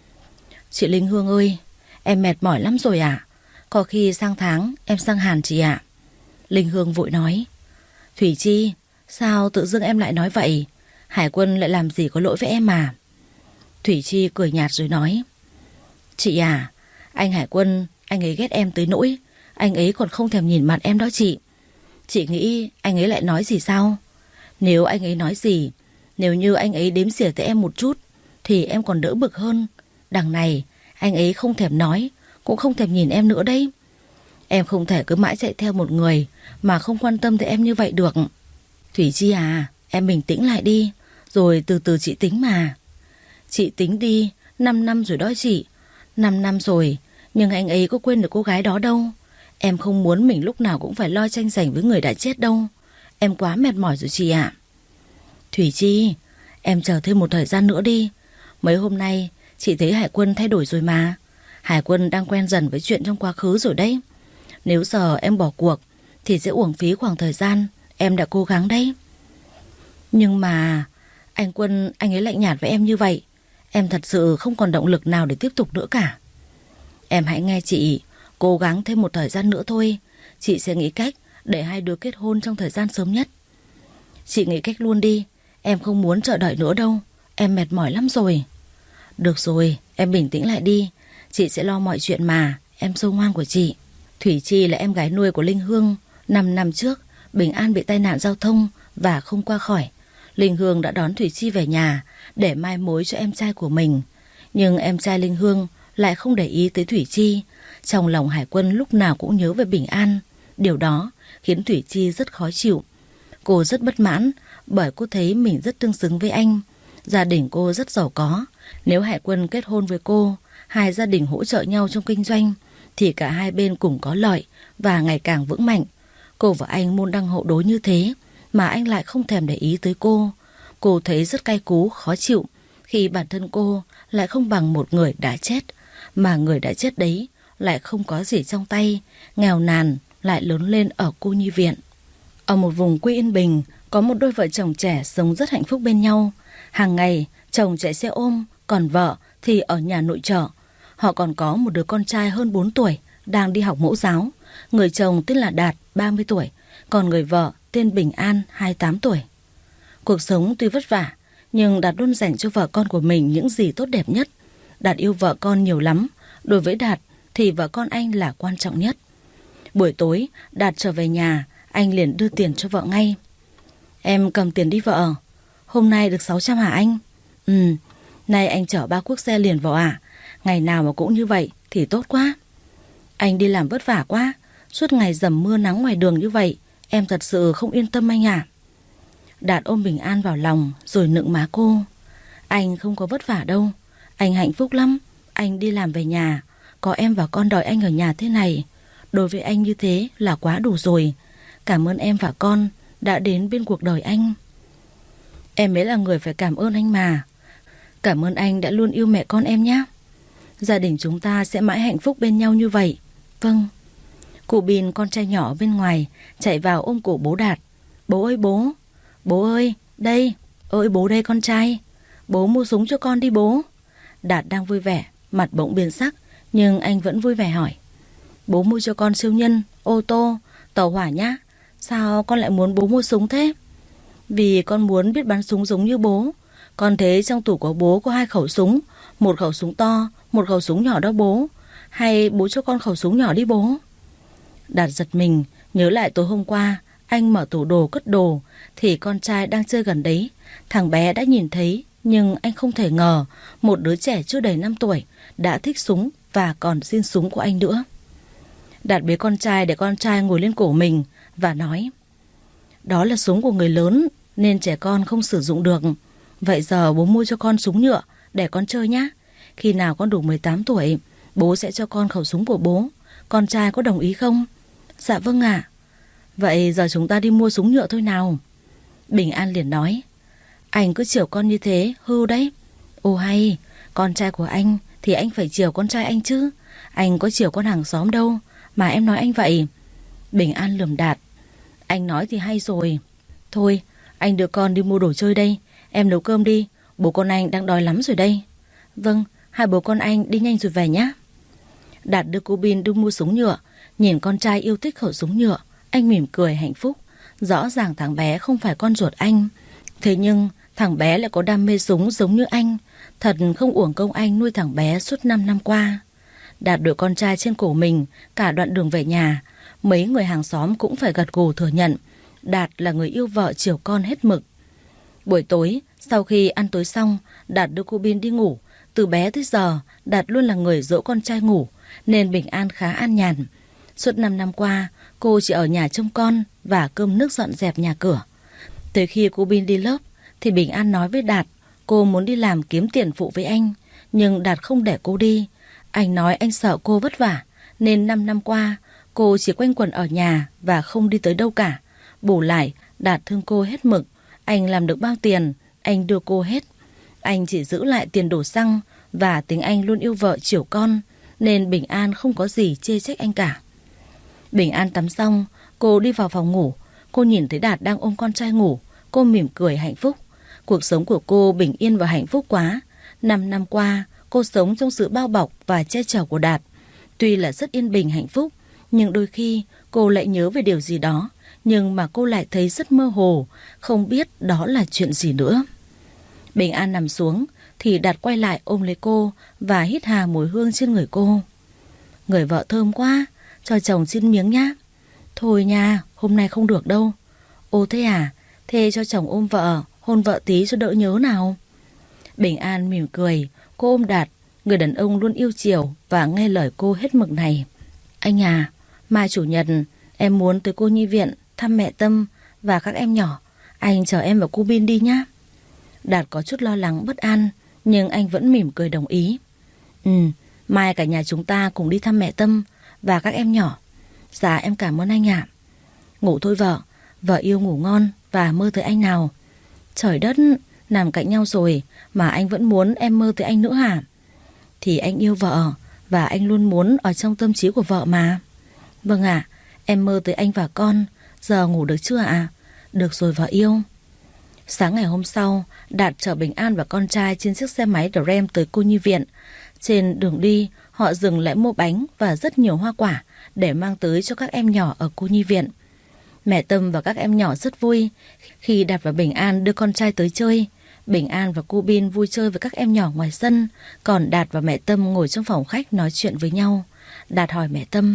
Chị Linh Hương ơi, em mệt mỏi lắm rồi ạ. À? Có khi sang tháng em sang Hàn chị ạ. À? Linh Hương vội nói. Thủy Chi, sao tự dưng em lại nói vậy? Hải Quân lại làm gì có lỗi với em mà. Thủy Chi cười nhạt rồi nói. Chị à, anh Hải Quân, anh ấy ghét em tới nỗi anh ấy còn không thèm nhìn mặt em đó chị. Chị nghĩ anh ấy lại nói gì sao? Nếu anh ấy nói gì, nếu như anh ấy đếm xỉa tới em một chút thì em còn đỡ bực hơn. Đằng này anh ấy không thèm nói, cũng không thèm nhìn em nữa đấy. Em không thể cứ mãi chạy theo một người mà không quan tâm tới em như vậy được. Thủy Chi à, em bình tĩnh lại đi, rồi từ từ chị tính mà. Chị tính đi, năm năm rồi đó chị. năm năm rồi, nhưng anh ấy có quên được cô gái đó đâu. Em không muốn mình lúc nào cũng phải lo tranh giành với người đã chết đâu. Em quá mệt mỏi rồi chị ạ. Thủy Chi, em chờ thêm một thời gian nữa đi. Mấy hôm nay chị thấy Hải Quân thay đổi rồi mà. Hải Quân đang quen dần với chuyện trong quá khứ rồi đấy. Nếu giờ em bỏ cuộc thì sẽ uổng phí khoảng thời gian em đã cố gắng đấy. Nhưng mà anh Quân, anh ấy lạnh nhạt với em như vậy, em thật sự không còn động lực nào để tiếp tục nữa cả. Em hãy nghe chị, cố gắng thêm một thời gian nữa thôi. Chị sẽ nghĩ cách để hai đứa kết hôn trong thời gian sớm nhất. Chị nghĩ cách luôn đi. Em không muốn chờ đợi nữa đâu. Em mệt mỏi lắm rồi. Được rồi, em bình tĩnh lại đi. Chị sẽ lo mọi chuyện mà. Em dâu ngoan của chị. Thủy Chi là em gái nuôi của Linh Hương. Năm năm trước Bình An bị tai nạn giao thông và không qua khỏi. Linh Hương đã đón Thủy Chi về nhà để mai mối cho em trai của mình. Nhưng em trai Linh Hương lại không để ý tới Thủy Chi. Trong lòng Hải Quân lúc nào cũng nhớ về Bình An. Điều đó khiến Thủy Chi rất khó chịu. Cô rất bất mãn bởi cô thấy mình rất tương xứng với anh. Gia đình cô rất giàu có. Nếu Hải Quân kết hôn với cô, hai gia đình hỗ trợ nhau trong kinh doanh, thì cả hai bên cùng có lợi và ngày càng vững mạnh. Cô và anh môn đăng hộ đối như thế mà anh lại không thèm để ý tới cô. Cô thấy rất cay cú, khó chịu khi bản thân cô lại không bằng một người đã chết, mà người đã chết đấy lại không có gì trong tay, nghèo nàn, lại lớn lên ở cô nhi viện. Ở một vùng quê yên bình, có một đôi vợ chồng trẻ sống rất hạnh phúc bên nhau. Hàng ngày, chồng chạy xe ôm, còn vợ thì ở nhà nội trợ. Họ còn có một đứa con trai hơn bốn tuổi, đang đi học mẫu giáo. Người chồng tên là Đạt, ba mươi tuổi, còn người vợ tên Bình An, hai mươi tám tuổi. Cuộc sống tuy vất vả, nhưng Đạt luôn dành cho vợ con của mình những gì tốt đẹp nhất. Đạt yêu vợ con nhiều lắm. Đối với Đạt thì vợ con anh là quan trọng nhất. Buổi tối, Đạt trở về nhà, anh liền đưa tiền cho vợ ngay. Em cầm tiền đi vợ. Hôm nay được sáu trăm hả anh? Ừ, nay anh chở ba cuốc xe liền vào à? Ngày nào mà cũng như vậy thì tốt quá. Anh đi làm vất vả quá, suốt ngày dầm mưa nắng ngoài đường như vậy, em thật sự không yên tâm anh à. Đạt ôm Bình An vào lòng rồi nựng má cô. Anh không có vất vả đâu, anh hạnh phúc lắm. Anh đi làm về nhà, có em và con đợi anh ở nhà thế này. Đối với anh như thế là quá đủ rồi. Cảm ơn em và con đã đến bên cuộc đời anh. Em mới là người phải cảm ơn anh mà. Cảm ơn anh đã luôn yêu mẹ con em nhé. Gia đình chúng ta sẽ mãi hạnh phúc bên nhau như vậy. Vâng. Cụ Bin, con trai nhỏ bên ngoài, chạy vào ôm cổ bố Đạt. Bố ơi bố. Bố ơi, đây. Ơi bố đây con trai. Bố mua súng cho con đi bố. Đạt đang vui vẻ, mặt bỗng biến sắc, nhưng anh vẫn vui vẻ hỏi. Bố mua cho con siêu nhân, ô tô, tàu hỏa nhá. Sao con lại muốn bố mua súng thế? Vì con muốn biết bắn súng giống như bố. Con thấy trong tủ của bố có hai khẩu súng, một khẩu súng to, một khẩu súng nhỏ đó bố. Hay bố cho con khẩu súng nhỏ đi bố. Đạt giật mình, nhớ lại tối hôm qua anh mở tủ đồ cất đồ thì con trai đang chơi gần đấy. Thằng bé đã nhìn thấy, nhưng anh không thể ngờ một đứa trẻ chưa đầy năm tuổi đã thích súng và còn xin súng của anh nữa. Đạt bế con trai để con trai ngồi lên cổ mình và nói: Đó là súng của người lớn nên trẻ con không sử dụng được. Vậy giờ bố mua cho con súng nhựa để con chơi nhá. Khi nào con đủ mười tám tuổi, bố sẽ cho con khẩu súng của bố. Con trai có đồng ý không? Dạ vâng ạ. Vậy giờ chúng ta đi mua súng nhựa thôi nào. Bình An liền nói: Anh cứ chiều con như thế hư đấy. Ồ hay, con trai của anh thì anh phải chiều con trai anh chứ. Anh có chiều con hàng xóm đâu mà em nói anh vậy. Bình An lườm Đạt: Anh nói thì hay rồi. Thôi, anh đưa con đi mua đồ chơi đây. Em nấu cơm đi, bố con anh đang đói lắm rồi đây. Vâng, hai bố con anh đi nhanh rồi về nhé. Đạt đưa cô Bin đi mua súng nhựa. Nhìn con trai yêu thích khẩu súng nhựa, anh mỉm cười hạnh phúc. Rõ ràng thằng bé không phải con ruột anh, thế nhưng thằng bé lại có đam mê súng giống như anh. Thật không uổng công anh nuôi thằng bé suốt năm năm qua. Đạt đuổi con trai trên cổ mình cả đoạn đường về nhà. Mấy người hàng xóm cũng phải gật gù thừa nhận Đạt là người yêu vợ chiều con hết mực. Buổi tối, sau khi ăn tối xong, Đạt đưa cô Bin đi ngủ. Từ bé tới giờ, Đạt luôn là người dỗ con trai ngủ, nên Bình An khá an nhàn. Suốt năm năm qua, cô chỉ ở nhà trông con và cơm nước dọn dẹp nhà cửa. Tới khi cô Bin đi lớp, thì Bình An nói với Đạt cô muốn đi làm kiếm tiền phụ với anh. Nhưng Đạt không để cô đi. Anh nói anh sợ cô vất vả, nên năm năm qua cô chỉ quanh quẩn ở nhà và không đi tới đâu cả. Bù lại, Đạt thương cô hết mực. Anh làm được bao tiền, anh đưa cô hết. Anh chỉ giữ lại tiền đổ xăng và tính anh luôn yêu vợ chiều con, nên Bình An không có gì chê trách anh cả. Bình An tắm xong, cô đi vào phòng ngủ. Cô nhìn thấy Đạt đang ôm con trai ngủ. Cô mỉm cười hạnh phúc. Cuộc sống của cô bình yên và hạnh phúc quá. Năm năm qua, cô sống trong sự bao bọc và che chở của Đạt. Tuy là rất yên bình hạnh phúc, nhưng đôi khi cô lại nhớ về điều gì đó, nhưng mà cô lại thấy rất mơ hồ, không biết đó là chuyện gì nữa. Bình An nằm xuống thì Đạt quay lại ôm lấy cô và hít hà mùi hương trên người cô. Người vợ thơm quá, cho chồng xin miếng nhá. Thôi nha, hôm nay không được đâu. Ô thế à, thế cho chồng ôm vợ, hôn vợ tí cho đỡ nhớ nào. Bình An mỉm cười, cô ôm Đạt, người đàn ông luôn yêu chiều và nghe lời cô hết mực này. Anh à, mai chủ nhật em muốn tới cô nhi viện thăm mẹ Tâm và các em nhỏ. Anh chở em và cô Bin đi nhá. Đạt có chút lo lắng bất an, nhưng anh vẫn mỉm cười đồng ý. Ừ, mai cả nhà chúng ta cùng đi thăm mẹ Tâm và các em nhỏ. Dạ em cảm ơn anh ạ. Ngủ thôi vợ, vợ yêu ngủ ngon và mơ tới anh nào. Trời đất, nằm cạnh nhau rồi mà anh vẫn muốn em mơ tới anh nữa hả? Thì anh yêu vợ và anh luôn muốn ở trong tâm trí của vợ mà. Vâng ạ, em mơ tới anh và con. Giờ ngủ được chưa ạ? Được rồi vợ yêu. Sáng ngày hôm sau, Đạt chở Bình An và con trai trên chiếc xe máy Dram tới cô nhi viện. Trên đường đi, họ dừng lại mua bánh và rất nhiều hoa quả để mang tới cho các em nhỏ ở cô nhi viện. Mẹ Tâm và các em nhỏ rất vui khi Đạt và Bình An đưa con trai tới chơi. Bình An và cô Bin vui chơi với các em nhỏ ngoài sân, còn Đạt và mẹ Tâm ngồi trong phòng khách nói chuyện với nhau. Đạt hỏi mẹ Tâm: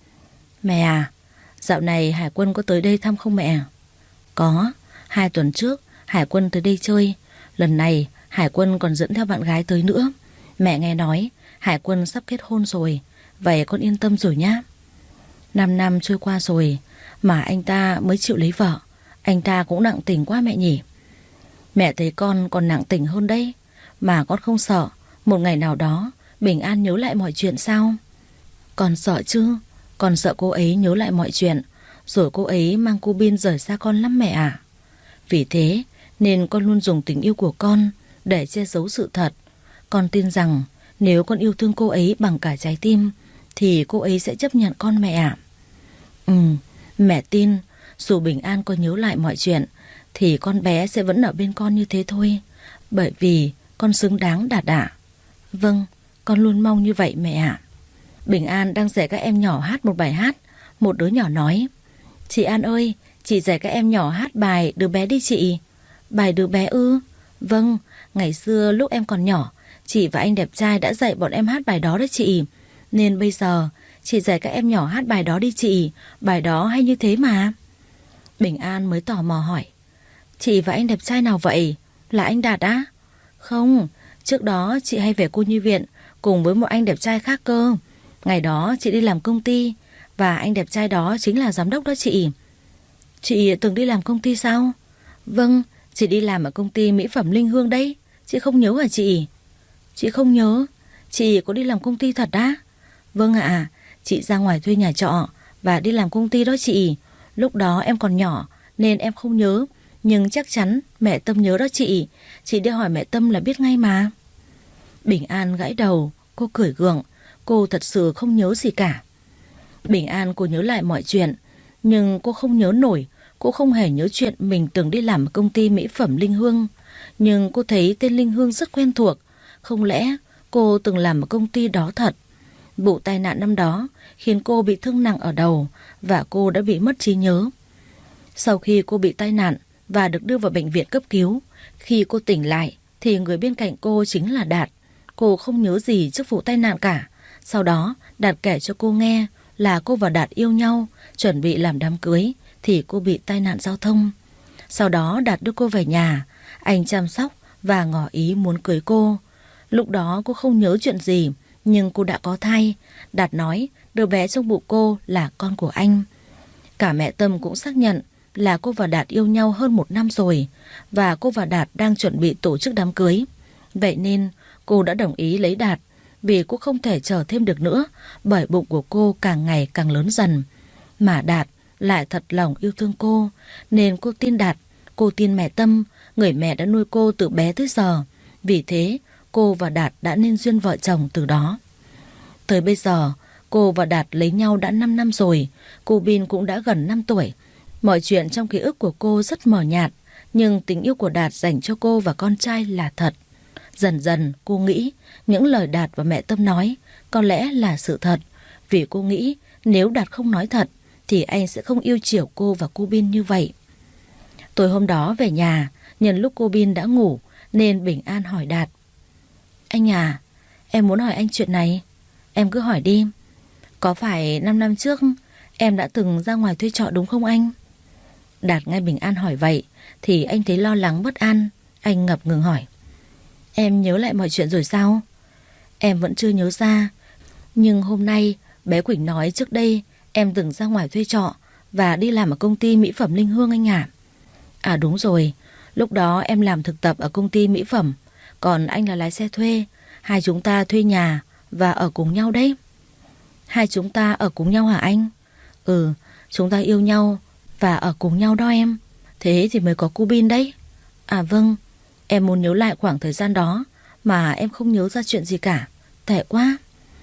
Mẹ à, dạo này Hải Quân có tới đây thăm không mẹ? Có, hai tuần trước Hải Quân tới đây chơi. Lần này Hải Quân còn dẫn theo bạn gái tới nữa. Mẹ nghe nói Hải Quân sắp kết hôn rồi. Vậy con yên tâm rồi nhá. Năm năm trôi qua rồi mà anh ta mới chịu lấy vợ. Anh ta cũng nặng tình quá mẹ nhỉ. Mẹ thấy con còn nặng tình hơn đấy. Mà con không sợ một ngày nào đó Bình An nhớ lại mọi chuyện sao? Con sợ chứ. Con sợ cô ấy nhớ lại mọi chuyện, rồi cô ấy mang cô Bin rời xa con lắm mẹ à. Vì thế nên con luôn dùng tình yêu của con để che giấu sự thật. Con tin rằng nếu con yêu thương cô ấy bằng cả trái tim thì cô ấy sẽ chấp nhận con mẹ ạ. Ừ, mẹ tin dù Bình An có nhớ lại mọi chuyện thì con bé sẽ vẫn ở bên con như thế thôi. Bởi vì con xứng đáng Đạt ạ. Vâng, con luôn mong như vậy mẹ ạ. Bình An đang dạy các em nhỏ hát một bài hát. Một đứa nhỏ nói: Chị An ơi, chị dạy các em nhỏ hát bài Đứa bé đi chị. Bài Đứa bé ư? Vâng, ngày xưa lúc em còn nhỏ, chị và anh đẹp trai đã dạy bọn em hát bài đó đấy chị. Nên bây giờ chị dạy các em nhỏ hát bài đó đi chị. Bài đó hay như thế mà. Bình An mới tò mò hỏi: Chị và anh đẹp trai nào vậy? Là anh Đạt á? Không, trước đó chị hay về cô nhi viện cùng với một anh đẹp trai khác cơ. Ngày đó chị đi làm công ty và anh đẹp trai đó chính là giám đốc đó chị. Chị từng đi làm công ty sao? Vâng, chị đi làm ở công ty mỹ phẩm Linh Hương đấy. Chị không nhớ hả chị? Chị không nhớ. Chị có đi làm công ty thật á? Vâng ạ, chị ra ngoài thuê nhà trọ và đi làm công ty đó chị. Lúc đó em còn nhỏ nên em không nhớ, nhưng chắc chắn mẹ Tâm nhớ đó chị. Chị đi hỏi mẹ Tâm là biết ngay mà. Bình An gãi đầu, cô cười gượng. Cô thật sự không nhớ gì cả. Bình An cô nhớ lại mọi chuyện, nhưng cô không nhớ nổi. Cô không hề nhớ chuyện mình từng đi làm ở công ty mỹ phẩm Linh Hương. Nhưng cô thấy tên Linh Hương rất quen thuộc. Không lẽ cô từng làm ở công ty đó thật? Vụ tai nạn năm đó khiến cô bị thương nặng ở đầu và cô đã bị mất trí nhớ. Sau khi cô bị tai nạn và được đưa vào bệnh viện cấp cứu, khi cô tỉnh lại thì người bên cạnh cô chính là Đạt. Cô không nhớ gì trước vụ tai nạn cả. Sau đó Đạt kể cho cô nghe là cô và Đạt yêu nhau, chuẩn bị làm đám cưới thì cô bị tai nạn giao thông. Sau đó Đạt đưa cô về nhà, anh chăm sóc và ngỏ ý muốn cưới cô. Lúc đó cô không nhớ chuyện gì, nhưng cô đã có thai. Đạt nói đứa bé trong bụng cô là con của anh. Cả mẹ Tâm cũng xác nhận là cô và Đạt yêu nhau hơn một năm rồi và cô và Đạt đang chuẩn bị tổ chức đám cưới. Vậy nên cô đã đồng ý lấy Đạt vì cô không thể chờ thêm được nữa, bởi bụng của cô càng ngày càng lớn dần. Mà Đạt lại thật lòng yêu thương cô, nên cô tin Đạt, cô tin mẹ Tâm, người mẹ đã nuôi cô từ bé tới giờ. Vì thế cô và Đạt đã nên duyên vợ chồng từ đó. Tới bây giờ cô và Đạt lấy nhau đã năm năm rồi. Cô Bin cũng đã gần năm tuổi. Mọi chuyện trong ký ức của cô rất mờ nhạt, nhưng tình yêu của Đạt dành cho cô và con trai là thật. Dần dần cô nghĩ những lời Đạt và mẹ Tâm nói có lẽ là sự thật, vì cô nghĩ nếu Đạt không nói thật thì anh sẽ không yêu chiều cô và cô Bin như vậy. Tối hôm đó về nhà, nhân lúc cô Bin đã ngủ nên Bình An hỏi Đạt: Anh à, em muốn hỏi anh chuyện này. Em cứ hỏi đi. Có phải năm năm trước em đã từng ra ngoài thuê trọ đúng không anh? Đạt nghe Bình An hỏi vậy thì anh thấy lo lắng bất an. Anh ngập ngừng hỏi: Em nhớ lại mọi chuyện rồi sao? Em vẫn chưa nhớ ra. Nhưng hôm nay bé Quỳnh nói trước đây em từng ra ngoài thuê trọ và đi làm ở công ty mỹ phẩm Linh Hương anh ạ. À? à đúng rồi, lúc đó em làm thực tập ở công ty mỹ phẩm, còn anh là lái xe thuê. Hai chúng ta thuê nhà và ở cùng nhau đấy. Hai chúng ta ở cùng nhau hả anh? Ừ, chúng ta yêu nhau và ở cùng nhau đó em. Thế thì mới có cô Bin đấy. À vâng, em muốn nhớ lại khoảng thời gian đó mà em không nhớ ra chuyện gì cả. Tệ quá.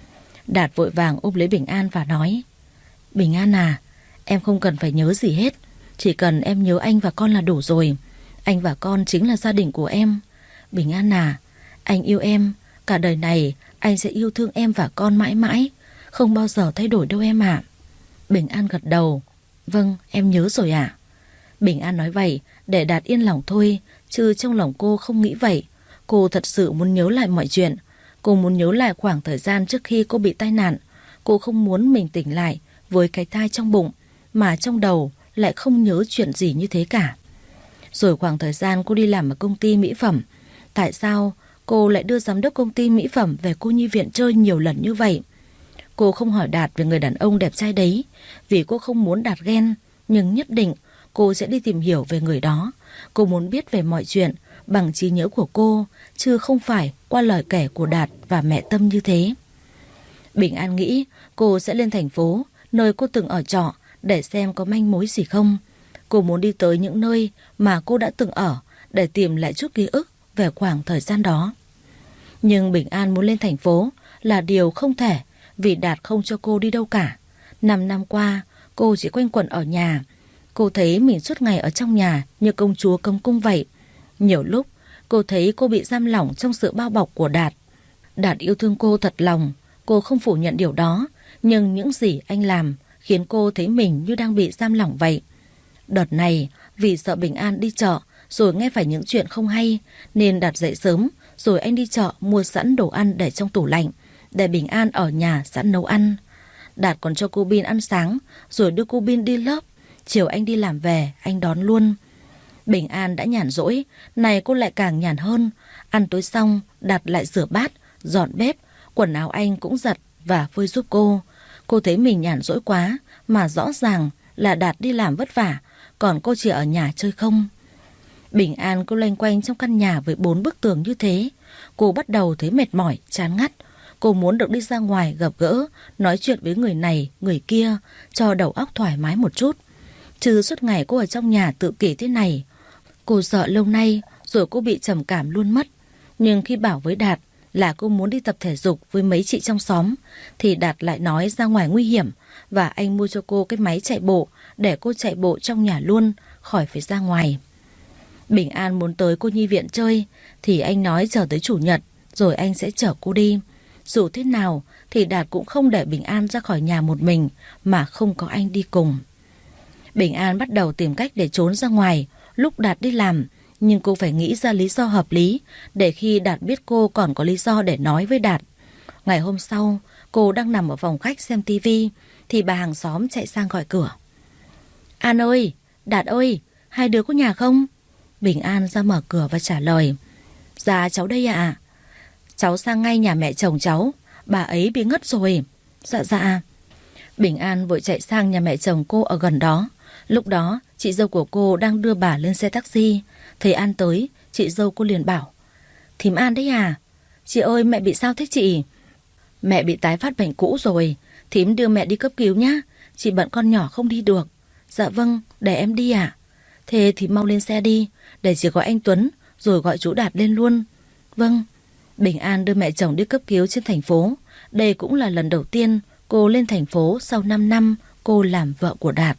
Đạt vội vàng ôm lấy Bình An và nói: Bình An à, em không cần phải nhớ gì hết. Chỉ cần em nhớ anh và con là đủ rồi. Anh và con chính là gia đình của em. Bình An à, anh yêu em. Cả đời này anh sẽ yêu thương em và con mãi mãi, không bao giờ thay đổi đâu em ạ. Bình An gật đầu: Vâng, em nhớ rồi ạ. Bình An nói vậy để Đạt yên lòng thôi, chứ trong lòng cô không nghĩ vậy. Cô thật sự muốn nhớ lại mọi chuyện. Cô muốn nhớ lại khoảng thời gian trước khi cô bị tai nạn. Cô không muốn mình tỉnh lại với cái thai trong bụng mà trong đầu lại không nhớ chuyện gì như thế cả. Rồi khoảng thời gian cô đi làm ở công ty mỹ phẩm, tại sao cô lại đưa giám đốc công ty mỹ phẩm về cô nhi viện chơi nhiều lần như vậy? Cô không hỏi Đạt về người đàn ông đẹp trai đấy vì cô không muốn Đạt ghen, nhưng nhất định cô sẽ đi tìm hiểu về người đó. Cô muốn biết về mọi chuyện bằng trí nhớ của cô, chứ không phải qua lời kể của Đạt và mẹ Tâm như thế. Bình An nghĩ cô sẽ lên thành phố, nơi cô từng ở trọ, để xem có manh mối gì không. Cô muốn đi tới những nơi mà cô đã từng ở để tìm lại chút ký ức về khoảng thời gian đó. Nhưng Bình An muốn lên thành phố là điều không thể, vì Đạt không cho cô đi đâu cả. Năm năm qua, cô chỉ quanh quẩn ở nhà. Cô thấy mình suốt ngày ở trong nhà như công chúa cấm cung vậy. Nhiều lúc, cô thấy cô bị giam lỏng trong sự bao bọc của Đạt. Đạt yêu thương cô thật lòng, cô không phủ nhận điều đó. Nhưng những gì anh làm khiến cô thấy mình như đang bị giam lỏng vậy. Đợt này, vì sợ Bình An đi chợ rồi nghe phải những chuyện không hay, nên Đạt dậy sớm, rồi anh đi chợ mua sẵn đồ ăn để trong tủ lạnh, để Bình An ở nhà sẵn nấu ăn. Đạt còn cho cô Bin ăn sáng, rồi đưa cô Bin đi lớp. Chiều anh đi làm về, anh đón luôn. Bình An đã nhàn rỗi, này cô lại càng nhàn hơn. Ăn tối xong, Đạt lại rửa bát, dọn bếp, quần áo anh cũng giặt và phơi giúp cô. Cô thấy mình nhàn rỗi quá, mà rõ ràng là Đạt đi làm vất vả, còn cô chỉ ở nhà chơi không. Bình An cô loanh quanh trong căn nhà với bốn bức tường như thế. Cô bắt đầu thấy mệt mỏi, chán ngắt. Cô muốn được đi ra ngoài gặp gỡ, nói chuyện với người này, người kia, cho đầu óc thoải mái một chút. Chứ suốt ngày cô ở trong nhà tự kỷ thế này. Cô sợ lâu nay rồi cô bị trầm cảm luôn mất. Nhưng khi bảo với Đạt là cô muốn đi tập thể dục với mấy chị trong xóm, thì Đạt lại nói ra ngoài nguy hiểm, và anh mua cho cô cái máy chạy bộ để cô chạy bộ trong nhà luôn, khỏi phải ra ngoài. Bình An muốn tới cô nhi viện chơi, thì anh nói chờ tới chủ nhật rồi anh sẽ chở cô đi. Dù thế nào thì Đạt cũng không để Bình An ra khỏi nhà một mình mà không có anh đi cùng. Bình An bắt đầu tìm cách để trốn ra ngoài lúc Đạt đi làm, nhưng cô phải nghĩ ra lý do hợp lý để khi Đạt biết cô còn có lý do để nói với Đạt. Ngày hôm sau, cô đang nằm ở phòng khách xem tivi thì bà hàng xóm chạy sang gọi cửa. An ơi, Đạt ơi, hai đứa có nhà không? Bình An ra mở cửa và trả lời. Dạ cháu đây ạ. Cháu sang ngay nhà mẹ chồng cháu, bà ấy bị ngất rồi. Dạ dạ. Bình An vội chạy sang nhà mẹ chồng cô ở gần đó. Lúc đó chị dâu của cô đang đưa bà lên xe taxi. Thấy An tới, chị dâu cô liền bảo. Thím An đấy à? Chị ơi, mẹ bị sao thế chị? Mẹ bị tái phát bệnh cũ rồi, thím đưa mẹ đi cấp cứu nhá. Chị bận con nhỏ không đi được. Dạ vâng, để em đi ạ. Thế thì mau lên xe đi, để chị gọi anh Tuấn rồi gọi chú Đạt lên luôn. Vâng. Bình An đưa mẹ chồng đi cấp cứu trên thành phố. Đây cũng là lần đầu tiên cô lên thành phố sau năm năm cô làm vợ của Đạt.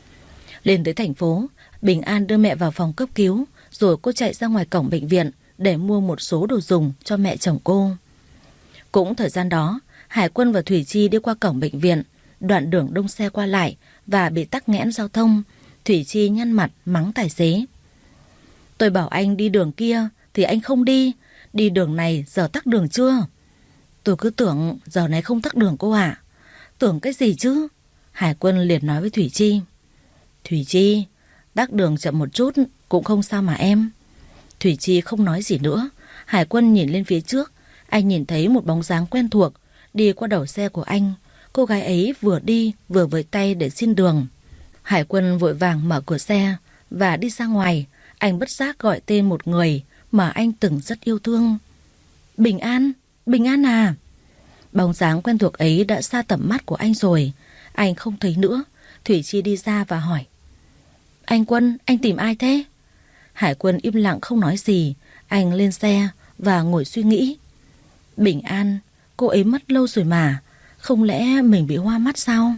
Lên tới thành phố, Bình An đưa mẹ vào phòng cấp cứu, rồi cô chạy ra ngoài cổng bệnh viện để mua một số đồ dùng cho mẹ chồng cô. Cũng thời gian đó, Hải Quân và Thủy Chi đi qua cổng bệnh viện. Đoạn đường đông xe qua lại và bị tắc nghẽn giao thông. Thủy Chi nhăn mặt mắng tài xế. Tôi bảo anh đi đường kia thì anh không đi. Đi đường này giờ tắc đường chưa? Tôi cứ tưởng giờ này không tắc đường cô ạ. Tưởng cái gì chứ? Hải Quân liền nói với Thủy Chi. Thủy Chi, tắc đường chậm một chút cũng không sao mà em. Thủy Chi không nói gì nữa. Hải Quân nhìn lên phía trước. Anh nhìn thấy một bóng dáng quen thuộc đi qua đầu xe của anh. Cô gái ấy vừa đi vừa với tay để xin đường. Hải Quân vội vàng mở cửa xe và đi ra ngoài. Anh bất giác gọi tên một người mà anh từng rất yêu thương. Bình An, Bình An à. Bóng dáng quen thuộc ấy đã xa tầm mắt của anh rồi. Anh không thấy nữa. Thủy Chi đi ra và hỏi. Anh Quân, anh tìm ai thế? Hải Quân im lặng không nói gì. Anh lên xe và ngồi suy nghĩ. Bình An, cô ấy mất lâu rồi mà. Không lẽ mình bị hoa mắt sao?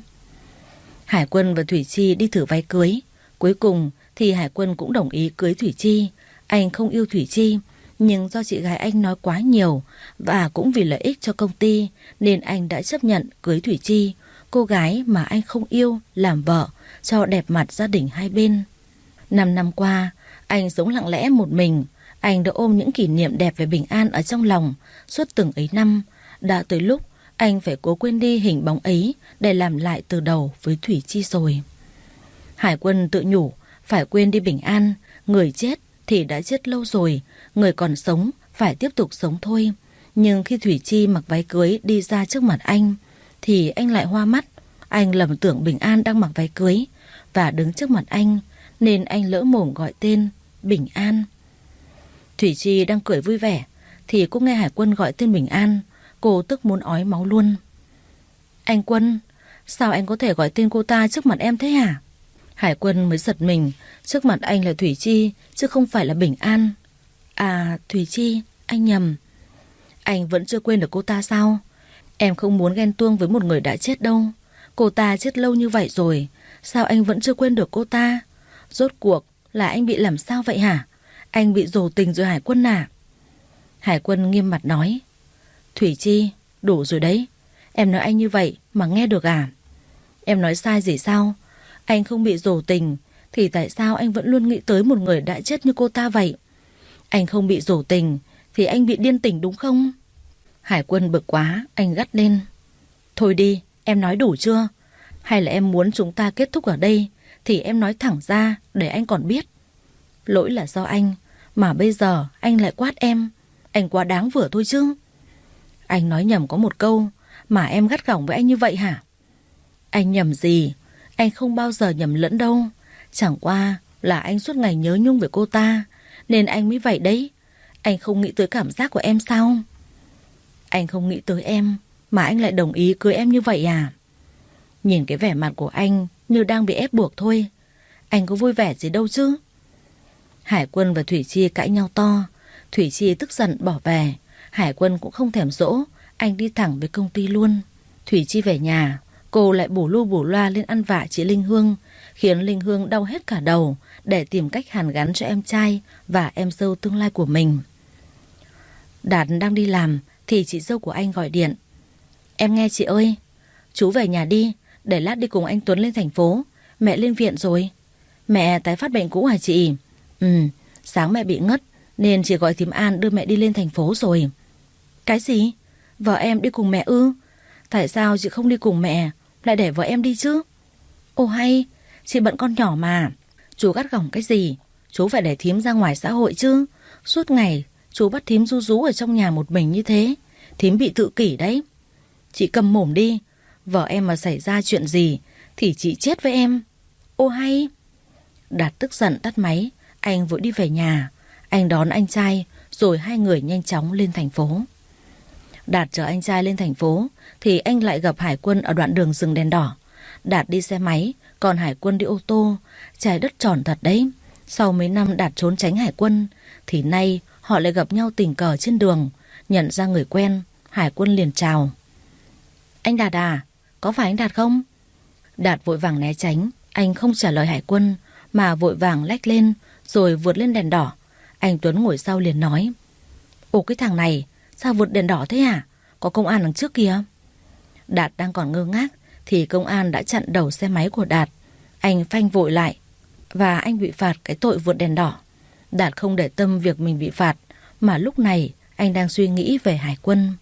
Hải Quân và Thủy Chi đi thử váy cưới. Cuối cùng thì Hải Quân cũng đồng ý cưới Thủy Chi. Anh không yêu Thủy Chi, nhưng do chị gái anh nói quá nhiều và cũng vì lợi ích cho công ty nên anh đã chấp nhận cưới Thủy Chi, cô gái mà anh không yêu, làm vợ cho đẹp mặt gia đình hai bên. Năm năm qua, anh sống lặng lẽ một mình. Anh đã ôm những kỷ niệm đẹp về Bình An ở trong lòng suốt từng ấy năm. Đã tới lúc anh phải cố quên đi hình bóng ấy để làm lại từ đầu với Thủy Chi rồi. Hải Quân tự nhủ phải quên đi Bình An. Người chết thì đã chết lâu rồi, người còn sống phải tiếp tục sống thôi. Nhưng khi Thủy Chi mặc váy cưới đi ra trước mặt anh thì anh lại hoa mắt. Anh lầm tưởng Bình An đang mặc váy cưới và đứng trước mặt anh, nên anh lỡ mồm gọi tên Bình An. Thủy Chi đang cười vui vẻ thì cô nghe Hải Quân gọi tên Bình An. Cô tức muốn ói máu luôn. Anh Quân, sao anh có thể gọi tên cô ta trước mặt em thế hả? Hải Quân mới giật mình, trước mặt anh là Thủy Chi chứ không phải là Bình An. À, Thủy Chi, anh nhầm. Anh vẫn chưa quên được cô ta sao? Em không muốn ghen tuông với một người đã chết đâu. Cô ta chết lâu như vậy rồi, sao anh vẫn chưa quên được cô ta? Rốt cuộc là anh bị làm sao vậy hả? Anh bị dồ tình rồi Hải Quân à? Hải Quân nghiêm mặt nói. Thủy Chi, đủ rồi đấy. Em nói anh như vậy mà nghe được à? Em nói sai gì sao? Anh không bị dồ tình thì tại sao anh vẫn luôn nghĩ tới một người đã chết như cô ta vậy? Anh không bị dồ tình thì anh bị điên tỉnh đúng không? Hải Quân bực quá, anh gắt lên. Thôi đi, em nói đủ chưa? Hay là em muốn chúng ta kết thúc ở đây thì em nói thẳng ra để anh còn biết. Lỗi là do anh, mà bây giờ anh lại quát em. Anh quá đáng vừa thôi chứ. Anh nói nhầm có một câu mà em gắt gỏng với anh như vậy hả? Anh nhầm gì? Anh không bao giờ nhầm lẫn đâu. Chẳng qua là anh suốt ngày nhớ nhung về cô ta nên anh mới vậy đấy. Anh không nghĩ tới cảm giác của em sao? Anh không nghĩ tới em mà anh lại đồng ý cưới em như vậy à? Nhìn cái vẻ mặt của anh như đang bị ép buộc thôi. Anh có vui vẻ gì đâu chứ. Hải Quân và Thủy Chi cãi nhau to. Thủy Chi tức giận bỏ về. Hải Quân cũng không thèm dỗ, anh đi thẳng về công ty luôn. Thủy Chi về nhà, cô lại bù lu bù loa lên ăn vạ chị Linh Hương, khiến Linh Hương đau hết cả đầu để tìm cách hàn gắn cho em trai và em dâu tương lai của mình. Đạt đang đi làm thì chị dâu của anh gọi điện. Em nghe chị ơi, chú về nhà đi, để lát đi cùng anh Tuấn lên thành phố. Mẹ lên viện rồi. Mẹ tái phát bệnh cũ hả chị? Ừ, sáng mẹ bị ngất nên chị gọi thím An đưa mẹ đi lên thành phố rồi. Cái gì? Vợ em đi cùng mẹ ư? Tại sao chị không đi cùng mẹ, lại để vợ em đi chứ? Ồ hay, chị bận con nhỏ mà. Chú gắt gỏng cái gì? Chú phải để thím ra ngoài xã hội chứ. Suốt ngày chú bắt thím ru rú ở trong nhà một mình như thế, thím bị tự kỷ đấy. Chị cầm mồm đi. Vợ em mà xảy ra chuyện gì thì chị chết với em. Ô hay. Đạt tức giận tắt máy. Anh vội đi về nhà. Anh đón anh trai rồi hai người nhanh chóng lên thành phố. Đạt chở anh trai lên thành phố thì anh lại gặp Hải Quân ở đoạn đường dừng đèn đỏ. Đạt đi xe máy, còn Hải Quân đi ô tô. Trái đất tròn thật đấy. Sau mấy năm Đạt trốn tránh Hải Quân thì nay họ lại gặp nhau tình cờ trên đường. Nhận ra người quen, Hải Quân liền chào. Anh Đạt à? Có phải anh Đạt không? Đạt vội vàng né tránh. Anh không trả lời Hải Quân mà vội vàng lách lên rồi vượt lên đèn đỏ. Anh Tuấn ngồi sau liền nói. Ồ, cái thằng này sao vượt đèn đỏ thế hả? Có công an đằng trước kìa. Đạt đang còn ngơ ngác thì công an đã chặn đầu xe máy của Đạt. Anh phanh vội lại và anh bị phạt cái tội vượt đèn đỏ. Đạt không để tâm việc mình bị phạt, mà lúc này anh đang suy nghĩ về Hải Quân.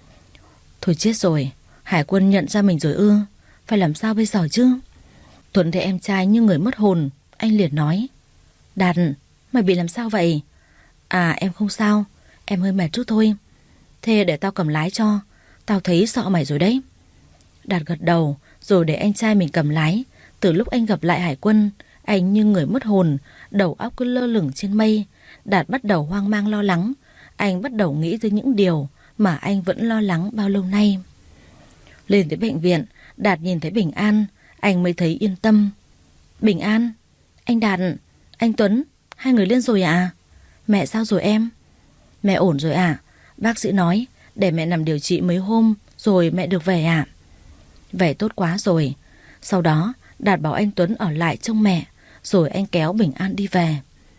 Thôi chết rồi, Hải Quân nhận ra mình rồi ư? Phải làm sao bây giờ chứ? Tuấn thấy em trai như người mất hồn. Anh liền nói. Đạt, mày bị làm sao vậy? À, em không sao, em hơi mệt chút thôi. Thế để tao cầm lái cho, tao thấy sợ mày rồi đấy. Đạt gật đầu rồi để anh trai mình cầm lái. Từ lúc anh gặp lại Hải Quân, anh như người mất hồn, đầu óc cứ lơ lửng trên mây. Đạt bắt đầu hoang mang lo lắng. Anh bắt đầu nghĩ tới những điều mà anh vẫn lo lắng bao lâu nay. Lên tới bệnh viện, Đạt nhìn thấy Bình An, anh mới thấy yên tâm. Bình An, anh Đạt, anh Tuấn, hai người lên rồi à? Mẹ sao rồi em? Mẹ ổn rồi à? Bác sĩ nói để mẹ nằm điều trị mấy hôm rồi mẹ được về à? Về tốt quá rồi. Sau đó Đạt bảo anh Tuấn ở lại trông mẹ, rồi anh kéo Bình An đi về.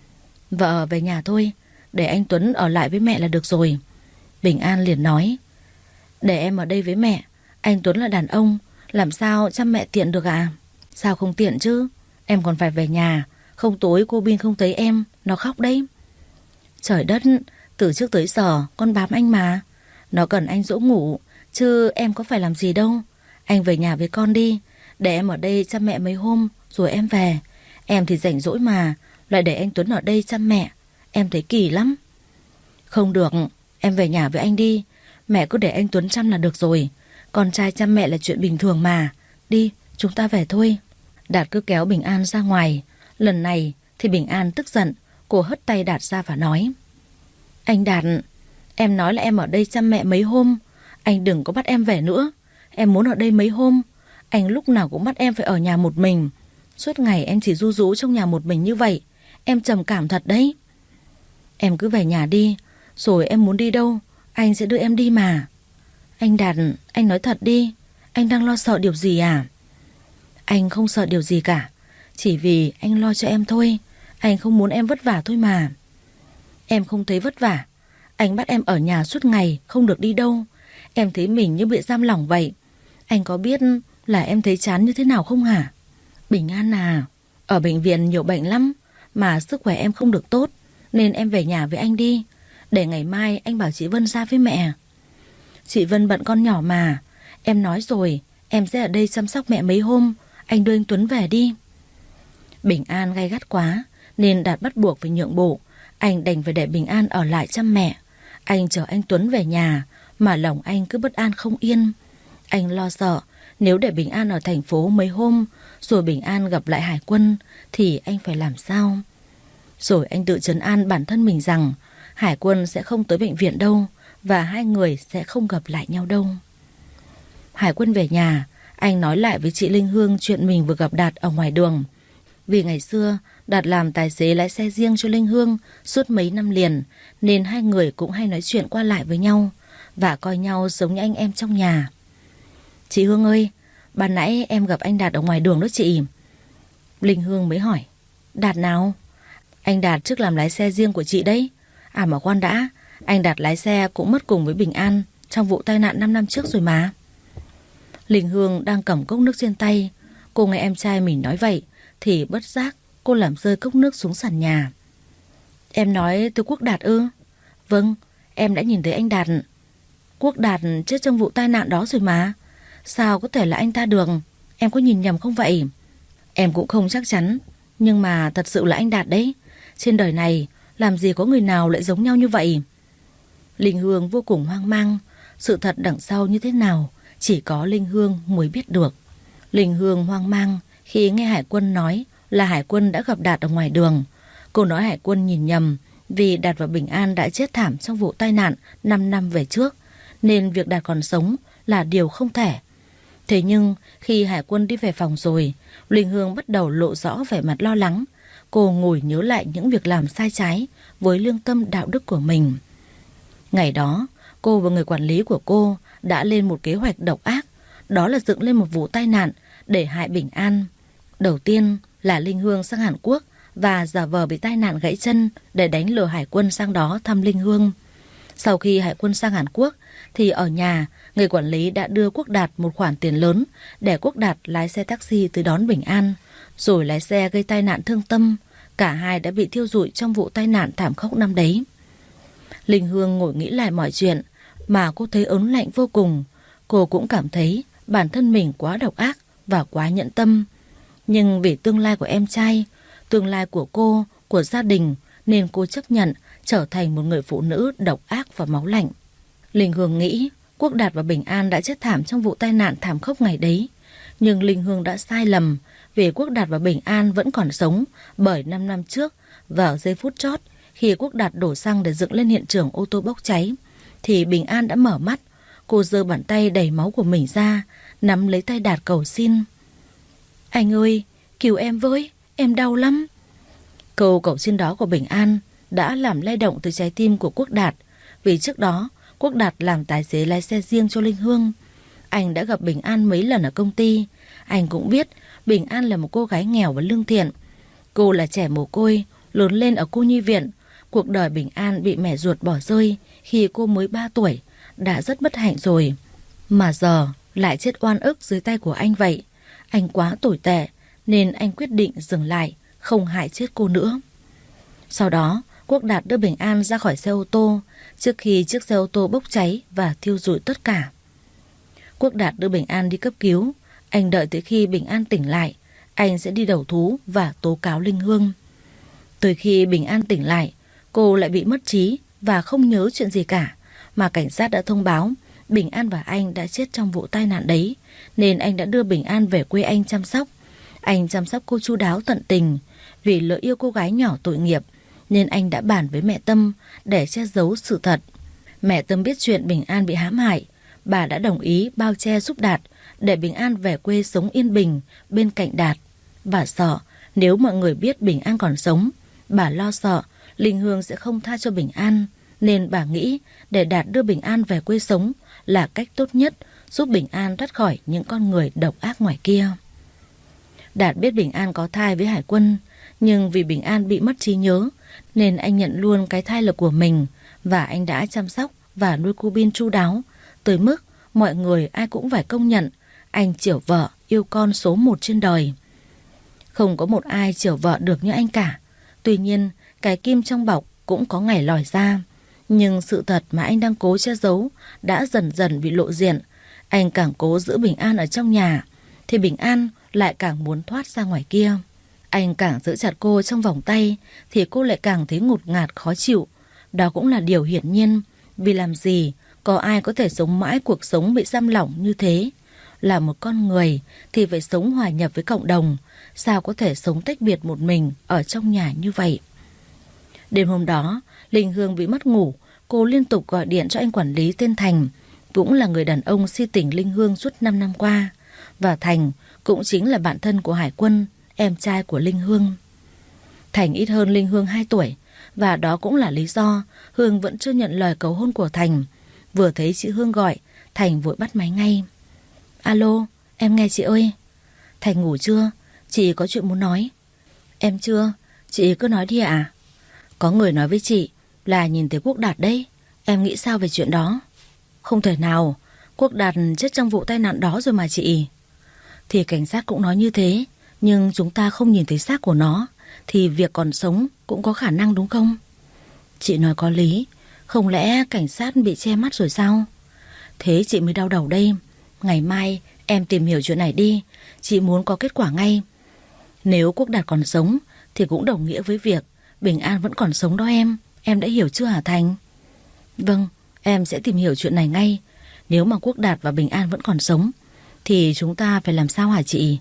Vợ về nhà thôi, để anh Tuấn ở lại với mẹ là được rồi. Bình An liền nói. Để em ở đây với mẹ, anh Tuấn là đàn ông, làm sao chăm mẹ tiện được à? Sao không tiện chứ? Em còn phải về nhà, không tối cô Bin không thấy em, nó khóc đấy. Trời đất, từ trước tới giờ con bám anh mà. Nó cần anh dỗ ngủ, chứ em có phải làm gì đâu. Anh về nhà với con đi, để em ở đây chăm mẹ mấy hôm rồi em về. Em thì rảnh rỗi mà, lại để anh Tuấn ở đây chăm mẹ, em thấy kỳ lắm. Không được, em về nhà với anh đi. Mẹ cứ để anh Tuấn chăm là được rồi. Con trai chăm mẹ là chuyện bình thường mà. Đi, chúng ta về thôi. Đạt cứ kéo Bình An ra ngoài. Lần này thì Bình An tức giận. Cô hất tay Đạt ra và nói. Anh Đạt, em nói là em ở đây chăm mẹ mấy hôm. Anh đừng có bắt em về nữa. Em muốn ở đây mấy hôm. Anh lúc nào cũng bắt em phải ở nhà một mình. Suốt ngày em chỉ ru rú trong nhà một mình như vậy, em trầm cảm thật đấy. Em cứ về nhà đi, rồi em muốn đi đâu anh sẽ đưa em đi mà. Anh Đạt, anh nói thật đi, anh đang lo sợ điều gì à? Anh không sợ điều gì cả, chỉ vì anh lo cho em thôi. Anh không muốn em vất vả thôi mà. Em không thấy vất vả. Anh bắt em ở nhà suốt ngày, không được đi đâu. Em thấy mình như bị giam lỏng vậy. Anh có biết là em thấy chán như thế nào không hả? Bình An à, ở bệnh viện nhiều bệnh lắm, mà sức khỏe em không được tốt, nên em về nhà với anh đi, để ngày mai anh bảo chị Vân ra với mẹ. Chị Vân bận con nhỏ mà. Em nói rồi, em sẽ ở đây chăm sóc mẹ mấy hôm. Anh đưa anh Tuấn về đi. Bình An gay gắt quá, nên Đạt bắt buộc phải nhượng bộ. Anh đành phải để Bình An ở lại chăm mẹ. Anh chở anh Tuấn về nhà, mà lòng anh cứ bất an không yên. Anh lo sợ nếu để Bình An ở thành phố mấy hôm, rồi Bình An gặp lại Hải Quân, thì anh phải làm sao? Rồi anh tự trấn an bản thân mình rằng Hải Quân sẽ không tới bệnh viện đâu, và hai người sẽ không gặp lại nhau đâu. Hải Quân về nhà, anh nói lại với chị Linh Hương chuyện mình vừa gặp Đạt ở ngoài đường. Vì ngày xưa Đạt làm tài xế lái xe riêng cho Linh Hương suốt mấy năm liền, nên hai người cũng hay nói chuyện qua lại với nhau và coi nhau giống như anh em trong nhà. Chị Hương ơi, ban nãy em gặp anh Đạt ở ngoài đường đó chị. Linh Hương mới hỏi, Đạt nào? Anh Đạt trước làm lái xe riêng của chị đấy. À mà khoan đã, anh Đạt lái xe cũng mất cùng với Bình An trong vụ tai nạn năm năm trước rồi mà. Linh Hương đang cầm cốc nước trên tay. Cô nghe em trai mình nói vậy thì bất giác cô làm rơi cốc nước xuống sàn nhà. Em nói từ Quốc Đạt ư? Vâng, em đã nhìn thấy anh Đạt. Quốc Đạt chết trong vụ tai nạn đó rồi mà. Sao có thể là anh ta được? Em có nhìn nhầm không vậy? Em cũng không chắc chắn, nhưng mà thật sự là anh Đạt đấy. Trên đời này làm gì có người nào lại giống nhau như vậy? Linh Hương vô cùng hoang mang. Sự thật đằng sau như thế nào chỉ có Linh Hương mới biết được. Linh Hương hoang mang khi nghe Hải Quân nói là Hải Quân đã gặp Đạt ở ngoài đường. Cô nói Hải Quân nhìn nhầm vì Đạt và Bình An đã chết thảm trong vụ tai nạn năm năm về trước, nên việc Đạt còn sống là điều không thể. Thế nhưng khi Hải Quân đi về phòng rồi, Linh Hương bắt đầu lộ rõ vẻ mặt lo lắng. Cô ngồi nhớ lại những việc làm sai trái với lương tâm đạo đức của mình. Ngày đó, cô và người quản lý của cô đã lên một kế hoạch độc ác, đó là dựng lên một vụ tai nạn để hại Bình An. Đầu tiên là Linh Hương sang Hàn Quốc và giả vờ bị tai nạn gãy chân để đánh lừa Hải Quân sang đó thăm Linh Hương. Sau khi Hải Quân sang Hàn Quốc thì ở nhà, người quản lý đã đưa Quốc Đạt một khoản tiền lớn để Quốc Đạt lái xe taxi tới đón Bình An, rồi lái xe gây tai nạn thương tâm. Cả hai đã bị thiêu rụi trong vụ tai nạn thảm khốc năm đấy. Linh Hương ngồi nghĩ lại mọi chuyện mà cô thấy ớn lạnh vô cùng. Cô cũng cảm thấy bản thân mình quá độc ác và quá nhẫn tâm. Nhưng vì tương lai của em trai, tương lai của cô, của gia đình, nên cô chấp nhận trở thành một người phụ nữ độc ác và máu lạnh. Linh Hương nghĩ Quốc Đạt và Bình An đã chết thảm trong vụ tai nạn thảm khốc ngày đấy. Nhưng Linh Hương đã sai lầm, vì Quốc Đạt và Bình An vẫn còn sống, bởi năm năm trước, vào giây phút chót, khi Quốc Đạt đổ xăng để dựng lên hiện trường ô tô bốc cháy, thì Bình An đã mở mắt. Cô giơ bàn tay đầy máu của mình ra, nắm lấy tay Đạt cầu xin. Anh ơi, cứu em với, em đau lắm. Câu cầu xin đó của Bình An đã làm lay động từ trái tim của Quốc Đạt, vì trước đó Quốc Đạt làm tài xế lái xe riêng cho Linh Hương. Anh đã gặp Bình An mấy lần ở công ty. Anh cũng biết Bình An là một cô gái nghèo và lương thiện. Cô là trẻ mồ côi, lớn lên ở cô nhi viện. Cuộc đời Bình An bị mẹ ruột bỏ rơi khi cô mới ba tuổi, đã rất bất hạnh rồi. Mà giờ lại chết oan ức dưới tay của anh vậy. Anh quá tồi tệ, nên anh quyết định dừng lại, không hại chết cô nữa. Sau đó, Quốc Đạt đưa Bình An ra khỏi xe ô tô, trước khi chiếc xe ô tô bốc cháy và thiêu rụi tất cả. Quốc Đạt đưa Bình An đi cấp cứu. Anh đợi tới khi Bình An tỉnh lại, anh sẽ đi đầu thú và tố cáo Linh Hương. Từ khi Bình An tỉnh lại, cô lại bị mất trí và không nhớ chuyện gì cả, mà cảnh sát đã thông báo Bình An và anh đã chết trong vụ tai nạn đấy, nên anh đã đưa Bình An về quê anh chăm sóc. Anh chăm sóc cô chu đáo tận tình. Vì lỡ yêu cô gái nhỏ tội nghiệp, nên anh đã bàn với mẹ Tâm để che giấu sự thật. Mẹ Tâm biết chuyện Bình An bị hãm hại, bà đã đồng ý bao che giúp Đạt để Bình An về quê sống yên bình bên cạnh Đạt. Bà sợ nếu mọi người biết Bình An còn sống, bà lo sợ Linh Hương sẽ không tha cho Bình An, nên bà nghĩ để Đạt đưa Bình An về quê sống là cách tốt nhất giúp Bình An thoát khỏi những con người độc ác ngoài kia. Đạt biết Bình An có thai với Hải Quân, nhưng vì Bình An bị mất trí nhớ nên anh nhận luôn cái thai là của mình, và anh đã chăm sóc và nuôi cô Bin chu đáo tới mức mọi người ai cũng phải công nhận anh chiều vợ yêu con số một trên đời. Không có một ai chiều vợ được như anh cả. Tuy nhiên cái kim trong bọc cũng có ngày lòi ra, nhưng sự thật mà anh đang cố che giấu đã dần dần bị lộ diện. Anh càng cố giữ Bình An ở trong nhà thì Bình An lại càng muốn thoát ra ngoài kia. Anh càng giữ chặt cô trong vòng tay thì cô lại càng thấy ngột ngạt khó chịu. Đó cũng là điều hiển nhiên, vì làm gì có ai có thể sống mãi cuộc sống bị giam lỏng như thế. Là một con người thì phải sống hòa nhập với cộng đồng, sao có thể sống tách biệt một mình ở trong nhà như vậy. Đêm hôm đó, Linh Hương bị mất ngủ, cô liên tục gọi điện cho anh quản lý tên Thành, cũng là người đàn ông si tình Linh Hương suốt năm năm qua. Và Thành cũng chính là bạn thân của Hải Quân, em trai của Linh Hương. Thành ít hơn Linh Hương hai tuổi, và đó cũng là lý do Hương vẫn chưa nhận lời cầu hôn của Thành. Vừa thấy chị Hương gọi, Thành vội bắt máy ngay. Alo, em nghe chị ơi. Thành ngủ chưa? Chị có chuyện muốn nói. Em chưa, chị cứ nói đi ạ. Có người nói với chị là nhìn thấy Quốc Đạt đấy. Em nghĩ sao về chuyện đó? Không thể nào, Quốc Đạt chết trong vụ tai nạn đó rồi mà chị. Thì cảnh sát cũng nói như thế, nhưng chúng ta không nhìn thấy xác của nó, thì việc còn sống cũng có khả năng đúng không? Chị nói có lý. Không lẽ cảnh sát bị che mắt rồi sao? Thế chị mới đau đầu đây. Ngày mai em tìm hiểu chuyện này đi. Chị muốn có kết quả ngay. Nếu Quốc Đạt còn sống thì cũng đồng nghĩa với việc Bình An vẫn còn sống đó em. Em đã hiểu chưa hả Thành? Vâng, em sẽ tìm hiểu chuyện này ngay. Nếu mà Quốc Đạt và Bình An vẫn còn sống thì chúng ta phải làm sao hả chị?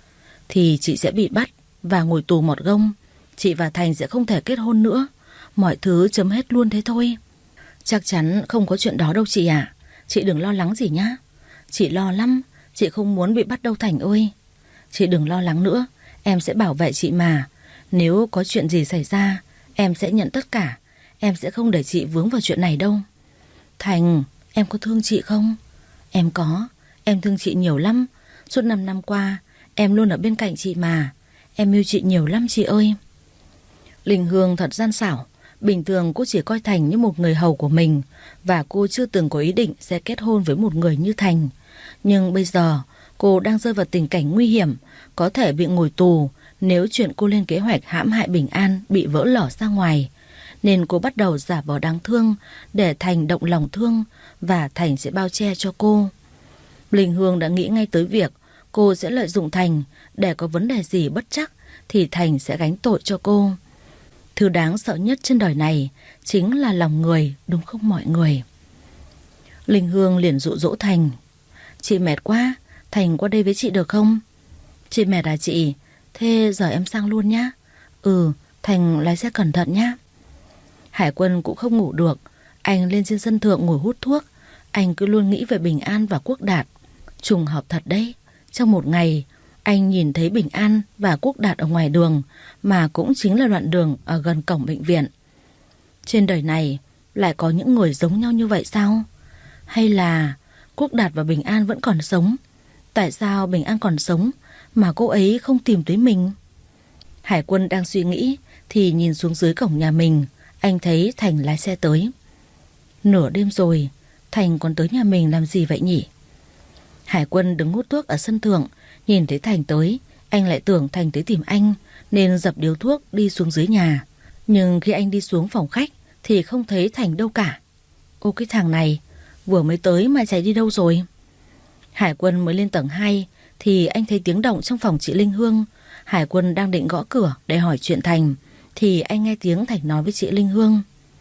Thì chị sẽ bị bắt và ngồi tù một gông. Chị và Thành sẽ không thể kết hôn nữa. Mọi thứ chấm hết luôn thế thôi. Chắc chắn không có chuyện đó đâu chị ạ. Chị đừng lo lắng gì nhá. Chị lo lắm. Chị không muốn bị bắt đâu Thành ơi. Chị đừng lo lắng nữa. Em sẽ bảo vệ chị mà. Nếu có chuyện gì xảy ra, em sẽ nhận tất cả. Em sẽ không để chị vướng vào chuyện này đâu. Thành, em có thương chị không? Em có. Em thương chị nhiều lắm. Suốt năm năm qua em luôn ở bên cạnh chị mà. Em yêu chị nhiều lắm chị ơi. Linh Hương thật gian xảo. Bình thường cô chỉ coi Thành như một người hầu của mình, và cô chưa từng có ý định sẽ kết hôn với một người như Thành. Nhưng bây giờ cô đang rơi vào tình cảnh nguy hiểm, có thể bị ngồi tù nếu chuyện cô lên kế hoạch hãm hại Bình An bị vỡ lở ra ngoài. Nên cô bắt đầu giả vờ đáng thương để Thành động lòng thương, và Thành sẽ bao che cho cô. Linh Hương đã nghĩ ngay tới việc cô sẽ lợi dụng Thành, để có vấn đề gì bất trắc thì Thành sẽ gánh tội cho cô. Thứ đáng sợ nhất trên đời này chính là lòng người, đúng không mọi người? Linh Hương liền dụ dỗ Thành. Chị mệt quá, Thành qua đây với chị được không? Chị mệt à chị? Thế giờ em sang luôn nhá. Ừ, Thành lái xe cẩn thận nhá. Hải Quân cũng không ngủ được. Anh lên trên sân thượng ngồi hút thuốc. Anh cứ luôn nghĩ về Bình An và Quốc Đạt. Trùng hợp thật đấy. Trong một ngày, anh nhìn thấy Bình An và Quốc Đạt ở ngoài đường, mà cũng chính là đoạn đường ở gần cổng bệnh viện. Trên đời này lại có những người giống nhau như vậy sao? Hay là Quốc Đạt và Bình An vẫn còn sống? Tại sao Bình An còn sống mà cô ấy không tìm tới mình? Hải Quân đang suy nghĩ thì nhìn xuống dưới cổng nhà mình. Anh thấy Thành lái xe tới. Nửa đêm rồi, Thành còn tới nhà mình làm gì vậy nhỉ? Hải Quân đứng hút thuốc ở sân thượng, nhìn thấy Thành tới, anh lại tưởng Thành tới tìm anh, nên dập điếu thuốc đi xuống dưới nhà. Nhưng khi anh đi xuống phòng khách thì không thấy Thành đâu cả. Ô cái thằng này, vừa mới tới mà chạy đi đâu rồi? Hải Quân mới lên tầng hai thì anh thấy tiếng động trong phòng chị Linh Hương. Hải Quân đang định gõ cửa để hỏi chuyện Thành thì anh nghe tiếng Thành nói với chị Linh Hương.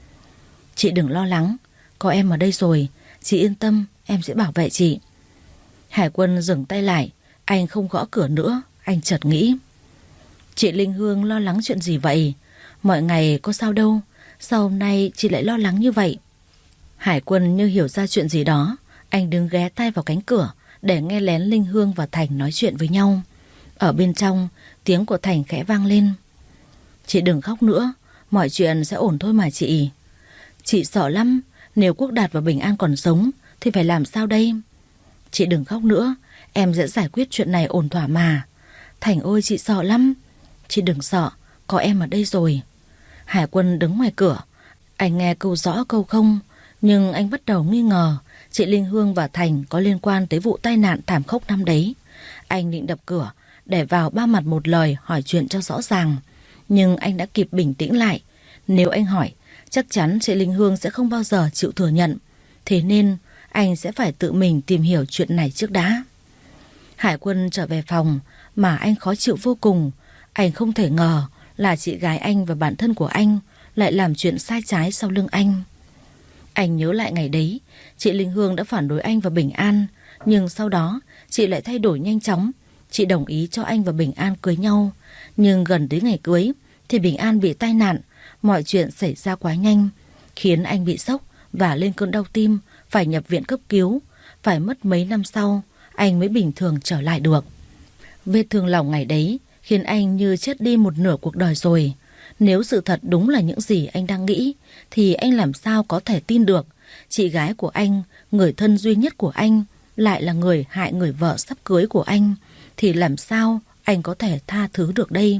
Chị đừng lo lắng, có em ở đây rồi, chị yên tâm, em sẽ bảo vệ chị. Hải Quân dừng tay lại, anh không gõ cửa nữa. Anh chợt nghĩ, chị Linh Hương lo lắng chuyện gì vậy? Mọi ngày có sao đâu, sao hôm nay chị lại lo lắng như vậy? Hải Quân như hiểu ra chuyện gì đó. Anh đứng ghé tay vào cánh cửa để nghe lén Linh Hương và Thành nói chuyện với nhau. Ở bên trong, tiếng của Thành khẽ vang lên. Chị đừng khóc nữa, mọi chuyện sẽ ổn thôi mà chị. Chị sợ lắm, nếu Quốc Đạt và Bình An còn sống thì phải làm sao đây? Chị đừng khóc nữa, em sẽ giải quyết chuyện này ổn thỏa mà. Thành ơi, chị sợ lắm. Chị đừng sợ, có em ở đây rồi. Hải Quân đứng ngoài cửa. Anh nghe câu rõ câu không, nhưng anh bắt đầu nghi ngờ chị Linh Hương và Thành có liên quan tới vụ tai nạn thảm khốc năm đấy. Anh định đập cửa để vào ba mặt một lời hỏi chuyện cho rõ ràng, nhưng anh đã kịp bình tĩnh lại. Nếu anh hỏi, chắc chắn chị Linh Hương sẽ không bao giờ chịu thừa nhận. Thế nên anh sẽ phải tự mình tìm hiểu chuyện này trước đã. Hải Quân trở về phòng mà anh khó chịu vô cùng. Anh không thể ngờ là chị gái anh và bạn thân của anh lại làm chuyện sai trái sau lưng anh. Anh nhớ lại ngày đấy, chị Linh Hương đã phản đối anh và Bình An, nhưng sau đó chị lại thay đổi nhanh chóng. Chị đồng ý cho anh và Bình An cưới nhau, nhưng gần đến ngày cưới thì Bình An bị tai nạn. Mọi chuyện xảy ra quá nhanh, khiến anh bị sốc và lên cơn đau tim, phải nhập viện cấp cứu. Phải mất mấy năm sau anh mới bình thường trở lại được. Vết thương lòng ngày đấy khiến anh như chết đi một nửa cuộc đời rồi. Nếu sự thật đúng là những gì anh đang nghĩ thì anh làm sao có thể tin được chị gái của anh, người thân duy nhất của anh, lại là người hại người vợ sắp cưới của anh. Thì làm sao anh có thể tha thứ được đây?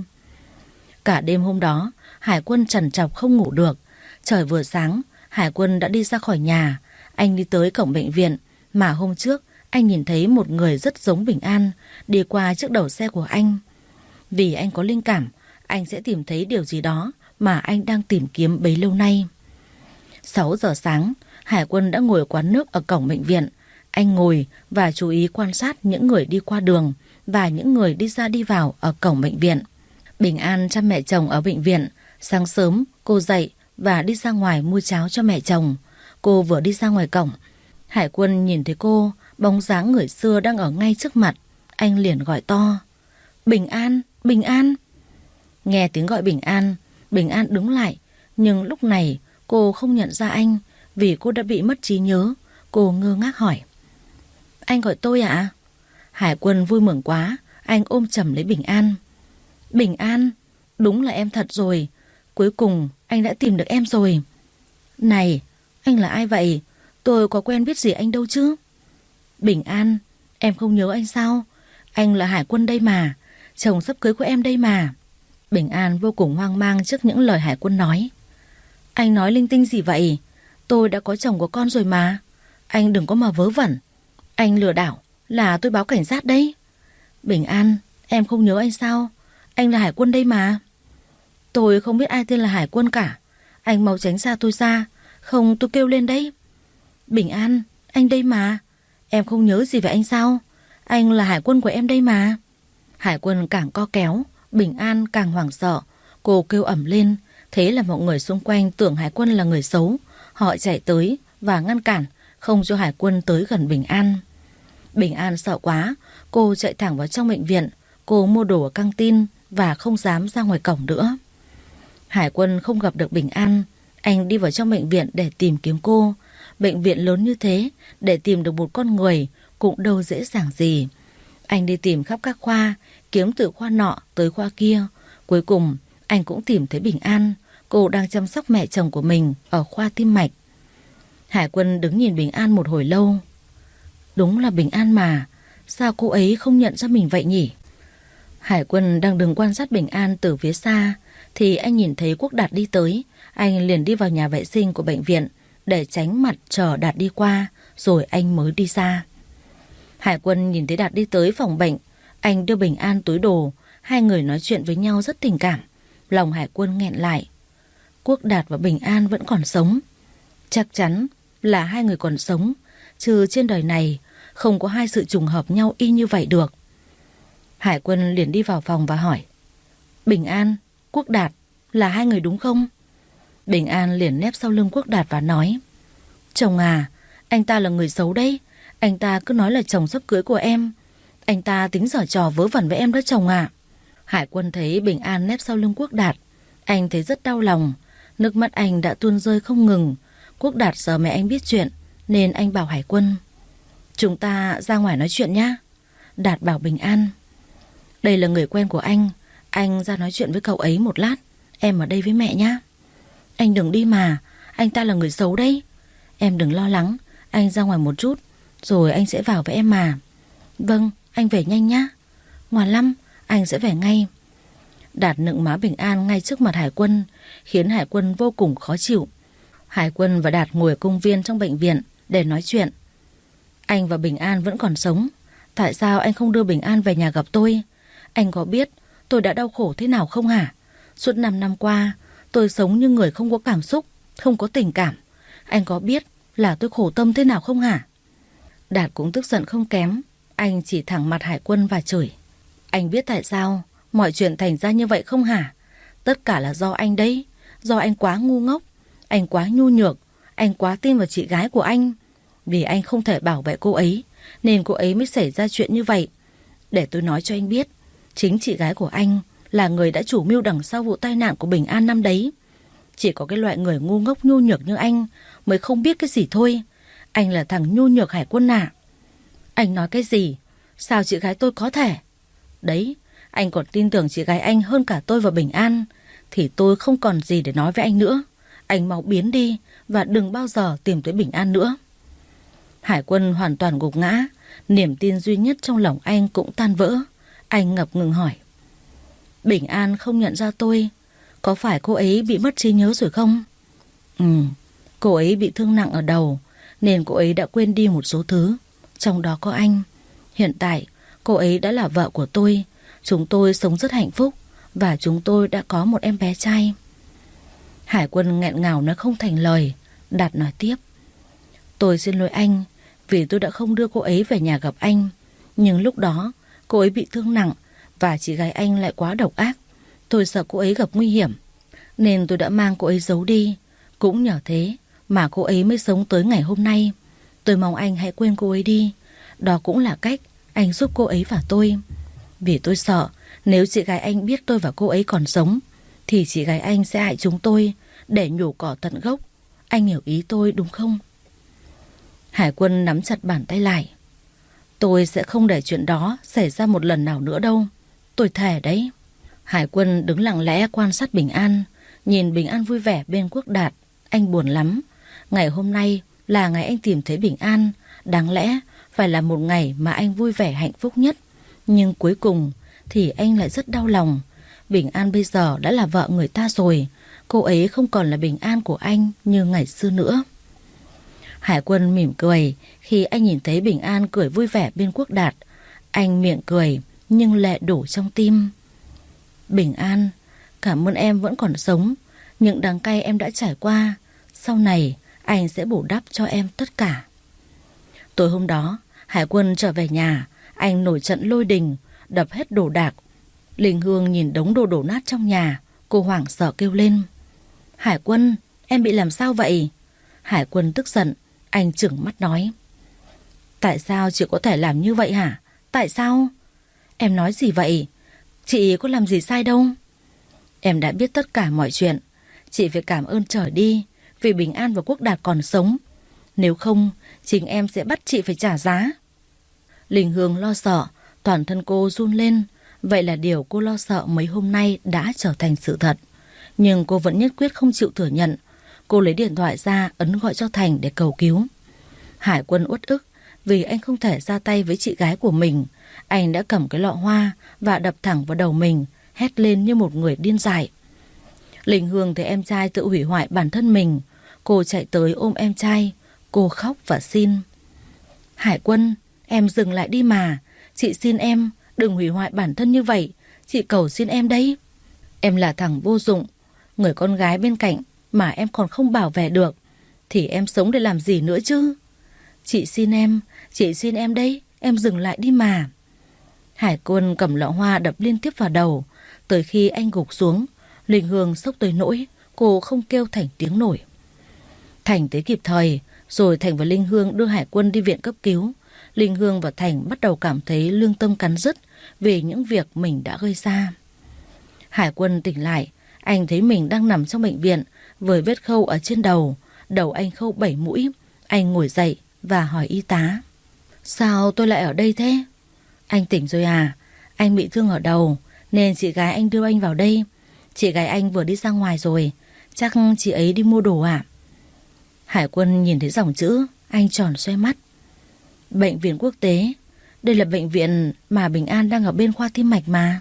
Cả đêm hôm đó Hải Quân trằn trọc không ngủ được. Trời vừa sáng, Hải Quân đã đi ra khỏi nhà. Anh đi tới cổng bệnh viện mà hôm trước anh nhìn thấy một người rất giống Bình An đi qua trước đầu xe của anh. Vì anh có linh cảm anh sẽ tìm thấy điều gì đó mà anh đang tìm kiếm bấy lâu nay. Sáu giờ sáng, Hải Quân đã ngồi ở quán nước ở cổng bệnh viện. Anh ngồi và chú ý quan sát những người đi qua đường và những người đi ra đi vào ở cổng bệnh viện. Bình An chăm mẹ chồng ở bệnh viện. Sáng sớm cô dậy và đi ra ngoài mua cháo cho mẹ chồng. Cô vừa đi ra ngoài cổng, Hải Quân nhìn thấy cô, bóng dáng người xưa đang ở ngay trước mặt. Anh liền gọi to: Bình An, Bình An. Nghe tiếng gọi Bình An, Bình An đứng lại. Nhưng lúc này cô không nhận ra anh, vì cô đã bị mất trí nhớ. Cô ngơ ngác hỏi: Anh gọi tôi ạ? À? Hải Quân vui mừng quá, anh ôm chầm lấy Bình An. Bình An, đúng là em thật rồi. Cuối cùng anh đã tìm được em rồi. Này, anh là ai vậy? Tôi có quen biết gì anh đâu chứ? Bình An, em không nhớ anh sao? Anh là Hải Quân đây mà, chồng sắp cưới của em đây mà. Bình An vô cùng hoang mang trước những lời Hải Quân nói. Anh nói linh tinh gì vậy? Tôi đã có chồng có con rồi mà. Anh đừng có mà vớ vẩn. Anh lừa đảo là tôi báo cảnh sát đấy. Bình An, em không nhớ anh sao? Anh là Hải Quân đây mà. Tôi không biết ai tên là Hải Quân cả. Anh mau tránh xa tôi ra, không tôi kêu lên đấy. Bình An, anh đây mà. Em không nhớ gì về anh sao? Anh là Hải Quân của em đây mà. Hải Quân càng co kéo, Bình An càng hoảng sợ. Cô kêu ầm lên. Thế là mọi người xung quanh tưởng Hải Quân là người xấu. Họ chạy tới và ngăn cản, không cho Hải Quân tới gần Bình An. Bình An sợ quá, cô chạy thẳng vào trong bệnh viện. Cô mua đồ ở căng tin và không dám ra ngoài cổng nữa. Hải Quân không gặp được Bình An. Anh đi vào trong bệnh viện để tìm kiếm cô. Bệnh viện lớn như thế, để tìm được một con người cũng đâu dễ dàng gì. Anh đi tìm khắp các khoa, kiếm từ khoa nọ tới khoa kia. Cuối cùng anh cũng tìm thấy Bình An. Cô đang chăm sóc mẹ chồng của mình ở khoa tim mạch. Hải Quân đứng nhìn Bình An một hồi lâu. Đúng là Bình An mà, sao cô ấy không nhận ra mình vậy nhỉ? Hải Quân đang đứng quan sát Bình An từ phía xa thì anh nhìn thấy Quốc Đạt đi tới. Anh liền đi vào nhà vệ sinh của bệnh viện để tránh mặt chờ Đạt đi qua, rồi anh mới đi ra. Hải Quân nhìn thấy Đạt đi tới phòng bệnh. Anh đưa Bình An túi đồ. Hai người nói chuyện với nhau rất tình cảm. Lòng Hải Quân nghẹn lại. Quốc Đạt và Bình An vẫn còn sống. Chắc chắn là hai người còn sống, chứ trên đời này không có hai sự trùng hợp nhau y như vậy được. Hải Quân liền đi vào phòng và hỏi: Bình An, Quốc Đạt là hai người đúng không? Bình An liền nép sau lưng Quốc Đạt và nói: Chồng à, anh ta là người xấu đấy. Anh ta cứ nói là chồng sắp cưới của em. Anh ta tính giở trò vớ vẩn với em đó chồng à. Hải Quân thấy Bình An nép sau lưng Quốc Đạt, anh thấy rất đau lòng. Nước mắt anh đã tuôn rơi không ngừng. Quốc Đạt giờ mẹ anh biết chuyện nên anh bảo Hải Quân: Chúng ta ra ngoài nói chuyện nhá. Đạt bảo Bình An: Đây là người quen của anh. Anh ra nói chuyện với cậu ấy một lát. Em ở đây với mẹ nhá. Anh đừng đi mà. Anh ta là người xấu đấy. Em đừng lo lắng. Anh ra ngoài một chút rồi anh sẽ vào với em mà. Vâng, anh về nhanh nhá. Ngoan lắm, anh sẽ về ngay. Đạt nựng má Bình An ngay trước mặt Hải Quân, khiến Hải Quân vô cùng khó chịu. Hải Quân và Đạt ngồi ở công viên trong bệnh viện để nói chuyện. Anh và Bình An vẫn còn sống. Tại sao anh không đưa Bình An về nhà gặp tôi? Anh có biết tôi đã đau khổ thế nào không hả? Suốt năm năm qua tôi sống như người không có cảm xúc, không có tình cảm. Anh có biết là tôi khổ tâm thế nào không hả? Đạt cũng tức giận không kém. Anh chỉ thẳng mặt Hải Quân và chửi. Anh biết tại sao mọi chuyện thành ra như vậy không hả? Tất cả là do anh đấy. Do anh quá ngu ngốc. Anh quá nhu nhược. Anh quá tin vào chị gái của anh. Vì anh không thể bảo vệ cô ấy nên cô ấy mới xảy ra chuyện như vậy. Để tôi nói cho anh biết, chính chị gái của anh là người đã chủ mưu đằng sau vụ tai nạn của Bình An năm đấy. Chỉ có cái loại người ngu ngốc nhu nhược như anh mới không biết cái gì thôi. Anh là thằng nhu nhược Hải Quân à? Anh nói cái gì? Sao chị gái tôi có thể? Đấy, anh còn tin tưởng chị gái anh hơn cả tôi và Bình An. Thì tôi không còn gì để nói với anh nữa. Anh mau biến đi và đừng bao giờ tìm tới Bình An nữa. Hải Quân hoàn toàn gục ngã. Niềm tin duy nhất trong lòng anh cũng tan vỡ. Anh ngập ngừng hỏi. Bình An không nhận ra tôi. Có phải cô ấy bị mất trí nhớ rồi không? Ừ, cô ấy bị thương nặng ở đầu nên cô ấy đã quên đi một số thứ. Trong đó có anh. Hiện tại cô ấy đã là vợ của tôi. Chúng tôi sống rất hạnh phúc và chúng tôi đã có một em bé trai. Hải Quân nghẹn ngào nói không thành lời. Đạt nói tiếp. Tôi xin lỗi anh vì tôi đã không đưa cô ấy về nhà gặp anh. Nhưng lúc đó cô ấy bị thương nặng và chị gái anh lại quá độc ác. Tôi sợ cô ấy gặp nguy hiểm nên tôi đã mang cô ấy giấu đi. Cũng nhờ thế mà cô ấy mới sống tới ngày hôm nay. Tôi mong anh hãy quên cô ấy đi. Đó cũng là cách anh giúp cô ấy và tôi. Vì tôi sợ nếu chị gái anh biết tôi và cô ấy còn sống thì chị gái anh sẽ hại chúng tôi để nhổ cỏ tận gốc. Anh hiểu ý tôi đúng không? Hải Quân nắm chặt bàn tay lại. Tôi sẽ không để chuyện đó xảy ra một lần nào nữa đâu. Tôi thề đấy. Hải Quân đứng lặng lẽ quan sát Bình An. Nhìn Bình An vui vẻ bên Quốc Đạt. Anh buồn lắm. Ngày hôm nay là ngày anh tìm thấy Bình An. Đáng lẽ phải là một ngày mà anh vui vẻ hạnh phúc nhất. Nhưng cuối cùng thì anh lại rất đau lòng. Bình An bây giờ đã là vợ người ta rồi. Cô ấy không còn là Bình An của anh như ngày xưa nữa. Hải Quân mỉm cười khi anh nhìn thấy Bình An cười vui vẻ bên Quốc Đạt. Anh miệng cười nhưng lệ đổ trong tim. Bình An, cảm ơn em vẫn còn sống. Những đắng cay em đã trải qua, sau này anh sẽ bù đắp cho em tất cả. Tối hôm đó, Hải Quân trở về nhà. Anh nổi trận lôi đình, đập hết đồ đạc. Linh Hương nhìn đống đồ đổ nát trong nhà. Cô hoảng sợ kêu lên. Hải Quân, em bị làm sao vậy? Hải Quân tức giận. Anh trừng mắt nói. Tại sao chị có thể làm như vậy hả? Tại sao? Em nói gì vậy? Chị có làm gì sai đâu. Em đã biết tất cả mọi chuyện. Chị phải cảm ơn trời đi vì Bình An và Quốc Đạt còn sống. Nếu không, chính em sẽ bắt chị phải trả giá. Linh Hương lo sợ, toàn thân cô run lên. Vậy là điều cô lo sợ mấy hôm nay đã trở thành sự thật. Nhưng cô vẫn nhất quyết không chịu thừa nhận. Cô lấy điện thoại ra ấn gọi cho Thành để cầu cứu. Hải Quân uất ức vì anh không thể ra tay với chị gái của mình. Anh đã cầm cái lọ hoa và đập thẳng vào đầu mình, hét lên như một người điên dại. Linh Hương thấy em trai tự hủy hoại bản thân mình. Cô chạy tới ôm em trai. Cô khóc và xin. Hải Quân, em dừng lại đi mà. Chị xin em, đừng hủy hoại bản thân như vậy. Chị cầu xin em đấy. Em là thằng vô dụng. Người con gái bên cạnh mà em còn không bảo vệ được thì em sống để làm gì nữa chứ? Chị xin em, chị xin em đấy. Em dừng lại đi mà. Hải Quân cầm lọ hoa đập liên tiếp vào đầu. Tới khi anh gục xuống, Linh Hương sốc tới nỗi cô không kêu thành tiếng nổi. Thành tới kịp thời, rồi Thành và Linh Hương đưa Hải Quân đi viện cấp cứu. Linh Hương và Thành bắt đầu cảm thấy lương tâm cắn rứt vì những việc mình đã gây ra. Hải Quân tỉnh lại, anh thấy mình đang nằm trong bệnh viện với vết khâu ở trên đầu. Đầu anh khâu bảy mũi. Anh ngồi dậy và hỏi y tá. Sao tôi lại ở đây thế? Anh tỉnh rồi à? Anh bị thương ở đầu nên chị gái anh đưa anh vào đây. Chị gái anh vừa đi ra ngoài rồi, chắc chị ấy đi mua đồ à? Hải Quân nhìn thấy dòng chữ, anh tròn xoe mắt. Bệnh viện quốc tế, đây là bệnh viện mà Bình An đang ở bên khoa tim mạch mà.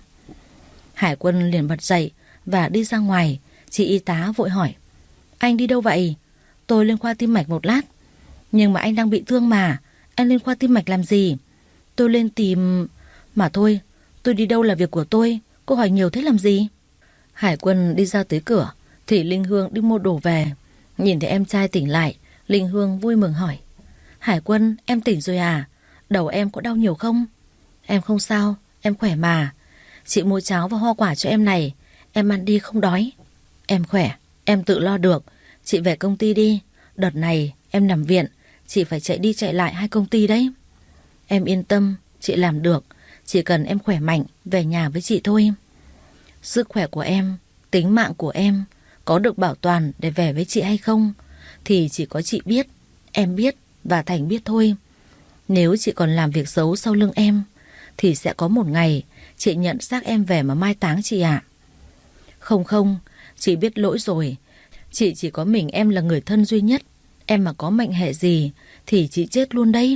Hải Quân liền bật dậy và đi ra ngoài. Chị y tá vội hỏi, anh đi đâu vậy? Tôi lên khoa tim mạch một lát. Nhưng mà anh đang bị thương mà, anh lên khoa tim mạch làm gì? Tôi lên tìm... Mà thôi, tôi đi đâu là việc của tôi, cô hỏi nhiều thế làm gì? Hải Quân đi ra tới cửa thì Linh Hương đi mua đồ về. Nhìn thấy em trai tỉnh lại, Linh Hương vui mừng hỏi, Hải Quân, em tỉnh rồi à? Đầu em có đau nhiều không? Em không sao, em khỏe mà. Chị mua cháo và hoa quả cho em này, em ăn đi không đói. Em khỏe, em tự lo được. Chị về công ty đi. Đợt này em nằm viện, chị phải chạy đi chạy lại hai công ty đấy. Em yên tâm, chị làm được. Chỉ cần em khỏe mạnh, về nhà với chị thôi. Sức khỏe của em, tính mạng của em có được bảo toàn để về với chị hay không thì chỉ có chị biết, em biết và Thành biết thôi. Nếu chị còn làm việc xấu sau lưng em thì sẽ có một ngày chị nhận xác em về mà mai táng chị ạ. Không không, chị biết lỗi rồi. Chị chỉ có mình em là người thân duy nhất. Em mà có mệnh hệ gì thì chị chết luôn đấy.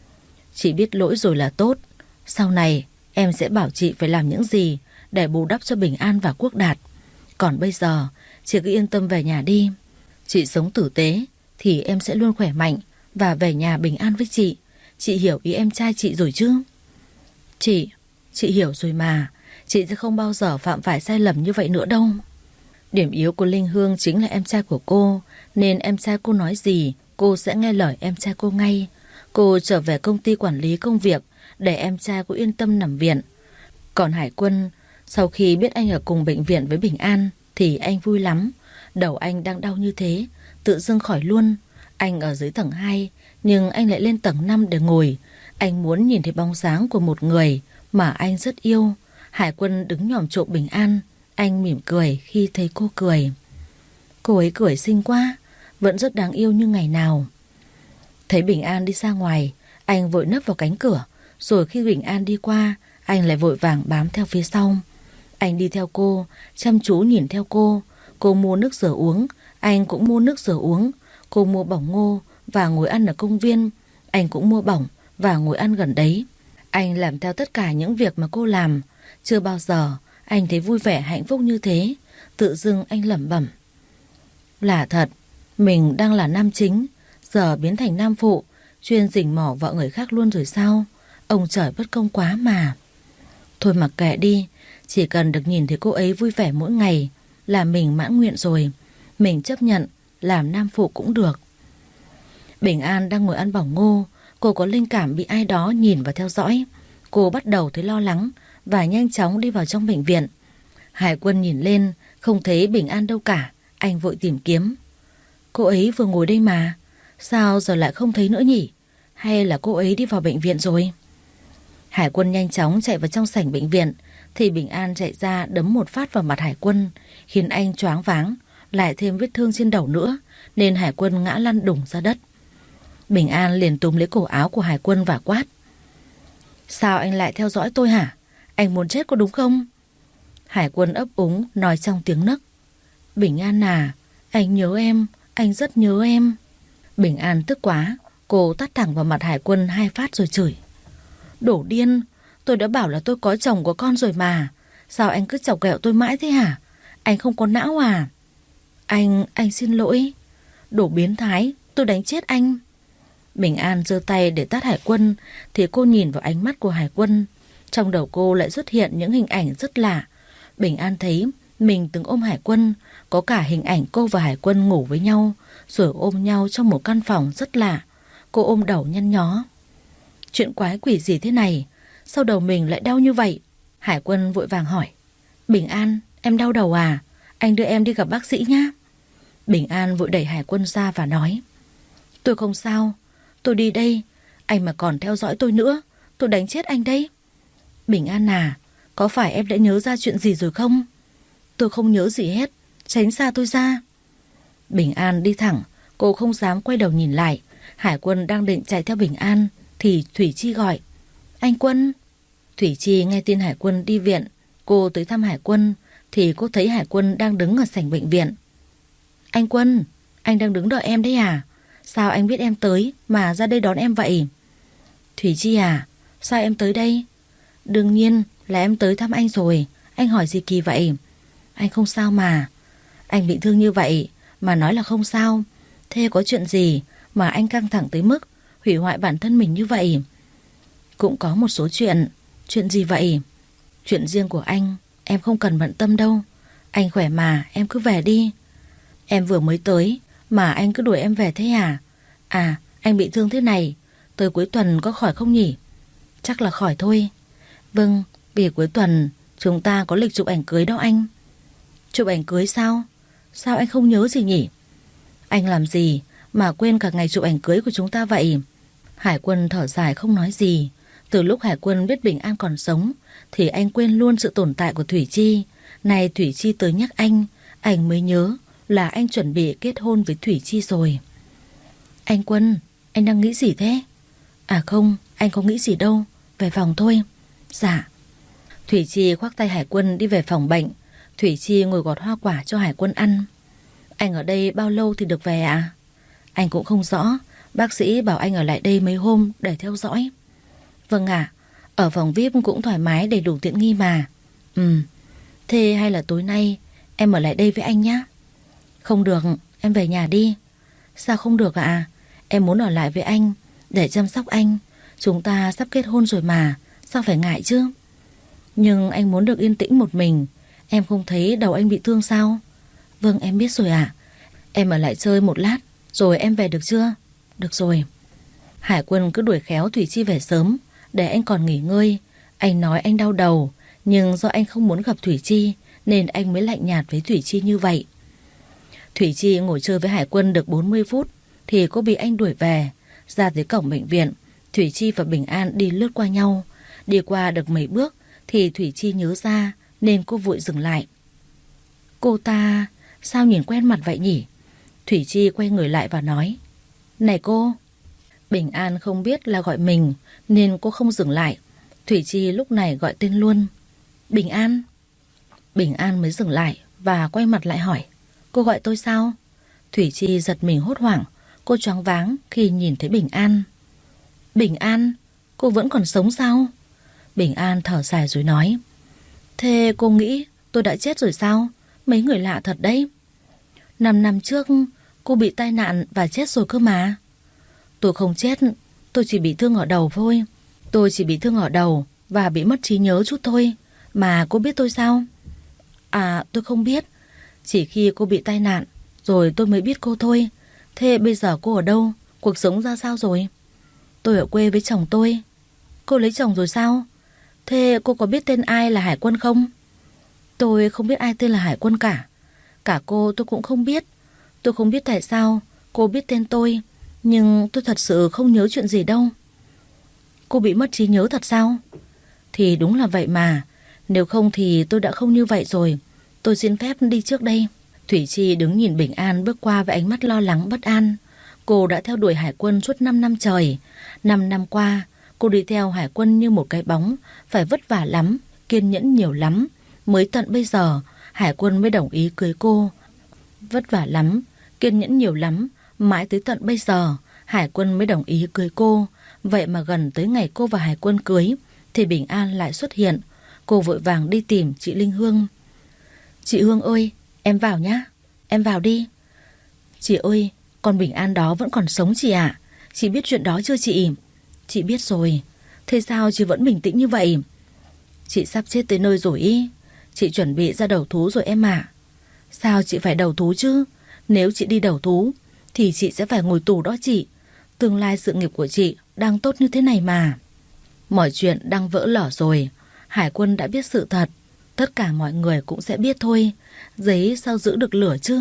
Chị biết lỗi rồi là tốt. Sau này em sẽ bảo chị phải làm những gì để bù đắp cho Bình An và Quốc Đạt. Còn bây giờ chị cứ yên tâm về nhà đi. Chị sống tử tế thì em sẽ luôn khỏe mạnh và về nhà bình an với chị. Chị hiểu ý em trai chị rồi chứ? Chị, chị hiểu rồi mà. Chị sẽ không bao giờ phạm phải sai lầm như vậy nữa đâu. Điểm yếu của Linh Hương chính là em trai của cô, nên em trai cô nói gì cô sẽ nghe lời em trai cô ngay. Cô trở về công ty quản lý công việc để em trai cô yên tâm nằm viện. Còn Hải Quân, sau khi biết anh ở cùng bệnh viện với Bình An thì anh vui lắm. Đầu anh đang đau như thế, tự dưng khỏi luôn. Anh ở dưới tầng hai, nhưng anh lại lên tầng năm để ngồi. Anh muốn nhìn thấy bóng dáng của một người mà anh rất yêu. Hải Quân đứng nhòm trộm Bình An. Anh mỉm cười khi thấy cô cười. Cô ấy cười xinh quá, vẫn rất đáng yêu như ngày nào. Thấy Bình An đi ra ngoài, anh vội nấp vào cánh cửa. Rồi khi Bình An đi qua, anh lại vội vàng bám theo phía sau. Anh đi theo cô, chăm chú nhìn theo cô. Cô mua nước rửa uống, anh cũng mua nước rửa uống. Cô mua bỏng ngô và ngồi ăn ở công viên, anh cũng mua bỏng và ngồi ăn gần đấy. Anh làm theo tất cả những việc mà cô làm. Chưa bao giờ anh thấy vui vẻ hạnh phúc như thế. Tự dưng anh lẩm bẩm, là thật, mình đang là nam chính, giờ biến thành nam phụ, chuyên rình mò vợ người khác luôn rồi sao? Ông trời bất công quá mà. Thôi mặc kệ đi, chỉ cần được nhìn thấy cô ấy vui vẻ mỗi ngày là mình mãn nguyện rồi. Mình chấp nhận làm nam phụ cũng được. Bình An đang ngồi ăn bỏng ngô. Cô có linh cảm bị ai đó nhìn và theo dõi. Cô bắt đầu thấy lo lắng và nhanh chóng đi vào trong bệnh viện. Hải Quân nhìn lên, không thấy Bình An đâu cả. Anh vội tìm kiếm. Cô ấy vừa ngồi đây mà, sao giờ lại không thấy nữa nhỉ? Hay là cô ấy đi vào bệnh viện rồi? Hải Quân nhanh chóng chạy vào trong sảnh bệnh viện thì Bình An chạy ra đấm một phát vào mặt Hải Quân, khiến anh choáng váng, lại thêm vết thương trên đầu nữa, nên Hải Quân ngã lăn đùng ra đất. Bình An liền túm lấy cổ áo của Hải Quân và quát, sao anh lại theo dõi tôi hả? Anh muốn chết có đúng không? Hải Quân ấp úng nói trong tiếng nấc, Bình An à, anh nhớ em, anh rất nhớ em. Bình An tức quá, cô tát thẳng vào mặt Hải Quân hai phát rồi chửi, đổ điên, tôi đã bảo là tôi có chồng có con rồi mà, sao anh cứ chọc ghẹo tôi mãi thế hả? Anh không có não à? Anh, anh xin lỗi. Đổ biến thái, tôi đánh chết anh. Bình An giơ tay để tát Hải Quân thì cô nhìn vào ánh mắt của Hải Quân. Trong đầu cô lại xuất hiện những hình ảnh rất lạ. Bình An thấy mình từng ôm Hải Quân, có cả hình ảnh cô và Hải Quân ngủ với nhau, rồi ôm nhau trong một căn phòng rất lạ. Cô ôm đầu nhăn nhó. Chuyện quái quỷ gì thế này? Sao đầu mình lại đau như vậy? Hải Quân vội vàng hỏi, Bình An, em đau đầu à? Anh đưa em đi gặp bác sĩ nhá. Bình An vội đẩy Hải Quân ra và nói, tôi không sao, tôi đi đây. Anh mà còn theo dõi tôi nữa, tôi đánh chết anh đấy. Bình An à, có phải em đã nhớ ra chuyện gì rồi không? Tôi không nhớ gì hết, tránh xa tôi ra. Bình An đi thẳng, cô không dám quay đầu nhìn lại. Hải Quân đang định chạy theo Bình An thì Thủy Chi gọi, anh Quân. Thủy Chi nghe tin Hải Quân đi viện, cô tới thăm Hải Quân thì cô thấy Hải Quân đang đứng ở sảnh bệnh viện. Anh Quân, anh đang đứng đợi em đấy à? Sao anh biết em tới mà ra đây đón em vậy? Thủy Chi à, sao em tới đây? Đương nhiên là em tới thăm anh rồi. Anh hỏi gì kỳ vậy? Anh không sao mà. Anh bị thương như vậy mà nói là không sao. Thế có chuyện gì mà anh căng thẳng tới mức hủy hoại bản thân mình như vậy? Cũng có một số chuyện. Chuyện gì vậy? Chuyện riêng của anh, em không cần bận tâm đâu. Anh khỏe mà, em cứ về đi. Em vừa mới tới mà anh cứ đuổi em về thế à? À, anh bị thương thế này, tới cuối tuần có khỏi không nhỉ? Chắc là khỏi thôi. Vâng, vì cuối tuần chúng ta có lịch chụp ảnh cưới đó anh. Chụp ảnh cưới sao? Sao anh không nhớ gì nhỉ? Anh làm gì mà quên cả ngày chụp ảnh cưới của chúng ta vậy? Hải Quân thở dài không nói gì. Từ lúc Hải Quân biết Bình An còn sống thì anh quên luôn sự tồn tại của Thủy Chi. Này Thủy Chi tới nhắc anh, anh mới nhớ là anh chuẩn bị kết hôn với Thủy Chi rồi. Anh Quân, anh đang nghĩ gì thế? À không, anh không nghĩ gì đâu. Về phòng thôi. Dạ. Thủy Chi khoác tay Hải Quân đi về phòng bệnh. Thủy Chi ngồi gọt hoa quả cho Hải Quân ăn. Anh ở đây bao lâu thì được về ạ? À? Anh cũng không rõ. Bác sĩ bảo anh ở lại đây mấy hôm để theo dõi. Vâng ạ. À, ở phòng vi ai pi cũng thoải mái, đầy đủ tiện nghi mà. Ừ. Thế hay là tối nay em ở lại đây với anh nhé? Không được, em về nhà đi. Sao không được ạ? À? Em muốn ở lại với anh để chăm sóc anh. Chúng ta sắp kết hôn rồi mà, sao phải ngại chứ? Nhưng anh muốn được yên tĩnh một mình. Em không thấy đầu anh bị thương sao? Vâng, em biết rồi ạ. À. Em ở lại chơi một lát rồi em về được chưa? Được rồi. Hải Quân cứ đuổi khéo Thủy Chi về sớm để anh còn nghỉ ngơi. Anh nói anh đau đầu, nhưng do anh không muốn gặp Thủy Chi nên anh mới lạnh nhạt với Thủy Chi như vậy. Thủy Chi ngồi chơi với Hải Quân được bốn mươi phút thì cô bị anh đuổi về. Ra tới cổng bệnh viện, Thủy Chi và Bình An đi lướt qua nhau. Đi qua được mấy bước thì Thủy Chi nhớ ra nên cô vội dừng lại. Cô ta sao nhìn quen mặt vậy nhỉ? Thủy Chi quay người lại và nói: Này cô. Bình An không biết là gọi mình nên cô không dừng lại. Thủy Chi lúc này gọi tên luôn: Bình An. Bình An mới dừng lại và quay mặt lại hỏi: Cô gọi tôi sao? Thủy Chi giật mình hốt hoảng. Cô choáng váng khi nhìn thấy Bình An. Bình An, cô vẫn còn sống sao? Bình An thở dài rồi nói: Thế cô nghĩ tôi đã chết rồi sao? Mấy người lạ thật đấy. Năm năm trước cô bị tai nạn và chết rồi cơ mà. Tôi không chết, tôi chỉ bị thương ở đầu thôi. Tôi chỉ bị thương ở đầu và bị mất trí nhớ chút thôi. Mà cô biết tôi sao? À, tôi không biết. Chỉ khi cô bị tai nạn rồi tôi mới biết cô thôi. Thế bây giờ cô ở đâu? Cuộc sống ra sao rồi? Tôi ở quê với chồng tôi. Cô lấy chồng rồi sao? Thế cô có biết tên ai là Hải Quân không? Tôi không biết ai tên là Hải Quân cả. Cả cô tôi cũng không biết. Tôi không biết tại sao cô biết tên tôi, nhưng tôi thật sự không nhớ chuyện gì đâu. Cô bị mất trí nhớ thật sao? Thì đúng là vậy mà. Nếu không thì tôi đã không như vậy rồi. Tôi xin phép đi trước đây. Thủy Chi đứng nhìn Bình An bước qua với ánh mắt lo lắng bất an. Cô đã theo đuổi Hải Quân suốt năm năm trời. năm năm qua cô đi theo Hải Quân như một cái bóng, phải vất vả lắm, kiên nhẫn nhiều lắm. Mới tận bây giờ Hải Quân mới đồng ý cưới cô. Vất vả lắm, kiên nhẫn nhiều lắm, mãi tới tận bây giờ Hải Quân mới đồng ý cưới cô. Vậy mà gần tới ngày cô và Hải Quân cưới thì Bình An lại xuất hiện. Cô vội vàng đi tìm chị Linh Hương. Chị Hương ơi, em vào nhá. Em vào đi. Chị ơi, con Bình An đó vẫn còn sống chị ạ. À? Chị biết chuyện đó chưa chị? Chị biết rồi. Thế sao chị vẫn bình tĩnh như vậy? Chị sắp chết tới nơi rồi ý. Chị chuẩn bị ra đầu thú rồi em ạ. À. Sao chị phải đầu thú chứ? Nếu chị đi đầu thú thì chị sẽ phải ngồi tù đó chị. Tương lai sự nghiệp của chị đang tốt như thế này mà. Mọi chuyện đang vỡ lở rồi. Hải Quân đã biết sự thật. Tất cả mọi người cũng sẽ biết thôi. Giấy sao giữ được lửa chứ?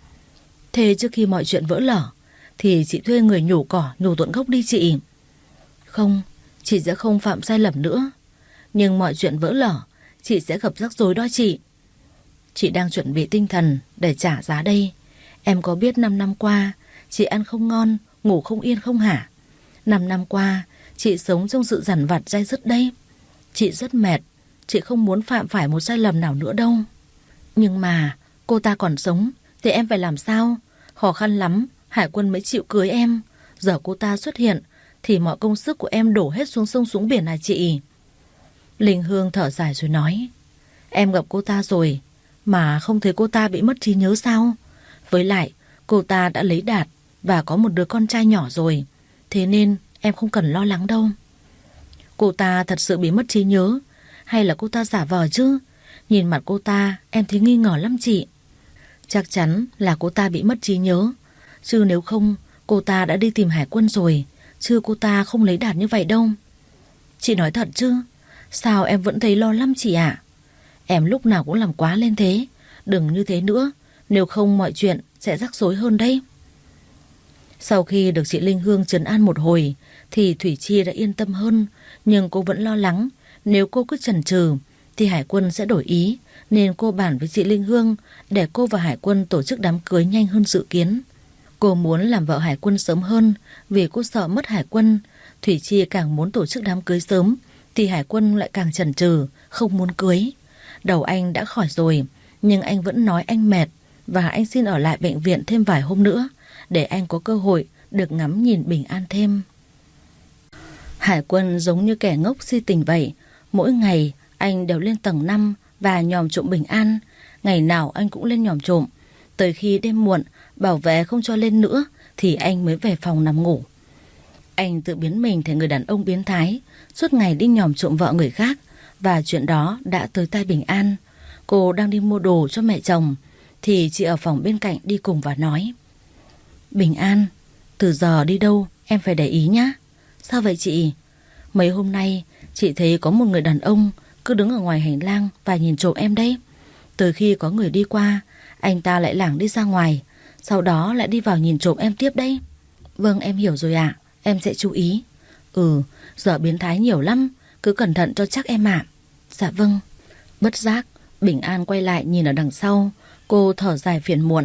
Thế trước khi mọi chuyện vỡ lở thì chị thuê người nhổ cỏ, nhổ tận gốc đi chị. Không, chị sẽ không phạm sai lầm nữa. Nhưng mọi chuyện vỡ lở, chị sẽ gặp rắc rối đó chị. Chị đang chuẩn bị tinh thần để trả giá đây. Em có biết năm năm qua chị ăn không ngon, ngủ không yên không hả? Năm năm qua chị sống trong sự dằn vặt day dứt đây. Chị rất mệt, chị không muốn phạm phải một sai lầm nào nữa đâu. Nhưng mà cô ta còn sống thì em phải làm sao? Khó khăn lắm Hải Quân mới chịu cưới em. Giờ cô ta xuất hiện thì mọi công sức của em đổ hết xuống sông xuống biển à chị? Linh Hương thở dài rồi nói, em gặp cô ta rồi mà không thấy cô ta bị mất trí nhớ sao? Với lại cô ta đã lấy Đạt và có một đứa con trai nhỏ rồi, thế nên em không cần lo lắng đâu. Cô ta thật sự bị mất trí nhớ hay là cô ta giả vờ chứ? Nhìn mặt cô ta em thấy nghi ngờ lắm chị. Chắc chắn là cô ta bị mất trí nhớ, chứ nếu không cô ta đã đi tìm Hải Quân rồi, chứ cô ta không lấy Đạt như vậy đâu. Chị nói thật chứ? Sao em vẫn thấy lo lắm chị ạ? Em lúc nào cũng làm quá lên thế. Đừng như thế nữa, nếu không mọi chuyện sẽ rắc rối hơn đấy. Sau khi được chị Linh Hương trấn an một hồi thì Thủy Chi đã yên tâm hơn. Nhưng cô vẫn lo lắng nếu cô cứ chần chừ thì Hải Quân sẽ đổi ý, nên cô bàn với chị Linh Hương để cô và Hải Quân tổ chức đám cưới nhanh hơn dự kiến. Cô muốn làm vợ Hải Quân sớm hơn vì cô sợ mất Hải Quân. Thủy Chi càng muốn tổ chức đám cưới sớm thì Hải Quân lại càng chần chừ, không muốn cưới. Đầu anh đã khỏi rồi, nhưng anh vẫn nói anh mệt và anh xin ở lại bệnh viện thêm vài hôm nữa để anh có cơ hội được ngắm nhìn Bình An thêm. Hải Quân giống như kẻ ngốc si tình vậy. Mỗi ngày anh đều lên tầng năm và nhòm trộm Bình An. Ngày nào anh cũng lên nhòm trộm. Tới khi đêm muộn bảo vệ không cho lên nữa thì anh mới về phòng nằm ngủ. Anh tự biến mình thành người đàn ông biến thái, suốt ngày đi nhòm trộm vợ người khác. Và chuyện đó đã tới tai Bình An. Cô đang đi mua đồ cho mẹ chồng thì chị ở phòng bên cạnh đi cùng và nói, Bình An, từ giờ đi đâu em phải để ý nhá. Sao vậy chị? Mấy hôm nay chị thấy có một người đàn ông cứ đứng ở ngoài hành lang và nhìn trộm em đấy. Từ khi có người đi qua, anh ta lại lảng đi ra ngoài, sau đó lại đi vào nhìn trộm em tiếp đấy. Vâng, em hiểu rồi ạ, em sẽ chú ý. Ừ, giờ biến thái nhiều lắm, cứ cẩn thận cho chắc em ạ. Dạ vâng. Bất giác Bình An quay lại nhìn ở đằng sau. Cô thở dài phiền muộn.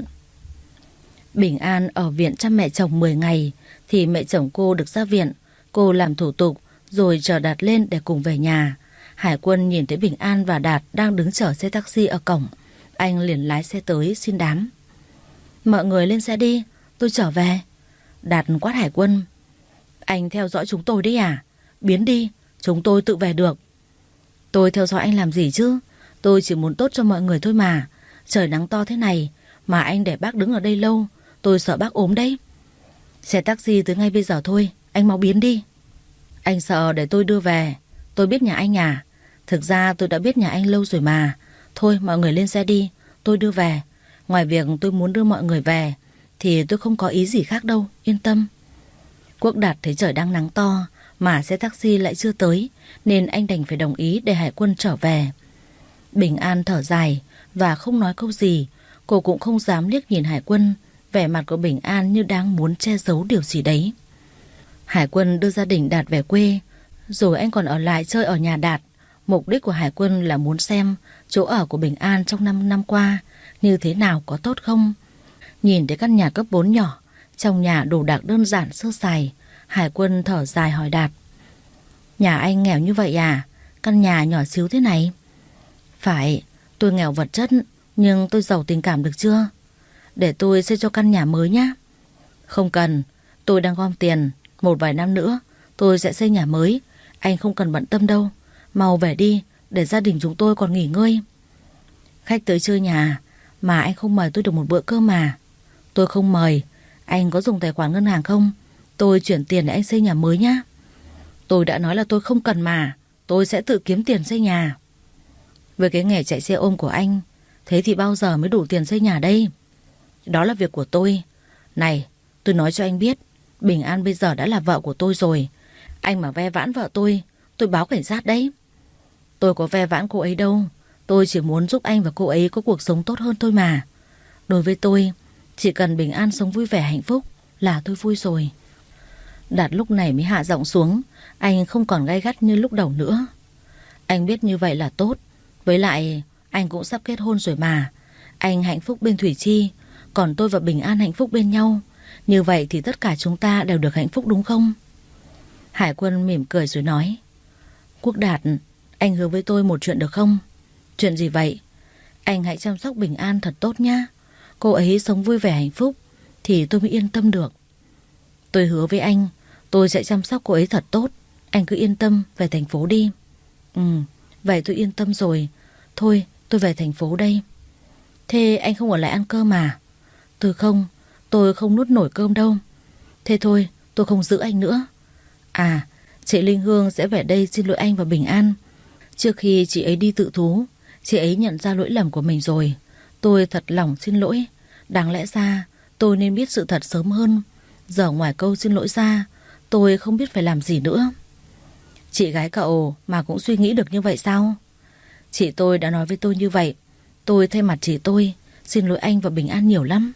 Bình An ở viện chăm mẹ chồng mười ngày thì mẹ chồng cô được ra viện. Cô làm thủ tục rồi chờ Đạt lên để cùng về nhà. Hải Quân nhìn thấy Bình An và Đạt đang đứng chở xe taxi ở cổng. Anh liền lái xe tới xin đám. Mọi người lên xe đi, tôi trở về. Đạt quát Hải Quân. Anh theo dõi chúng tôi đấy à? Biến đi, chúng tôi tự về được. Tôi theo dõi anh làm gì chứ? Tôi chỉ muốn tốt cho mọi người thôi mà. Trời nắng to thế này mà anh để bác đứng ở đây lâu, tôi sợ bác ốm đấy. Xe taxi tới ngay bây giờ thôi, anh mau biến đi. Anh sợ để tôi đưa về. Tôi biết nhà anh à? Thực ra tôi đã biết nhà anh lâu rồi mà. Thôi mọi người lên xe đi, tôi đưa về. Ngoài việc tôi muốn đưa mọi người về thì tôi không có ý gì khác đâu, yên tâm. Quốc Đạt thấy trời đang nắng to mà xe taxi lại chưa tới, nên anh đành phải đồng ý để Hải Quân trở về. Bình An thở dài và không nói câu gì. Cô cũng không dám liếc nhìn Hải Quân. Vẻ mặt của Bình An như đang muốn che giấu điều gì đấy. Hải Quân đưa gia đình Đạt về quê, rồi anh còn ở lại chơi ở nhà Đạt. Mục đích của Hải Quân là muốn xem chỗ ở của Bình An trong năm năm qua như thế nào, có tốt không. Nhìn thấy căn nhà cấp bốn nhỏ, trong nhà đồ đạc đơn giản sơ sài, Hải Quân thở dài hỏi Đạt. Nhà anh nghèo như vậy à? Căn nhà nhỏ xíu thế này. Phải, tôi nghèo vật chất nhưng tôi giàu tình cảm được chưa? Để tôi xây cho căn nhà mới nhá. Không cần, tôi đang gom tiền. Một vài năm nữa tôi sẽ xây nhà mới. Anh không cần bận tâm đâu. Mau về đi, để gia đình chúng tôi còn nghỉ ngơi. Khách tới chơi nhà mà anh không mời tôi được một bữa cơm mà. Tôi không mời. Anh có dùng tài khoản ngân hàng không? Tôi chuyển tiền để anh xây nhà mới nhá. Tôi đã nói là tôi không cần mà. Tôi sẽ tự kiếm tiền xây nhà. Với cái nghề chạy xe ôm của anh, thế thì bao giờ mới đủ tiền xây nhà đây? Đó là việc của tôi. Này, tôi nói cho anh biết, Bình An bây giờ đã là vợ của tôi rồi. Anh mà ve vãn vợ tôi, tôi báo cảnh sát đấy. Tôi có ve vãn cô ấy đâu. Tôi chỉ muốn giúp anh và cô ấy có cuộc sống tốt hơn thôi mà. Đối với tôi, chỉ cần Bình An sống vui vẻ hạnh phúc là tôi vui rồi. Đạt lúc này mới hạ giọng xuống. Anh không còn gay gắt như lúc đầu nữa. Anh biết như vậy là tốt. Với lại anh cũng sắp kết hôn rồi mà. Anh hạnh phúc bên Thủy Chi, còn tôi và Bình An hạnh phúc bên nhau. Như vậy thì tất cả chúng ta đều được hạnh phúc đúng không? Hải Quân mỉm cười rồi nói. Quốc Đạt, Anh hứa với tôi một chuyện được không? Chuyện gì vậy? Anh hãy chăm sóc Bình An thật tốt nhá. Cô ấy sống vui vẻ hạnh phúc thì tôi mới yên tâm được. Tôi hứa với anh, tôi sẽ chăm sóc cô ấy thật tốt. Anh cứ yên tâm về thành phố đi. Ừ, vậy tôi yên tâm rồi. Thôi, tôi về thành phố đây. Thế anh không ở lại ăn cơm à? Tôi không, tôi không nuốt nổi cơm đâu. Thế thôi, tôi không giữ anh nữa. À, chị Linh Hương sẽ về đây xin lỗi anh và Bình An. Trước khi chị ấy đi tự thú, chị ấy nhận ra lỗi lầm của mình rồi. Tôi thật lòng xin lỗi. Đáng lẽ ra tôi nên biết sự thật sớm hơn. Giờ ngoài câu xin lỗi ra, tôi không biết phải làm gì nữa. Chị gái cậu mà cũng suy nghĩ được như vậy sao? Chị tôi đã nói với tôi như vậy. Tôi thay mặt chị tôi xin lỗi anh và Bình An nhiều lắm.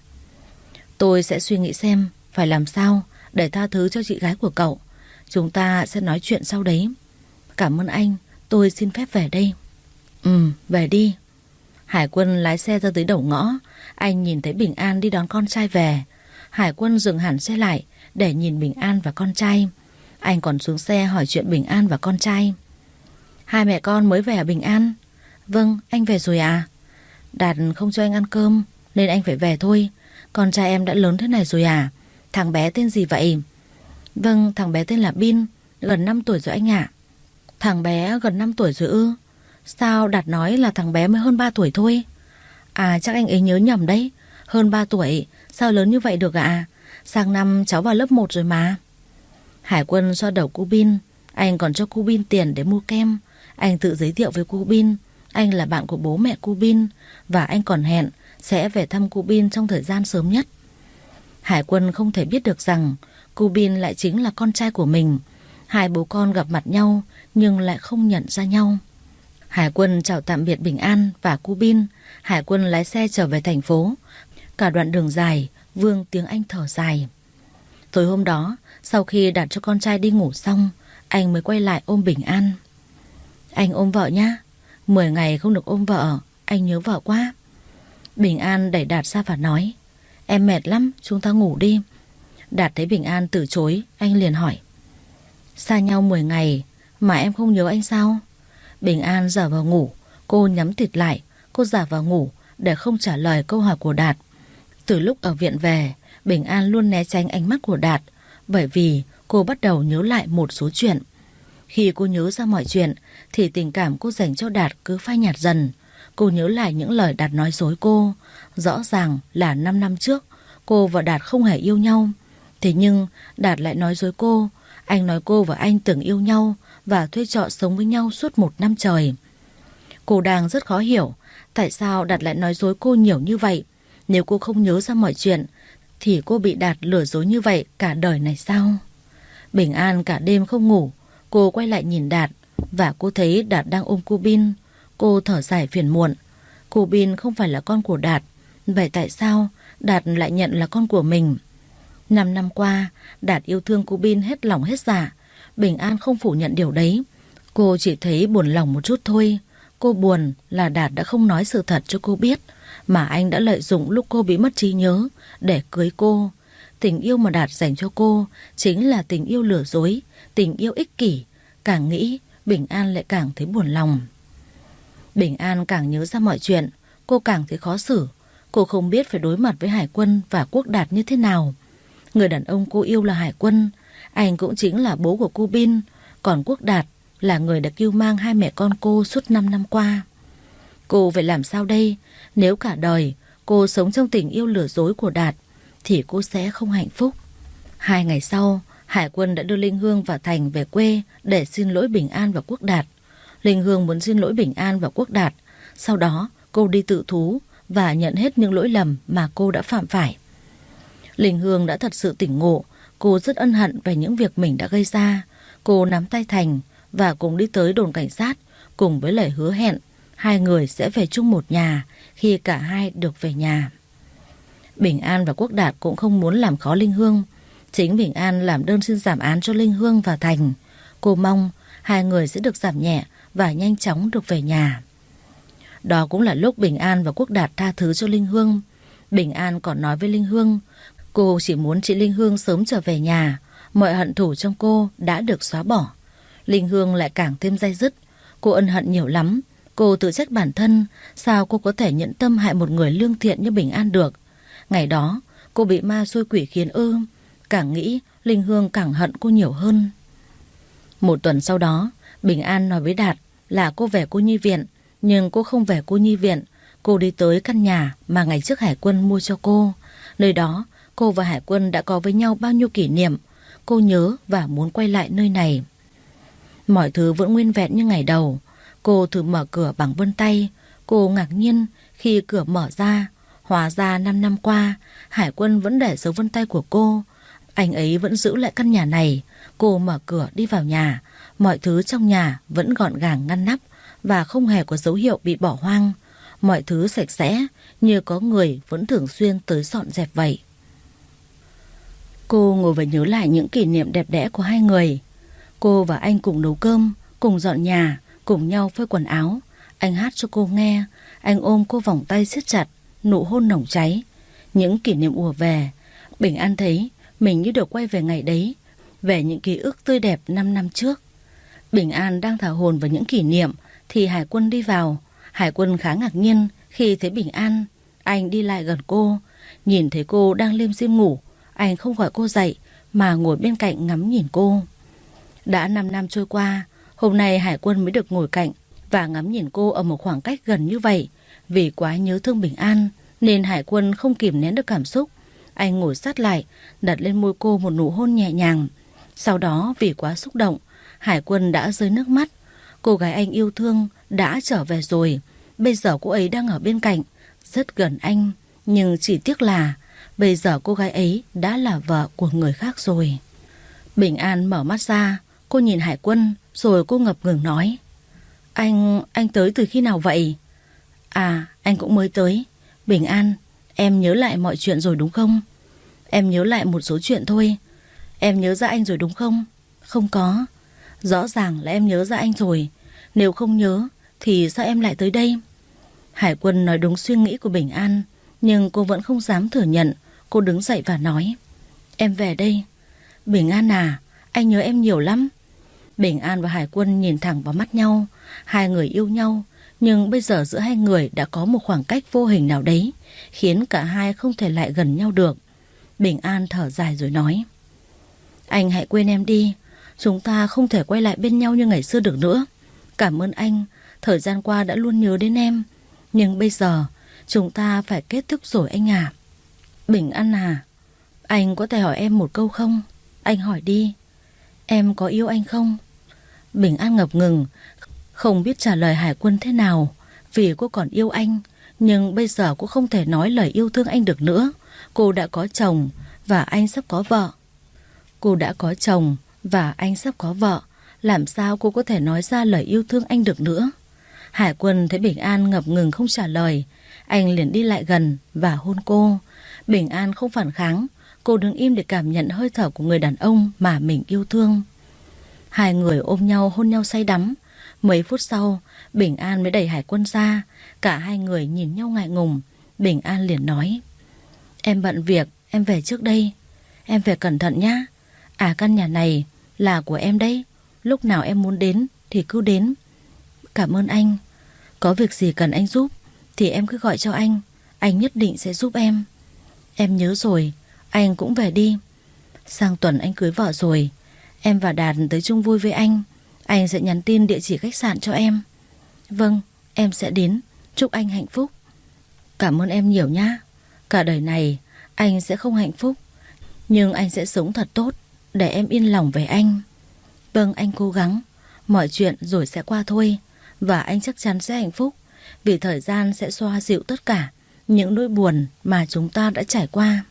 Tôi sẽ suy nghĩ xem phải làm sao để tha thứ cho chị gái của cậu. Chúng ta sẽ nói chuyện sau đấy. Cảm ơn anh, tôi xin phép về đây. Ừ, về đi. Hải Quân lái xe ra tới đầu ngõ. Anh nhìn thấy Bình An đi đón con trai về. Hải Quân dừng hẳn xe lại để nhìn Bình An và con trai. Anh còn xuống xe hỏi chuyện Bình An và con trai. Hai mẹ con mới về à Bình An? Vâng, anh về rồi à? Đạt không cho anh ăn cơm nên anh phải về thôi. Con trai em đã lớn thế này rồi à? Thằng bé tên gì vậy? Vâng, thằng bé tên là Bin, gần năm tuổi rồi anh ạ. Thằng bé gần năm tuổi rồi ư? Sao Đạt nói là thằng bé mới hơn ba tuổi thôi? À, chắc anh ấy nhớ nhầm đấy. Hơn ba tuổi, sao lớn như vậy được ạ? Sang năm cháu vào lớp một rồi mà. Hải Quân xoa đầu cô Bin. Anh còn cho cô Bin tiền để mua kem. Anh tự giới thiệu với cô Bin anh là bạn của bố mẹ cô Bin. Và anh còn hẹn sẽ về thăm cô Bin trong thời gian sớm nhất. Hải Quân không thể biết được rằng cô Bin lại chính là con trai của mình. Hai bố con gặp mặt nhau nhưng lại không nhận ra nhau. Hải Quân chào tạm biệt Bình An và cô Bin. Hải Quân lái xe trở về thành phố. Cả đoạn đường dài vương tiếng anh thở dài. Tối hôm đó, sau khi đặt cho con trai đi ngủ xong, anh mới quay lại ôm Bình An. Anh ôm vợ nhá. Mười ngày không được ôm vợ, anh nhớ vợ quá. Bình An đẩy Đạt ra và nói, em mệt lắm, chúng ta ngủ đi. Đạt thấy Bình An từ chối, anh liền hỏi, xa nhau mười ngày mà em không nhớ anh sao? Bình An giả vào ngủ. Cô nhắm tịt lại. Cô giả vào ngủ để không trả lời câu hỏi của Đạt. Từ lúc ở viện về, Bình An luôn né tránh ánh mắt của Đạt, bởi vì cô bắt đầu nhớ lại một số chuyện. Khi cô nhớ ra mọi chuyện thì tình cảm cô dành cho Đạt cứ phai nhạt dần. Cô nhớ lại những lời Đạt nói dối cô. Rõ ràng là năm năm trước cô và Đạt không hề yêu nhau. Thế nhưng Đạt lại nói dối cô. Anh nói cô và anh từng yêu nhau và thuê trọ sống với nhau suốt một năm trời. Cô đang rất khó hiểu tại sao Đạt lại nói dối cô nhiều như vậy. Nếu cô không nhớ ra mọi chuyện thì cô bị Đạt lừa dối như vậy cả đời này sao? Bình An cả đêm không ngủ. Cô quay lại nhìn Đạt và cô thấy Đạt đang ôm cô Bin. Cô thở dài phiền muộn. Cô Bin không phải là con của Đạt. Vậy tại sao Đạt lại nhận là con của mình? Năm năm qua, Đạt yêu thương cô Bin hết lòng hết dạ. Bình An không phủ nhận điều đấy. Cô chỉ thấy buồn lòng một chút thôi. Cô buồn là Đạt đã không nói sự thật cho cô biết, mà anh đã lợi dụng lúc cô bị mất trí nhớ để cưới cô. Tình yêu mà Đạt dành cho cô chính là tình yêu lừa dối, tình yêu ích kỷ. Càng nghĩ, Bình An lại càng thấy buồn lòng. Bình An càng nhớ ra mọi chuyện, cô càng thấy khó xử. Cô không biết phải đối mặt với Hải Quân và Quốc Đạt như thế nào. Người đàn ông cô yêu là Hải Quân. Anh cũng chính là bố của cô Bin. Còn Quốc Đạt là người đã cưu mang hai mẹ con cô suốt năm năm qua. Cô phải làm sao đây? Nếu cả đời cô sống trong tình yêu lừa dối của Đạt thì cô sẽ không hạnh phúc. Hai ngày sau, Hải Quân đã đưa Linh Hương và Thành về quê để xin lỗi Bình An và Quốc Đạt. Linh Hương muốn xin lỗi Bình An và Quốc Đạt. Sau đó cô đi tự thú và nhận hết những lỗi lầm mà cô đã phạm phải. Linh Hương đã thật sự tỉnh ngộ. Cô rất ân hận về những việc mình đã gây ra. Cô nắm tay Thành và cùng đi tới đồn cảnh sát, cùng với lời hứa hẹn hai người sẽ về chung một nhà khi cả hai được về nhà. Bình An và Quốc Đạt cũng không muốn làm khó Linh Hương. Chính Bình An làm đơn xin giảm án cho Linh Hương và Thành. Cô mong hai người sẽ được giảm nhẹ và nhanh chóng được về nhà. Đó cũng là lúc Bình An và Quốc Đạt tha thứ cho Linh Hương. Bình An còn nói với Linh Hương, cô chỉ muốn chị Linh Hương sớm trở về nhà. Mọi hận thù trong cô đã được xóa bỏ. Linh Hương lại càng thêm day dứt. Cô ân hận nhiều lắm. Cô tự trách bản thân, sao cô có thể nhẫn tâm hại một người lương thiện như Bình An được. Ngày đó cô bị ma xui quỷ khiến ư? Càng nghĩ Linh Hương càng hận cô nhiều hơn. Một tuần sau đó, Bình An nói với Đạt là cô về cô nhi viện. Nhưng cô không về cô nhi viện. Cô đi tới căn nhà mà ngày trước Hải Quân mua cho cô. Nơi đó cô và Hải Quân đã có với nhau bao nhiêu kỷ niệm. Cô nhớ và muốn quay lại nơi này. Mọi thứ vẫn nguyên vẹn như ngày đầu. Cô thử mở cửa bằng vân tay. Cô ngạc nhiên khi cửa mở ra. Hóa ra năm năm qua Hải Quân vẫn để dấu vân tay của cô. Anh ấy vẫn giữ lại căn nhà này. Cô mở cửa đi vào nhà. Mọi thứ trong nhà vẫn gọn gàng ngăn nắp và không hề có dấu hiệu bị bỏ hoang. Mọi thứ sạch sẽ như có người vẫn thường xuyên tới dọn dẹp vậy. Cô ngồi và nhớ lại những kỷ niệm đẹp đẽ của hai người. Cô và anh cùng nấu cơm, cùng dọn nhà, cùng nhau phơi quần áo. Anh hát cho cô nghe. Anh ôm cô vòng tay siết chặt, nụ hôn nồng cháy. Những kỷ niệm ùa về. Bình An thấy mình như được quay về ngày đấy, về những ký ức tươi đẹp năm năm trước. Bình An đang thả hồn vào những kỷ niệm thì Hải Quân đi vào. Hải Quân khá ngạc nhiên khi thấy Bình An. Anh đi lại gần cô, nhìn thấy cô đang lim dim ngủ. Anh không gọi cô dậy mà ngồi bên cạnh ngắm nhìn cô. Đã năm năm trôi qua, hôm nay Hải Quân mới được ngồi cạnh và ngắm nhìn cô ở một khoảng cách gần như vậy. Vì quá nhớ thương Bình An nên Hải Quân không kìm nén được cảm xúc. Anh ngồi sát lại, đặt lên môi cô một nụ hôn nhẹ nhàng. Sau đó vì quá xúc động, Hải Quân đã rơi nước mắt. Cô gái anh yêu thương đã trở về rồi. Bây giờ cô ấy đang ở bên cạnh, rất gần anh. Nhưng chỉ tiếc là bây giờ cô gái ấy đã là vợ của người khác rồi. Bình An mở mắt ra. Cô nhìn Hải Quân rồi cô ngập ngừng nói: Anh, anh tới từ khi nào vậy? À, anh cũng mới tới. Bình An, em nhớ lại mọi chuyện rồi đúng không? Em nhớ lại một số chuyện thôi. Em nhớ ra anh rồi đúng không? Không có. Rõ ràng là em nhớ ra anh rồi. Nếu không nhớ thì sao em lại tới đây? Hải Quân nói đúng suy nghĩ của Bình An, nhưng cô vẫn không dám thừa nhận. Cô đứng dậy và nói: Em về đây. Bình An à, anh nhớ em nhiều lắm. Bình An và Hải Quân nhìn thẳng vào mắt nhau. Hai người yêu nhau, nhưng bây giờ giữa hai người đã có một khoảng cách vô hình nào đấy, khiến cả hai không thể lại gần nhau được. Bình An thở dài rồi nói: Anh hãy quên em đi. Chúng ta không thể quay lại bên nhau như ngày xưa được nữa. Cảm ơn anh, thời gian qua đã luôn nhớ đến em. Nhưng bây giờ chúng ta phải kết thúc rồi anh à. Bình An à, anh có thể hỏi em một câu không? Anh hỏi đi. Em có yêu anh không? Bình An ngập ngừng, không biết trả lời Hải Quân thế nào. Vì cô còn yêu anh, nhưng bây giờ cô không thể nói lời yêu thương anh được nữa. Cô đã có chồng và anh sắp có vợ. Cô đã có chồng và anh sắp có vợ. Làm sao cô có thể nói ra lời yêu thương anh được nữa? Hải Quân thấy Bình An ngập ngừng không trả lời. Anh liền đi lại gần và hôn cô. Bình An không phản kháng. Cô đứng im để cảm nhận hơi thở của người đàn ông mà mình yêu thương. Hai người ôm nhau hôn nhau say đắm. Mấy phút sau, Bình An mới đẩy Hải Quân ra. Cả hai người nhìn nhau ngại ngùng. Bình An liền nói: Em bận việc, em về trước đây. Em về cẩn thận nhá. À, căn nhà này là của em đấy. Lúc nào em muốn đến thì cứ đến. Cảm ơn anh. Có việc gì cần anh giúp thì em cứ gọi cho anh. Anh nhất định sẽ giúp em. Em nhớ rồi. Anh cũng về đi. Sang tuần anh cưới vợ rồi. Em và Đạt tới chung vui với anh. Anh sẽ nhắn tin địa chỉ khách sạn cho em. Vâng, em sẽ đến. Chúc anh hạnh phúc. Cảm ơn em nhiều nhá. Cả đời này anh sẽ không hạnh phúc, nhưng anh sẽ sống thật tốt để em yên lòng về anh. Vâng, anh cố gắng. Mọi chuyện rồi sẽ qua thôi. Và anh chắc chắn sẽ hạnh phúc, vì thời gian sẽ xoa dịu tất cả những nỗi buồn mà chúng ta đã trải qua.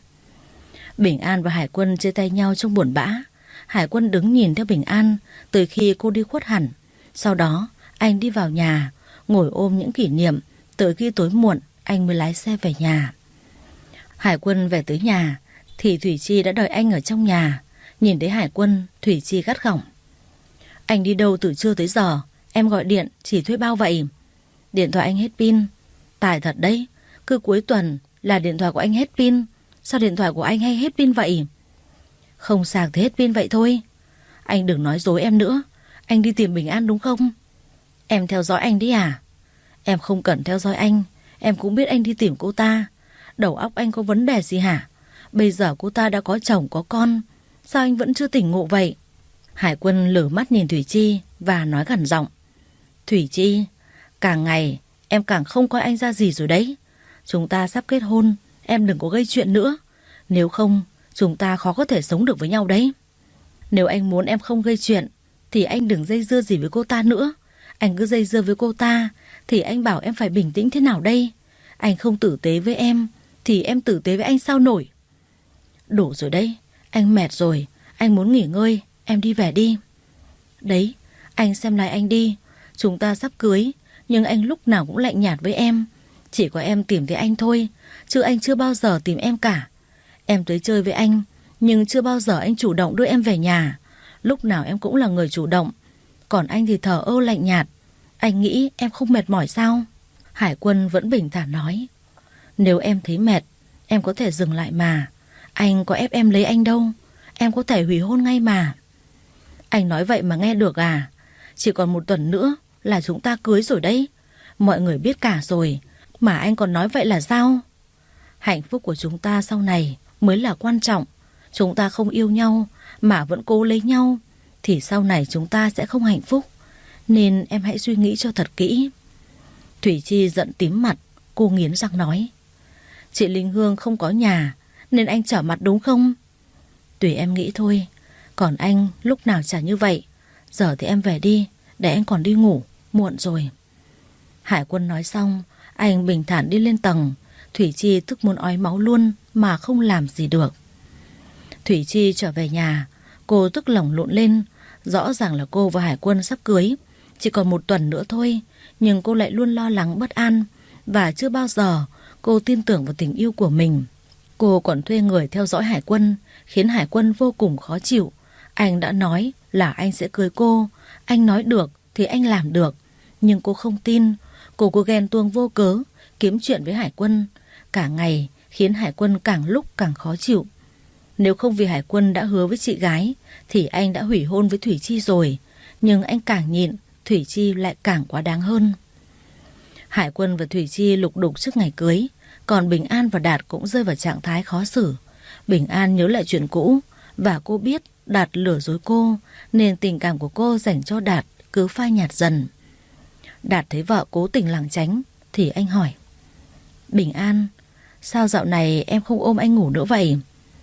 Bình An và Hải Quân chia tay nhau trong buồn bã. Hải Quân đứng nhìn theo Bình An từ khi cô đi khuất hẳn. Sau đó anh đi vào nhà, ngồi ôm những kỷ niệm. Tới khi tối muộn anh mới lái xe về nhà. Hải Quân về tới nhà thì Thủy Chi đã đợi anh ở trong nhà. Nhìn thấy Hải Quân, Thủy Chi gắt gỏng: Anh đi đâu từ trưa tới giờ? Em gọi điện chỉ thuê bao vậy? Điện thoại anh hết pin. Tài thật đấy, cứ cuối tuần là điện thoại của anh hết pin. Sao điện thoại của anh hay hết pin vậy? Không sạc thì hết pin vậy thôi. Anh đừng nói dối em nữa. Anh đi tìm Bình An đúng không? Em theo dõi anh đấy à? Em không cần theo dõi anh. Em cũng biết anh đi tìm cô ta. Đầu óc anh có vấn đề gì hả? Bây giờ cô ta đã có chồng có con, sao anh vẫn chưa tỉnh ngộ vậy? Hải Quân lử mắt nhìn Thủy Chi và nói gằn giọng. Thủy Chi, càng ngày em càng không coi anh ra gì rồi đấy. Chúng ta sắp kết hôn, em đừng có gây chuyện nữa. Nếu không, chúng ta khó có thể sống được với nhau đấy. Nếu anh muốn em không gây chuyện thì anh đừng dây dưa gì với cô ta nữa. Anh cứ dây dưa với cô ta thì anh bảo em phải bình tĩnh thế nào đây? Anh không tử tế với em thì em tử tế với anh sao nổi? Đủ rồi đấy, anh mệt rồi, anh muốn nghỉ ngơi, em đi về đi. Đấy, anh xem lại anh đi. Chúng ta sắp cưới, nhưng anh lúc nào cũng lạnh nhạt với em. Chỉ có em tìm thấy anh thôi, chứ anh chưa bao giờ tìm em cả. Em tới chơi với anh, nhưng chưa bao giờ anh chủ động đưa em về nhà. Lúc nào em cũng là người chủ động, còn anh thì thờ ơ lạnh nhạt. Anh nghĩ em không mệt mỏi sao? Hải Quân vẫn bình thản nói. Nếu em thấy mệt, em có thể dừng lại mà. Anh có ép em lấy anh đâu. Em có thể hủy hôn ngay mà. Anh nói vậy mà nghe được à? Chỉ còn một tuần nữa là chúng ta cưới rồi đấy. Mọi người biết cả rồi, mà anh còn nói vậy là sao? Hạnh phúc của chúng ta sau này mới là quan trọng. Chúng ta không yêu nhau mà vẫn cố lấy nhau thì sau này chúng ta sẽ không hạnh phúc. Nên em hãy suy nghĩ cho thật kỹ. Thủy Chi giận tím mặt. Cô nghiến răng nói. Chị Linh Hương không có nhà nên anh trở mặt đúng không? Tùy em nghĩ thôi. Còn anh lúc nào chả như vậy. Giờ thì em về đi, để anh còn đi ngủ, muộn rồi. Hải Quân nói xong, anh bình thản đi lên tầng. Thủy Chi tức muốn ói máu luôn mà không làm gì được. Thủy Chi trở về nhà, cô tức lồng lộn lên. Rõ ràng là cô và Hải Quân sắp cưới, chỉ còn một tuần nữa thôi, nhưng cô lại luôn lo lắng bất an. Và chưa bao giờ cô tin tưởng vào tình yêu của mình. Cô còn thuê người theo dõi Hải Quân, khiến Hải Quân vô cùng khó chịu. Anh đã nói là anh sẽ cưới cô. Anh nói được thì anh làm được. Nhưng cô không tin. Cô cứ ghen tuông vô cớ, kiếm chuyện với Hải Quân. Cả ngày khiến Hải Quân càng lúc càng khó chịu. Nếu không vì Hải Quân đã hứa với chị gái thì anh đã hủy hôn với Thủy Chi rồi. Nhưng anh càng nhịn, Thủy Chi lại càng quá đáng hơn. Hải Quân và Thủy Chi lục đục trước ngày cưới. Còn Bình An và Đạt cũng rơi vào trạng thái khó xử. Bình An nhớ lại chuyện cũ, và cô biết Đạt lừa dối cô, nên tình cảm của cô dành cho Đạt cứ phai nhạt dần. Đạt thấy vợ cố tình lảng tránh thì anh hỏi. Bình An, sao dạo này em không ôm anh ngủ nữa vậy?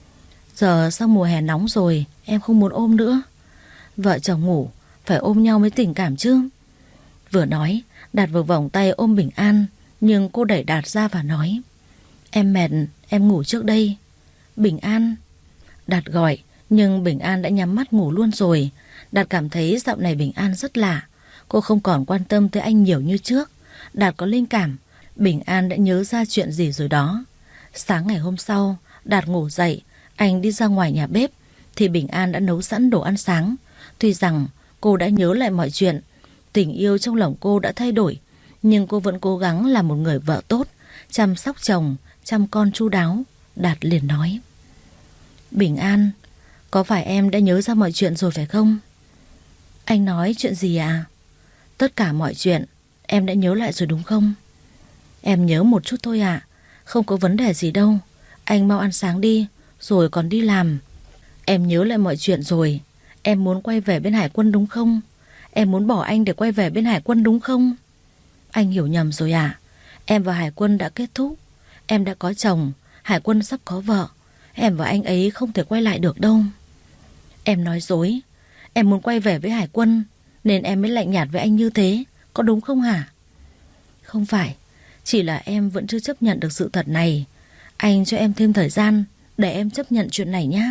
Giờ sang mùa hè nóng rồi, em không muốn ôm nữa. Vợ chồng ngủ phải ôm nhau mới tình cảm chứ. Vừa nói, Đạt vừa vòng tay ôm Bình An, nhưng cô đẩy Đạt ra và nói. Em mệt, em ngủ trước đây. Bình An. Đạt gọi, nhưng Bình An đã nhắm mắt ngủ luôn rồi. Đạt cảm thấy dạo này Bình An rất lạ. Cô không còn quan tâm tới anh nhiều như trước. Đạt có linh cảm Bình An đã nhớ ra chuyện gì rồi đó. Sáng ngày hôm sau, Đạt ngủ dậy, anh đi ra ngoài nhà bếp thì Bình An đã nấu sẵn đồ ăn sáng. Tuy rằng cô đã nhớ lại mọi chuyện, tình yêu trong lòng cô đã thay đổi, nhưng cô vẫn cố gắng làm một người vợ tốt, chăm sóc chồng, chăm con chu đáo. Đạt liền nói. Bình An, có phải em đã nhớ ra mọi chuyện rồi phải không? Anh nói chuyện gì à? Tất cả mọi chuyện em đã nhớ lại rồi đúng không? Em nhớ một chút thôi ạ. Không có vấn đề gì đâu. Anh mau ăn sáng đi, rồi còn đi làm. Em nhớ lại mọi chuyện rồi. Em muốn quay về bên Hải Quân đúng không? Em muốn bỏ anh để quay về bên Hải Quân đúng không? Anh hiểu nhầm rồi à? Em và Hải Quân đã kết thúc. Em đã có chồng, Hải Quân sắp có vợ. Em và anh ấy không thể quay lại được đâu. Em nói dối. Em muốn quay về với Hải Quân nên em mới lạnh nhạt với anh như thế, có đúng không hả? Không phải, chỉ là em vẫn chưa chấp nhận được sự thật này. Anh cho em thêm thời gian để em chấp nhận chuyện này nhé.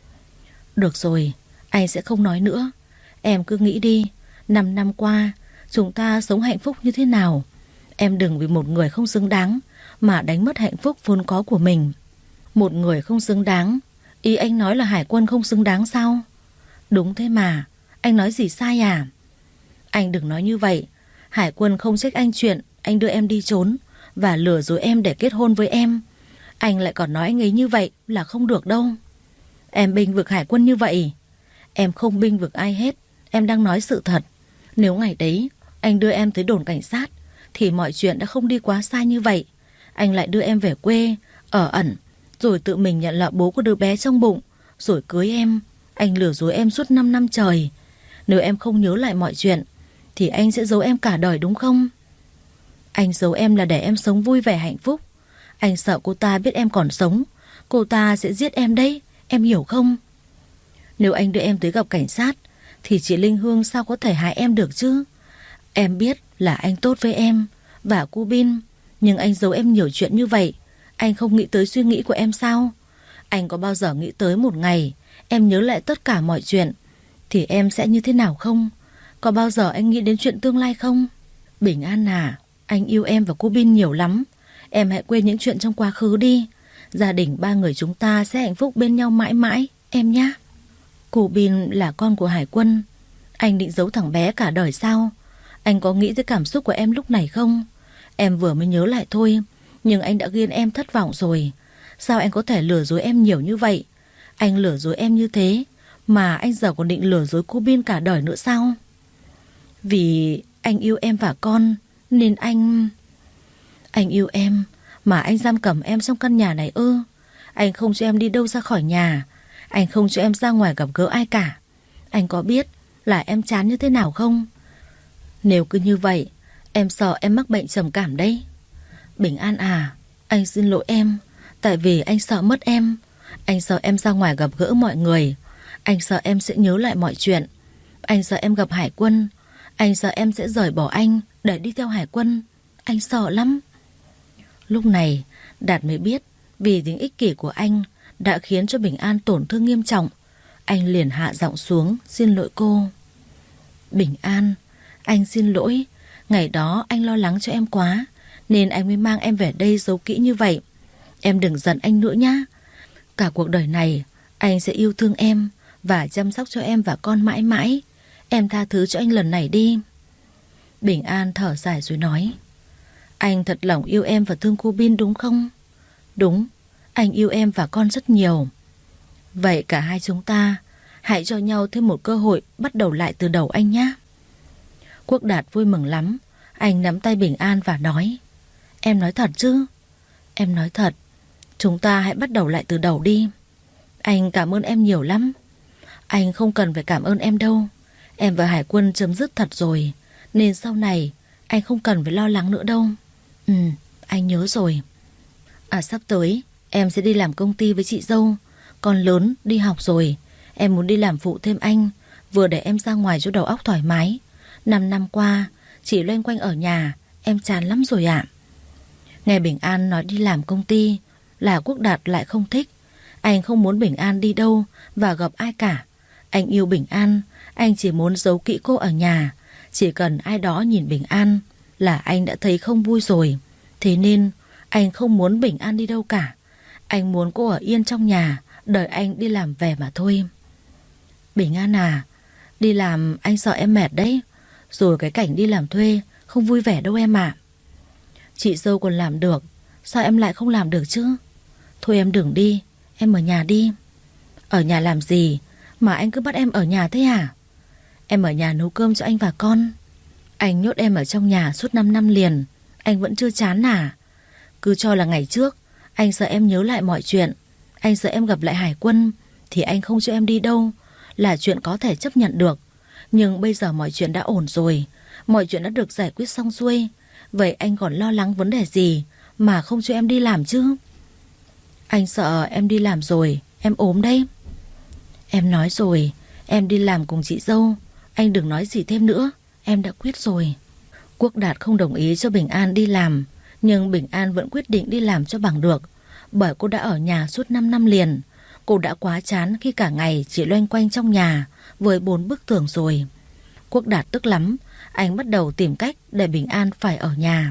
Được rồi, anh sẽ không nói nữa. Em cứ nghĩ đi, năm năm qua chúng ta sống hạnh phúc như thế nào. Em đừng vì một người không xứng đáng mà đánh mất hạnh phúc vốn có của mình. Một người không xứng đáng? Ý anh nói là Hải Quân không xứng đáng sao? Đúng thế mà, anh nói gì sai à? Anh đừng nói như vậy. Hải Quân không trách anh chuyện anh đưa em đi trốn và lừa dối em để kết hôn với em. Anh lại còn nói anh ấy như vậy là không được đâu. Em bênh vực Hải Quân như vậy. Em không bênh vực ai hết. Em đang nói sự thật. Nếu ngày đấy Anh đưa em tới đồn cảnh sát thì mọi chuyện đã không đi quá xa như vậy. Anh lại đưa em về quê, ở ẩn, rồi tự mình nhận là bố của đứa bé trong bụng, rồi cưới em. Anh lừa dối em suốt năm năm trời. Nếu em không nhớ lại mọi chuyện thì anh sẽ giấu em cả đời đúng không? Anh giấu em là để em sống vui vẻ hạnh phúc. Anh sợ cô ta biết em còn sống, cô ta sẽ giết em đấy, em hiểu không? Nếu anh đưa em tới gặp cảnh sát thì chị Linh Hương sao có thể hại em được chứ? Em biết là anh tốt với em và cô Bin, nhưng anh giấu em nhiều chuyện như vậy. Anh không nghĩ tới suy nghĩ của em sao? Anh có bao giờ nghĩ tới một ngày em nhớ lại tất cả mọi chuyện thì em sẽ như thế nào không? Có bao giờ anh nghĩ đến chuyện tương lai không? Bình An à, anh yêu em và cô Bin nhiều lắm. Em hãy quên những chuyện trong quá khứ đi. Gia đình ba người chúng ta sẽ hạnh phúc bên nhau mãi mãi, em nhé. Cô Bin là con của Hải Quân. Anh định giấu thằng bé cả đời sao? Anh có nghĩ tới cảm xúc của em lúc này không? Em vừa mới nhớ lại thôi, nhưng anh đã khiến em thất vọng rồi. Sao anh có thể lừa dối em nhiều như vậy? Anh lừa dối em như thế mà anh giờ còn định lừa dối cô Bin cả đời nữa sao? Vì anh yêu em và con nên anh... Anh yêu em mà anh giam cầm em trong căn nhà này ư? Anh không cho em đi đâu ra khỏi nhà. Anh không cho em ra ngoài gặp gỡ ai cả. Anh có biết là em chán như thế nào không? Nếu cứ như vậy, em sợ em mắc bệnh trầm cảm đấy. Bình An à, anh xin lỗi em. Tại vì anh sợ mất em. Anh sợ em ra ngoài gặp gỡ mọi người. Anh sợ em sẽ nhớ lại mọi chuyện. Anh sợ em gặp Hải Quân. Anh sợ em sẽ rời bỏ anh để đi theo Hải Quân. Anh sợ lắm. Lúc này Đạt mới biết vì tính ích kỷ của anh đã khiến cho Bình An tổn thương nghiêm trọng. Anh liền hạ giọng xuống xin lỗi cô. Bình An, anh xin lỗi. Ngày đó anh lo lắng cho em quá nên anh mới mang em về đây giấu kỹ như vậy. Em đừng giận anh nữa nhá. Cả cuộc đời này anh sẽ yêu thương em và chăm sóc cho em và con mãi mãi. Em tha thứ cho anh lần này đi. Bình An thở dài rồi nói: Anh thật lòng yêu em và thương cô Bin đúng không? Đúng, anh yêu em và con rất nhiều. Vậy cả hai chúng ta hãy cho nhau thêm một cơ hội bắt đầu lại từ đầu anh nhé. Quốc Đạt vui mừng lắm. Anh nắm tay Bình An và nói: Em nói thật chứ? Em nói thật. Chúng ta hãy bắt đầu lại từ đầu đi. Anh cảm ơn em nhiều lắm. Anh không cần phải cảm ơn em đâu. Em và Hải Quân chấm dứt thật rồi, nên sau này anh không cần phải lo lắng nữa đâu. Ừ, anh nhớ rồi. À, sắp tới em sẽ đi làm công ty với chị dâu. Con lớn đi học rồi. Em muốn đi làm phụ thêm anh, vừa để em ra ngoài cho đầu óc thoải mái. Năm năm qua chỉ loanh quanh ở nhà, em chán lắm rồi ạ. Nghe Bình An nói đi làm công ty là Quốc Đạt lại không thích. Anh không muốn Bình An đi đâu và gặp ai cả. Anh yêu Bình An. Anh chỉ muốn giấu kỹ cô ở nhà. Chỉ cần ai đó nhìn Bình An là anh đã thấy không vui rồi. Thế nên anh không muốn Bình An đi đâu cả. Anh muốn cô ở yên trong nhà, đợi anh đi làm về mà thôi. Bình An à, đi làm anh sợ em mệt đấy. Rồi cái cảnh đi làm thuê không vui vẻ đâu em ạ. Chị dâu còn làm được, sao em lại không làm được chứ? Thôi em đừng đi, em ở nhà đi. Ở nhà làm gì mà anh cứ bắt em ở nhà thế hả? Em ở nhà nấu cơm cho anh và con. Anh nhốt em ở trong nhà suốt năm năm liền, anh vẫn chưa chán à? Cứ cho là ngày trước anh sợ em nhớ lại mọi chuyện, anh sợ em gặp lại Hải Quân thì anh không cho em đi đâu, là chuyện có thể chấp nhận được. Nhưng bây giờ mọi chuyện đã ổn rồi, mọi chuyện đã được giải quyết xong xuôi. Vậy anh còn lo lắng vấn đề gì mà không cho em đi làm chứ? Anh sợ em đi làm rồi em ốm đấy. Em nói rồi, em đi làm cùng chị dâu. Anh đừng nói gì thêm nữa, em đã quyết rồi. Quốc Đạt không đồng ý cho Bình An đi làm, nhưng Bình An vẫn quyết định đi làm cho bằng được. Bởi cô đã ở nhà suốt năm năm liền. Cô đã quá chán khi cả ngày chỉ loanh quanh trong nhà với bốn bức tường rồi. Quốc Đạt tức lắm. Anh bắt đầu tìm cách để Bình An phải ở nhà.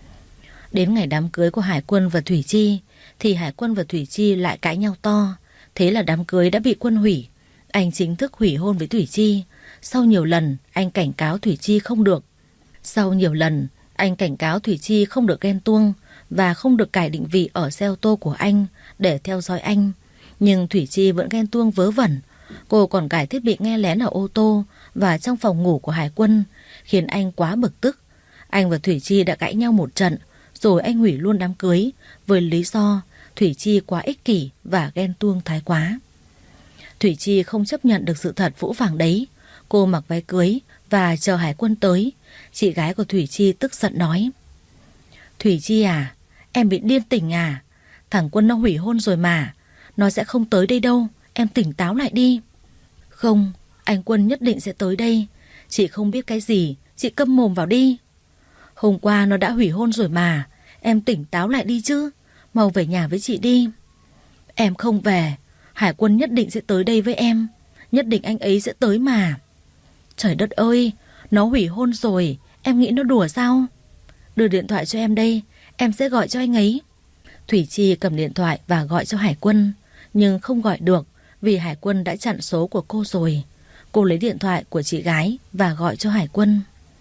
Đến ngày đám cưới của Hải Quân và Thủy Chi thì Hải Quân và Thủy Chi lại cãi nhau to. Thế là đám cưới đã bị Quân hủy. Anh chính thức hủy hôn với Thủy Chi. Sau nhiều lần anh cảnh cáo Thủy Chi không được. Sau nhiều lần anh cảnh cáo Thủy Chi không được ghen tuông và không được cài định vị ở xe ô tô của anh để theo dõi anh. Nhưng Thủy Chi vẫn ghen tuông vớ vẩn. Cô còn cài thiết bị nghe lén ở ô tô và trong phòng ngủ của Hải Quân khiến anh quá bực tức. Anh và Thủy Chi đã cãi nhau một trận, rồi anh hủy luôn đám cưới với lý do Thủy Chi quá ích kỷ và ghen tuông thái quá. Thủy Chi không chấp nhận được sự thật phũ phàng đấy. Cô mặc váy cưới và chờ Hải Quân tới. Chị gái của Thủy Chi tức giận nói: Thủy Chi à, em bị điên tỉnh à? Thằng Quân nó hủy hôn rồi mà, nó sẽ không tới đây đâu, em tỉnh táo lại đi. Không, anh Quân nhất định sẽ tới đây. Chị không biết cái gì, chị câm mồm vào đi. Hôm qua nó đã hủy hôn rồi mà, em tỉnh táo lại đi chứ. Mau về nhà với chị đi. Em không về, Hải Quân nhất định sẽ tới đây với em. Nhất định anh ấy sẽ tới mà. Trời đất ơi, nó hủy hôn rồi, em nghĩ nó đùa sao? Đưa điện thoại cho em đây, em sẽ gọi cho anh ấy. Thủy Chi cầm điện thoại và gọi cho Hải Quân, nhưng không gọi được vì Hải Quân đã chặn số của cô rồi. Cô lấy điện thoại của chị gái và gọi cho Hải Quân.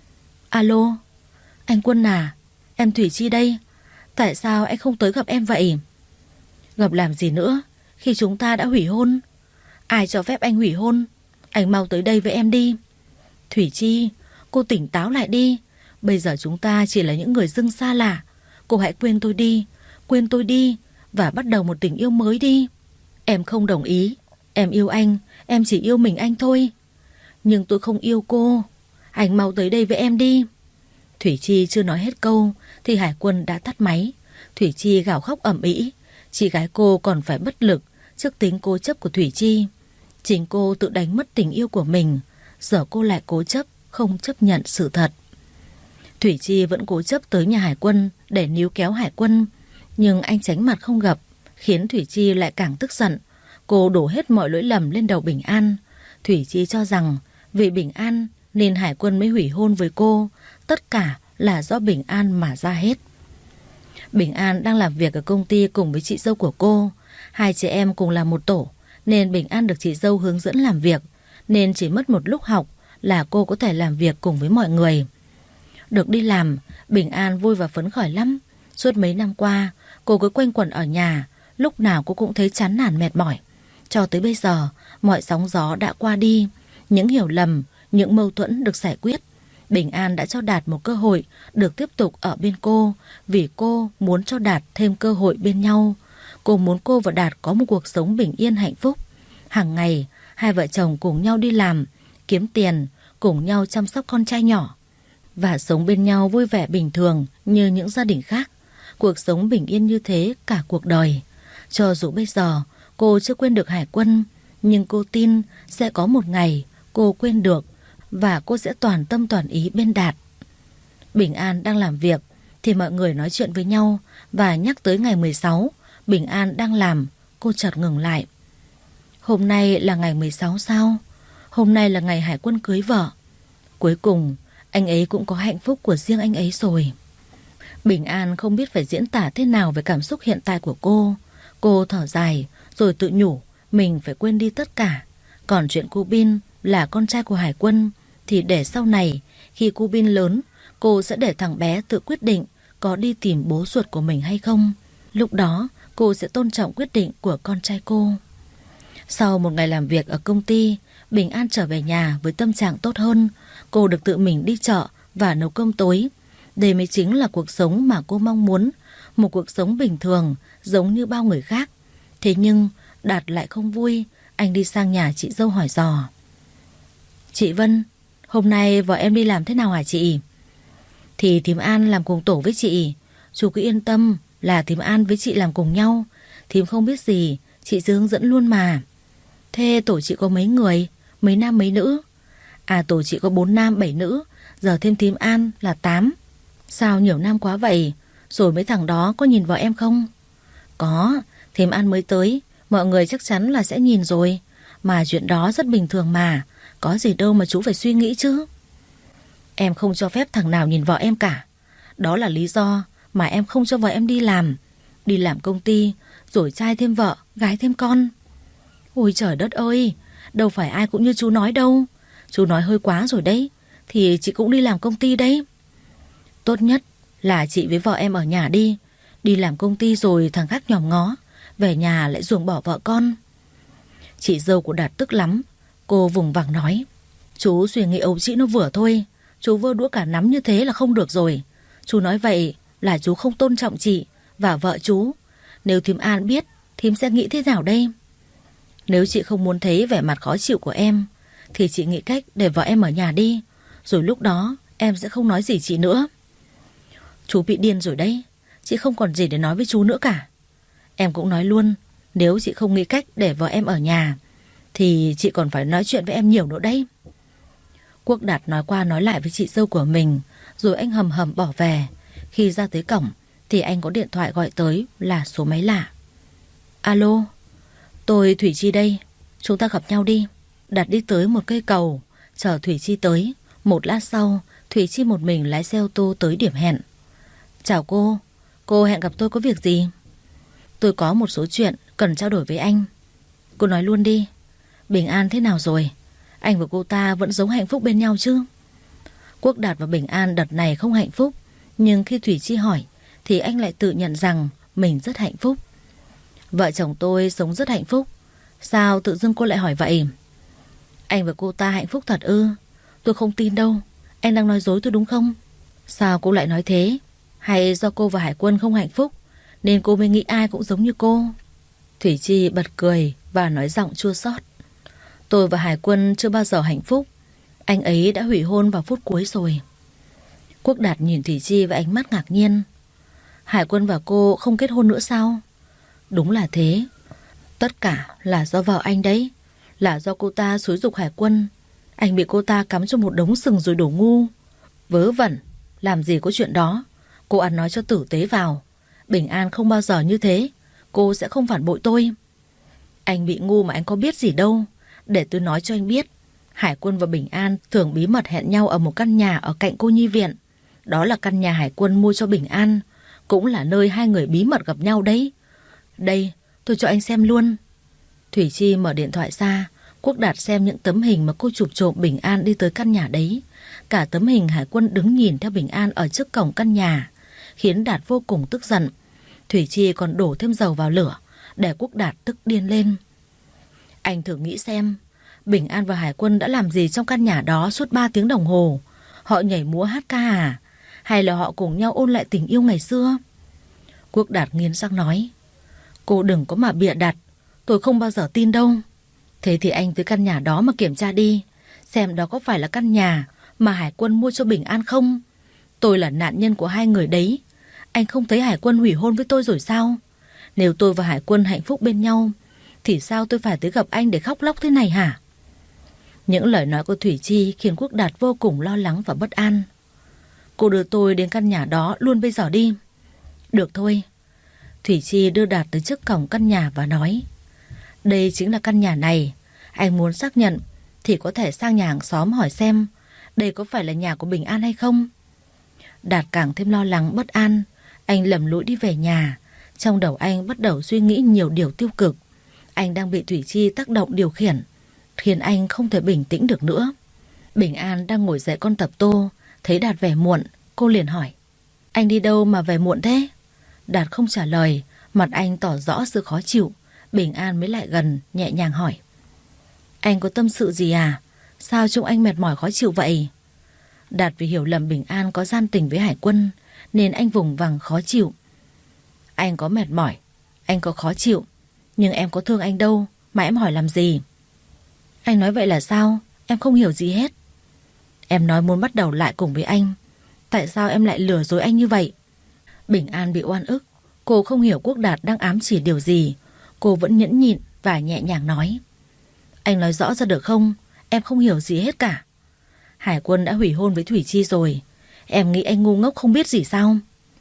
Alo, anh Quân à, em Thủy Chi đây. Tại sao anh không tới gặp em vậy? Gặp làm gì nữa, khi chúng ta đã hủy hôn. Ai cho phép anh hủy hôn? Anh mau tới đây với em đi. Thủy Chi, cô tỉnh táo lại đi. Bây giờ chúng ta chỉ là những người dưng xa lạ. Cô hãy quên tôi đi, quên tôi đi và bắt đầu một tình yêu mới đi. Em không đồng ý. Em yêu anh, em chỉ yêu mình anh thôi. Nhưng tôi không yêu cô. Anh mau tới đây với em đi. Thủy Chi chưa nói hết câu thì Hải Quân đã tắt máy. Thủy Chi gào khóc ầm ĩ. Chị gái cô còn phải bất lực trước tính cố chấp của Thủy Chi. Chính cô tự đánh mất tình yêu của mình, giờ cô lại cố chấp không chấp nhận sự thật. Thủy Chi vẫn cố chấp tới nhà Hải Quân để níu kéo Hải Quân, nhưng anh tránh mặt không gặp, khiến Thủy Chi lại càng tức giận. Cô đổ hết mọi lỗi lầm lên đầu Bình An. Thủy Chi cho rằng vì Bình An nên Hải Quân mới hủy hôn với cô. Tất cả là do Bình An mà ra hết. Bình An đang làm việc ở công ty cùng với chị dâu của cô. Hai chị em cùng làm một tổ, nên Bình An được chị dâu hướng dẫn làm việc, nên chỉ mất một lúc học là cô có thể làm việc cùng với mọi người. Được đi làm, Bình An vui và phấn khởi lắm. Suốt mấy năm qua, cô cứ quanh quẩn ở nhà, lúc nào cô cũng thấy chán nản mệt mỏi. Cho tới bây giờ, mọi sóng gió đã qua đi, những hiểu lầm, những mâu thuẫn được giải quyết. Bình An đã cho Đạt một cơ hội được tiếp tục ở bên cô, vì cô muốn cho Đạt thêm cơ hội bên nhau. Cô muốn cô và Đạt có một cuộc sống bình yên hạnh phúc. Hàng ngày, hai vợ chồng cùng nhau đi làm, kiếm tiền, cùng nhau chăm sóc con trai nhỏ và sống bên nhau vui vẻ bình thường như những gia đình khác. Cuộc sống bình yên như thế cả cuộc đời. Cho dù bây giờ cô chưa quên được Hải Quân, nhưng cô tin sẽ có một ngày cô quên được và cô sẽ toàn tâm toàn ý bên Đạt. Bình An đang làm việc thì mọi người nói chuyện với nhau và nhắc tới ngày mười sáu. Bình An đang làm, cô chợt ngừng lại. Hôm nay là ngày mười sáu sao? Hôm nay là ngày Hải Quân cưới vợ. Cuối cùng anh ấy cũng có hạnh phúc của riêng anh ấy rồi. Bình An không biết phải diễn tả thế nào về cảm xúc hiện tại của cô. Cô thở dài rồi tự nhủ mình phải quên đi tất cả. Còn chuyện cô Bin là con trai của Hải Quân thì để sau này, khi cô Bin lớn, cô sẽ để thằng bé tự quyết định có đi tìm bố ruột của mình hay không. Lúc đó cô sẽ tôn trọng quyết định của con trai cô. Sau một ngày làm việc ở công ty, Bình An trở về nhà với tâm trạng tốt hơn. Cô được tự mình đi chợ và nấu cơm tối. Đây mới chính là cuộc sống mà cô mong muốn. Một cuộc sống bình thường giống như bao người khác. Thế nhưng Đạt lại không vui. Anh đi sang nhà chị dâu hỏi dò. Chị Vân, hôm nay vợ em đi làm thế nào hả chị? Thì thím An làm cùng tổ với chị. Chú cứ yên tâm là thím An với chị làm cùng nhau. Thím không biết gì, chị sẽ hướng dẫn luôn mà. Thế tổ chị có mấy người? Mấy nam mấy nữ? À, tổ chị có bốn nam bảy nữ, giờ thêm thím An là tám. Sao nhiều nam quá vậy? Rồi mấy thằng đó có nhìn vào em không? Có, thím An mới tới, mọi người chắc chắn là sẽ nhìn rồi. Mà chuyện đó rất bình thường mà, có gì đâu mà chú phải suy nghĩ chứ. Em không cho phép thằng nào nhìn vợ em cả. Đó là lý do mà em không cho vợ em đi làm. Đi làm công ty, rồi trai thêm vợ, gái thêm con. Ôi trời đất ơi, đâu phải ai cũng như chú nói đâu. Chú nói hơi quá rồi đấy. Thì chị cũng đi làm công ty đấy. Tốt nhất là chị với vợ em ở nhà đi. Đi làm công ty rồi thằng khác nhòm ngó, về nhà lại ruồng bỏ vợ con. Chị dâu của Đạt tức lắm. Cô vùng vằng nói. Chú suy nghĩ ấu trĩ nó vừa thôi. Chú vơ đũa cả nắm như thế là không được rồi. Chú nói vậy là chú không tôn trọng chị và vợ chú. Nếu thím An biết, thím sẽ nghĩ thế nào đây? Nếu chị không muốn thấy vẻ mặt khó chịu của em thì chị nghĩ cách để vợ em ở nhà đi. Rồi lúc đó em sẽ không nói gì chị nữa. Chú bị điên rồi đấy. Chị không còn gì để nói với chú nữa cả. Em cũng nói luôn, nếu chị không nghĩ cách để vợ em ở nhà thì chị còn phải nói chuyện với em nhiều nữa đấy. Quốc Đạt nói qua nói lại với chị dâu của mình, rồi anh hầm hầm bỏ về. Khi ra tới cổng thì anh có điện thoại gọi tới là số máy lạ. Alo, tôi Thủy Chi đây. Chúng ta gặp nhau đi. Đạt đi tới một cây cầu, chờ Thủy Chi tới. Một lát sau, Thủy Chi một mình lái xe ô tô tới điểm hẹn. Chào cô, cô hẹn gặp tôi có việc gì? Tôi có một số chuyện cần trao đổi với anh. Cô nói luôn đi. Bình An thế nào rồi? Anh và cô ta vẫn sống hạnh phúc bên nhau chứ? Quốc Đạt và Bình An đợt này không hạnh phúc, nhưng khi Thủy Chi hỏi thì anh lại tự nhận rằng mình rất hạnh phúc. Vợ chồng tôi sống rất hạnh phúc. Sao tự dưng cô lại hỏi vậy? Anh và cô ta hạnh phúc thật ư? Tôi không tin đâu. Anh đang nói dối tôi đúng không? Sao cô lại nói thế? Hay do cô và Hải Quân không hạnh phúc nên cô mới nghĩ ai cũng giống như cô? Thủy Chi bật cười và nói giọng chua xót. Tôi và Hải Quân chưa bao giờ hạnh phúc. Anh ấy đã hủy hôn vào phút cuối rồi. Quốc Đạt nhìn Thủy Chi với ánh mắt ngạc nhiên. Hải Quân và cô không kết hôn nữa sao? Đúng là thế. Tất cả là do vợ anh đấy. Là do cô ta xúi giục Hải Quân. Anh bị cô ta cắm cho một đống sừng rồi đổ ngu. Vớ vẩn. Làm gì có chuyện đó. Cô ăn nói cho tử tế vào. Bình An không bao giờ như thế. Cô sẽ không phản bội tôi. Anh bị ngu mà anh có biết gì đâu. Để tôi nói cho anh biết. Hải Quân và Bình An thường bí mật hẹn nhau ở một căn nhà ở cạnh cô nhi viện. Đó là căn nhà Hải Quân mua cho Bình An. Cũng là nơi hai người bí mật gặp nhau đấy. Đây, tôi cho anh xem luôn. Thủy Chi mở điện thoại ra. Quốc Đạt xem những tấm hình mà cô chụp trộm Bình An đi tới căn nhà đấy. Cả tấm hình Hải Quân đứng nhìn theo Bình An ở trước cổng căn nhà, khiến Đạt vô cùng tức giận. Thủy Chi còn đổ thêm dầu vào lửa để Quốc Đạt tức điên lên. Anh thử nghĩ xem, Bình An và Hải Quân đã làm gì trong căn nhà đó suốt ba tiếng đồng hồ? Họ nhảy múa hát ca à? Hay là họ cùng nhau ôn lại tình yêu ngày xưa? Quốc Đạt nghiến răng nói. Cô đừng có mà bịa đặt. Tôi không bao giờ tin đâu. Thế thì anh tới căn nhà đó mà kiểm tra đi, xem đó có phải là căn nhà mà Hải Quân mua cho Bình An không? Tôi là nạn nhân của hai người đấy. Anh không thấy Hải Quân hủy hôn với tôi rồi sao? Nếu tôi và Hải Quân hạnh phúc bên nhau thì sao tôi phải tới gặp anh để khóc lóc thế này hả? Những lời nói của Thủy Chi khiến Quốc Đạt vô cùng lo lắng và bất an. Cô đưa tôi đến căn nhà đó luôn bây giờ đi. Được thôi. Thủy Chi đưa Đạt tới trước cổng căn nhà và nói. Đây chính là căn nhà này. Anh muốn xác nhận thì có thể sang nhà hàng xóm hỏi xem đây có phải là nhà của Bình An hay không. Đạt càng thêm lo lắng bất an. Anh lầm lũi đi về nhà. Trong đầu anh bắt đầu suy nghĩ nhiều điều tiêu cực. Anh đang bị Thủy Chi tác động điều khiển, khiến anh không thể bình tĩnh được nữa. Bình An đang ngồi dậy con tập tô, thấy Đạt về muộn, cô liền hỏi. Anh đi đâu mà về muộn thế? Đạt không trả lời, mặt anh tỏ rõ sự khó chịu. Bình An mới lại gần, nhẹ nhàng hỏi. Anh có tâm sự gì à? Sao trông anh mệt mỏi khó chịu vậy? Đạt vì hiểu lầm Bình An có gian tình với Hải Quân nên anh vùng vằng khó chịu. Anh có mệt mỏi, anh có khó chịu, nhưng em có thương anh đâu mà em hỏi làm gì? Anh nói vậy là sao? Em không hiểu gì hết. Em nói muốn bắt đầu lại cùng với anh. Tại sao em lại lừa dối anh như vậy? Bình An bị oan ức. Cô không hiểu Quốc Đạt đang ám chỉ điều gì. Cô vẫn nhẫn nhịn và nhẹ nhàng nói. Anh nói rõ ra được không? Em không hiểu gì hết cả. Hải Quân đã hủy hôn với Thủy Chi rồi. Em nghĩ anh ngu ngốc không biết gì sao?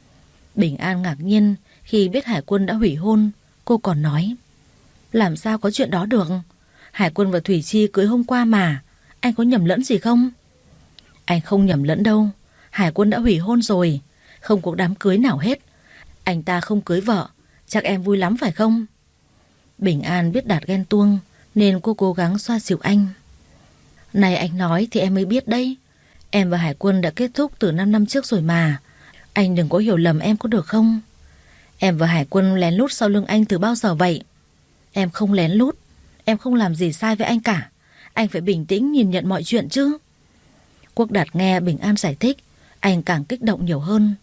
Bình An ngạc nhiên khi biết Hải Quân đã hủy hôn. Cô còn nói. Làm sao có chuyện đó được? Hải Quân và Thủy Chi cưới hôm qua mà. Anh có nhầm lẫn gì không? Anh không nhầm lẫn đâu. Hải Quân đã hủy hôn rồi. Không có đám cưới nào hết. Anh ta không cưới vợ. Chắc em vui lắm phải không? Bình An biết Đạt ghen tuông nên cô cố gắng xoa dịu anh. Này anh nói thì em mới biết đấy. Em và Hải Quân đã kết thúc từ năm năm trước rồi mà. Anh đừng có hiểu lầm em có được không? Em và Hải Quân lén lút sau lưng anh từ bao giờ vậy? Em không lén lút. Em không làm gì sai với anh cả. Anh phải bình tĩnh nhìn nhận mọi chuyện chứ. Quốc Đạt nghe Bình An giải thích, anh càng kích động nhiều hơn.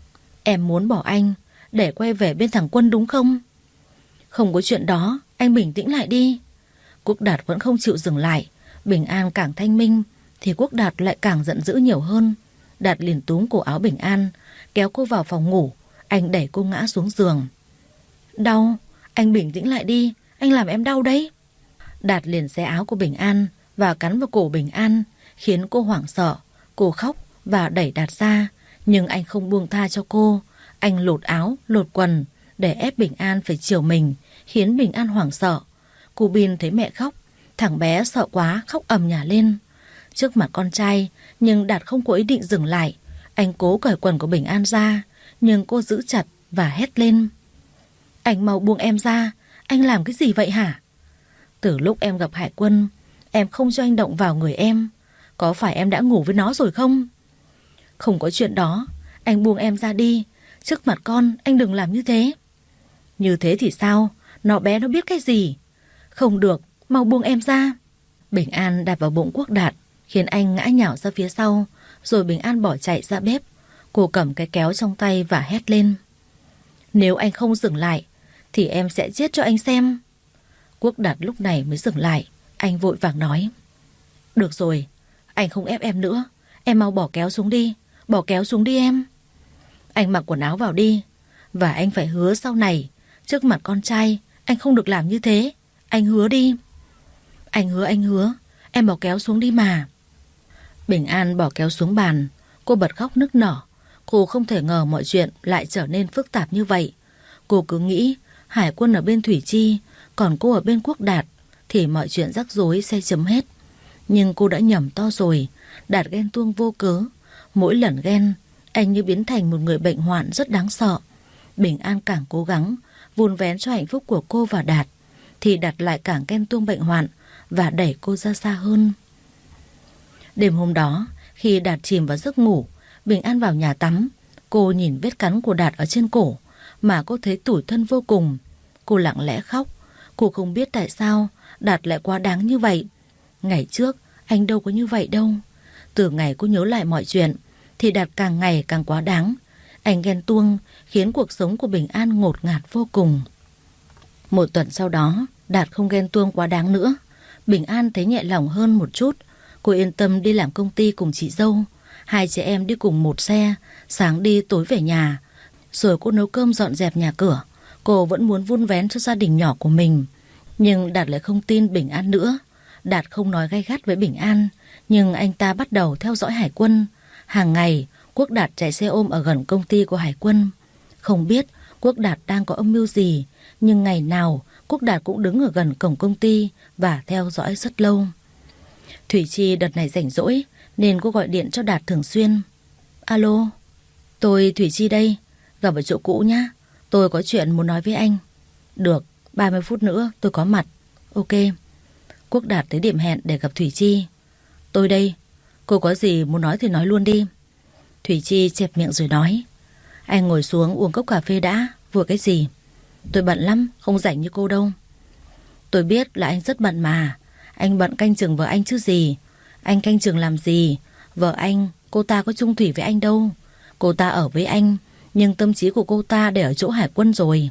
Em muốn bỏ anh để quay về bên thằng Quân đúng không? Không có chuyện đó, anh bình tĩnh lại đi. Quốc Đạt vẫn không chịu dừng lại. Bình An càng thanh minh thì Quốc Đạt lại càng giận dữ nhiều hơn. Đạt liền túm cổ áo Bình An, kéo cô vào phòng ngủ. Anh đẩy cô ngã xuống giường. Đau, anh bình tĩnh lại đi, anh làm em đau đấy. Đạt liền xé áo của Bình An và cắn vào cổ Bình An, khiến cô hoảng sợ. Cô khóc và đẩy Đạt ra, nhưng anh không buông tha cho cô. Anh lột áo, lột quần để ép Bình An phải chiều mình, khiến Bình An hoảng sợ. Cô Bin thấy mẹ khóc, thằng bé sợ quá khóc ầm nhả lên trước mặt con trai, nhưng Đạt không có ý định dừng lại. Anh cố cởi quần của Bình An ra, nhưng cô giữ chặt và hét lên. Anh mau buông em ra, anh làm cái gì vậy hả? Từ lúc em gặp Hải Quân, em không cho anh động vào người em. Có phải em đã ngủ với nó rồi không? Không có chuyện đó, anh buông em ra đi. Trước mặt con, anh đừng làm như thế. Như thế thì sao? Nó bé nó biết cái gì? Không được, mau buông em ra. Bình An đạp vào bụng Quốc Đạt, khiến anh ngã nhào ra phía sau. Rồi Bình An bỏ chạy ra bếp. Cô cầm cái kéo trong tay và hét lên. Nếu anh không dừng lại thì em sẽ giết cho anh xem. Quốc Đạt lúc này mới dừng lại. Anh vội vàng nói. Được rồi, anh không ép em nữa. Em mau bỏ kéo xuống đi. Bỏ kéo xuống đi em. Anh mặc quần áo vào đi. Và anh phải hứa sau này, trước mặt con trai, anh không được làm như thế. Anh hứa đi. Anh hứa, anh hứa. Em bỏ kéo xuống đi mà. Bình An bỏ kéo xuống bàn. Cô bật khóc nức nở. Cô không thể ngờ mọi chuyện lại trở nên phức tạp như vậy. Cô cứ nghĩ Hải Quân ở bên Thủy Chi, còn cô ở bên Quốc Đạt, thì mọi chuyện rắc rối sẽ chấm hết. Nhưng cô đã nhầm to rồi. Đạt ghen tuông vô cớ. Mỗi lần ghen, anh như biến thành một người bệnh hoạn rất đáng sợ. Bình An càng cố gắng vun vén cho hạnh phúc của cô và Đạt, thì Đạt lại càng ghen tuông bệnh hoạn và đẩy cô ra xa hơn. Đêm hôm đó, khi Đạt chìm vào giấc ngủ, Bình An vào nhà tắm. Cô nhìn vết cắn của Đạt ở trên cổ mà cô thấy tủi thân vô cùng. Cô lặng lẽ khóc. Cô không biết tại sao Đạt lại quá đáng như vậy. Ngày trước anh đâu có như vậy đâu. Từ ngày cô nhớ lại mọi chuyện thì Đạt càng ngày càng quá đáng. Anh ghen tuông khiến cuộc sống của Bình An ngột ngạt vô cùng. Một tuần sau đó, Đạt không ghen tuông quá đáng nữa. Bình An thấy nhẹ lòng hơn một chút. Cô yên tâm đi làm công ty cùng chị dâu. Hai chị em đi cùng một xe, sáng đi tối về nhà. Rồi cô nấu cơm dọn dẹp nhà cửa. Cô vẫn muốn vun vén cho gia đình nhỏ của mình. Nhưng Đạt lại không tin Bình An nữa. Đạt không nói gay gắt với Bình An, nhưng anh ta bắt đầu theo dõi Hải Quân. Hàng ngày, Quốc Đạt chạy xe ôm ở gần công ty của Hải Quân. Không biết Quốc Đạt đang có âm mưu gì, nhưng ngày nào Quốc Đạt cũng đứng ở gần cổng công ty và theo dõi rất lâu. Thủy Chi đợt này rảnh rỗi nên cô gọi điện cho Đạt thường xuyên. Alo, tôi Thủy Chi đây, gặp ở chỗ cũ nhá. Tôi có chuyện muốn nói với anh. Được, ba mươi phút nữa tôi có mặt. Ok. Quốc Đạt tới điểm hẹn để gặp Thủy Chi. Tôi đây, cô có gì muốn nói thì nói luôn đi. Thủy Chi chẹp miệng rồi nói. Anh ngồi xuống uống cốc cà phê đã. Vừa cái gì? Tôi bận lắm, không rảnh như cô đâu. Tôi biết là anh rất bận mà. Anh bận canh chừng vợ anh chứ gì. Anh canh chừng làm gì? Vợ anh, cô ta có chung thủy với anh đâu. Cô ta ở với anh, nhưng tâm trí của cô ta để ở chỗ Hải Quân rồi.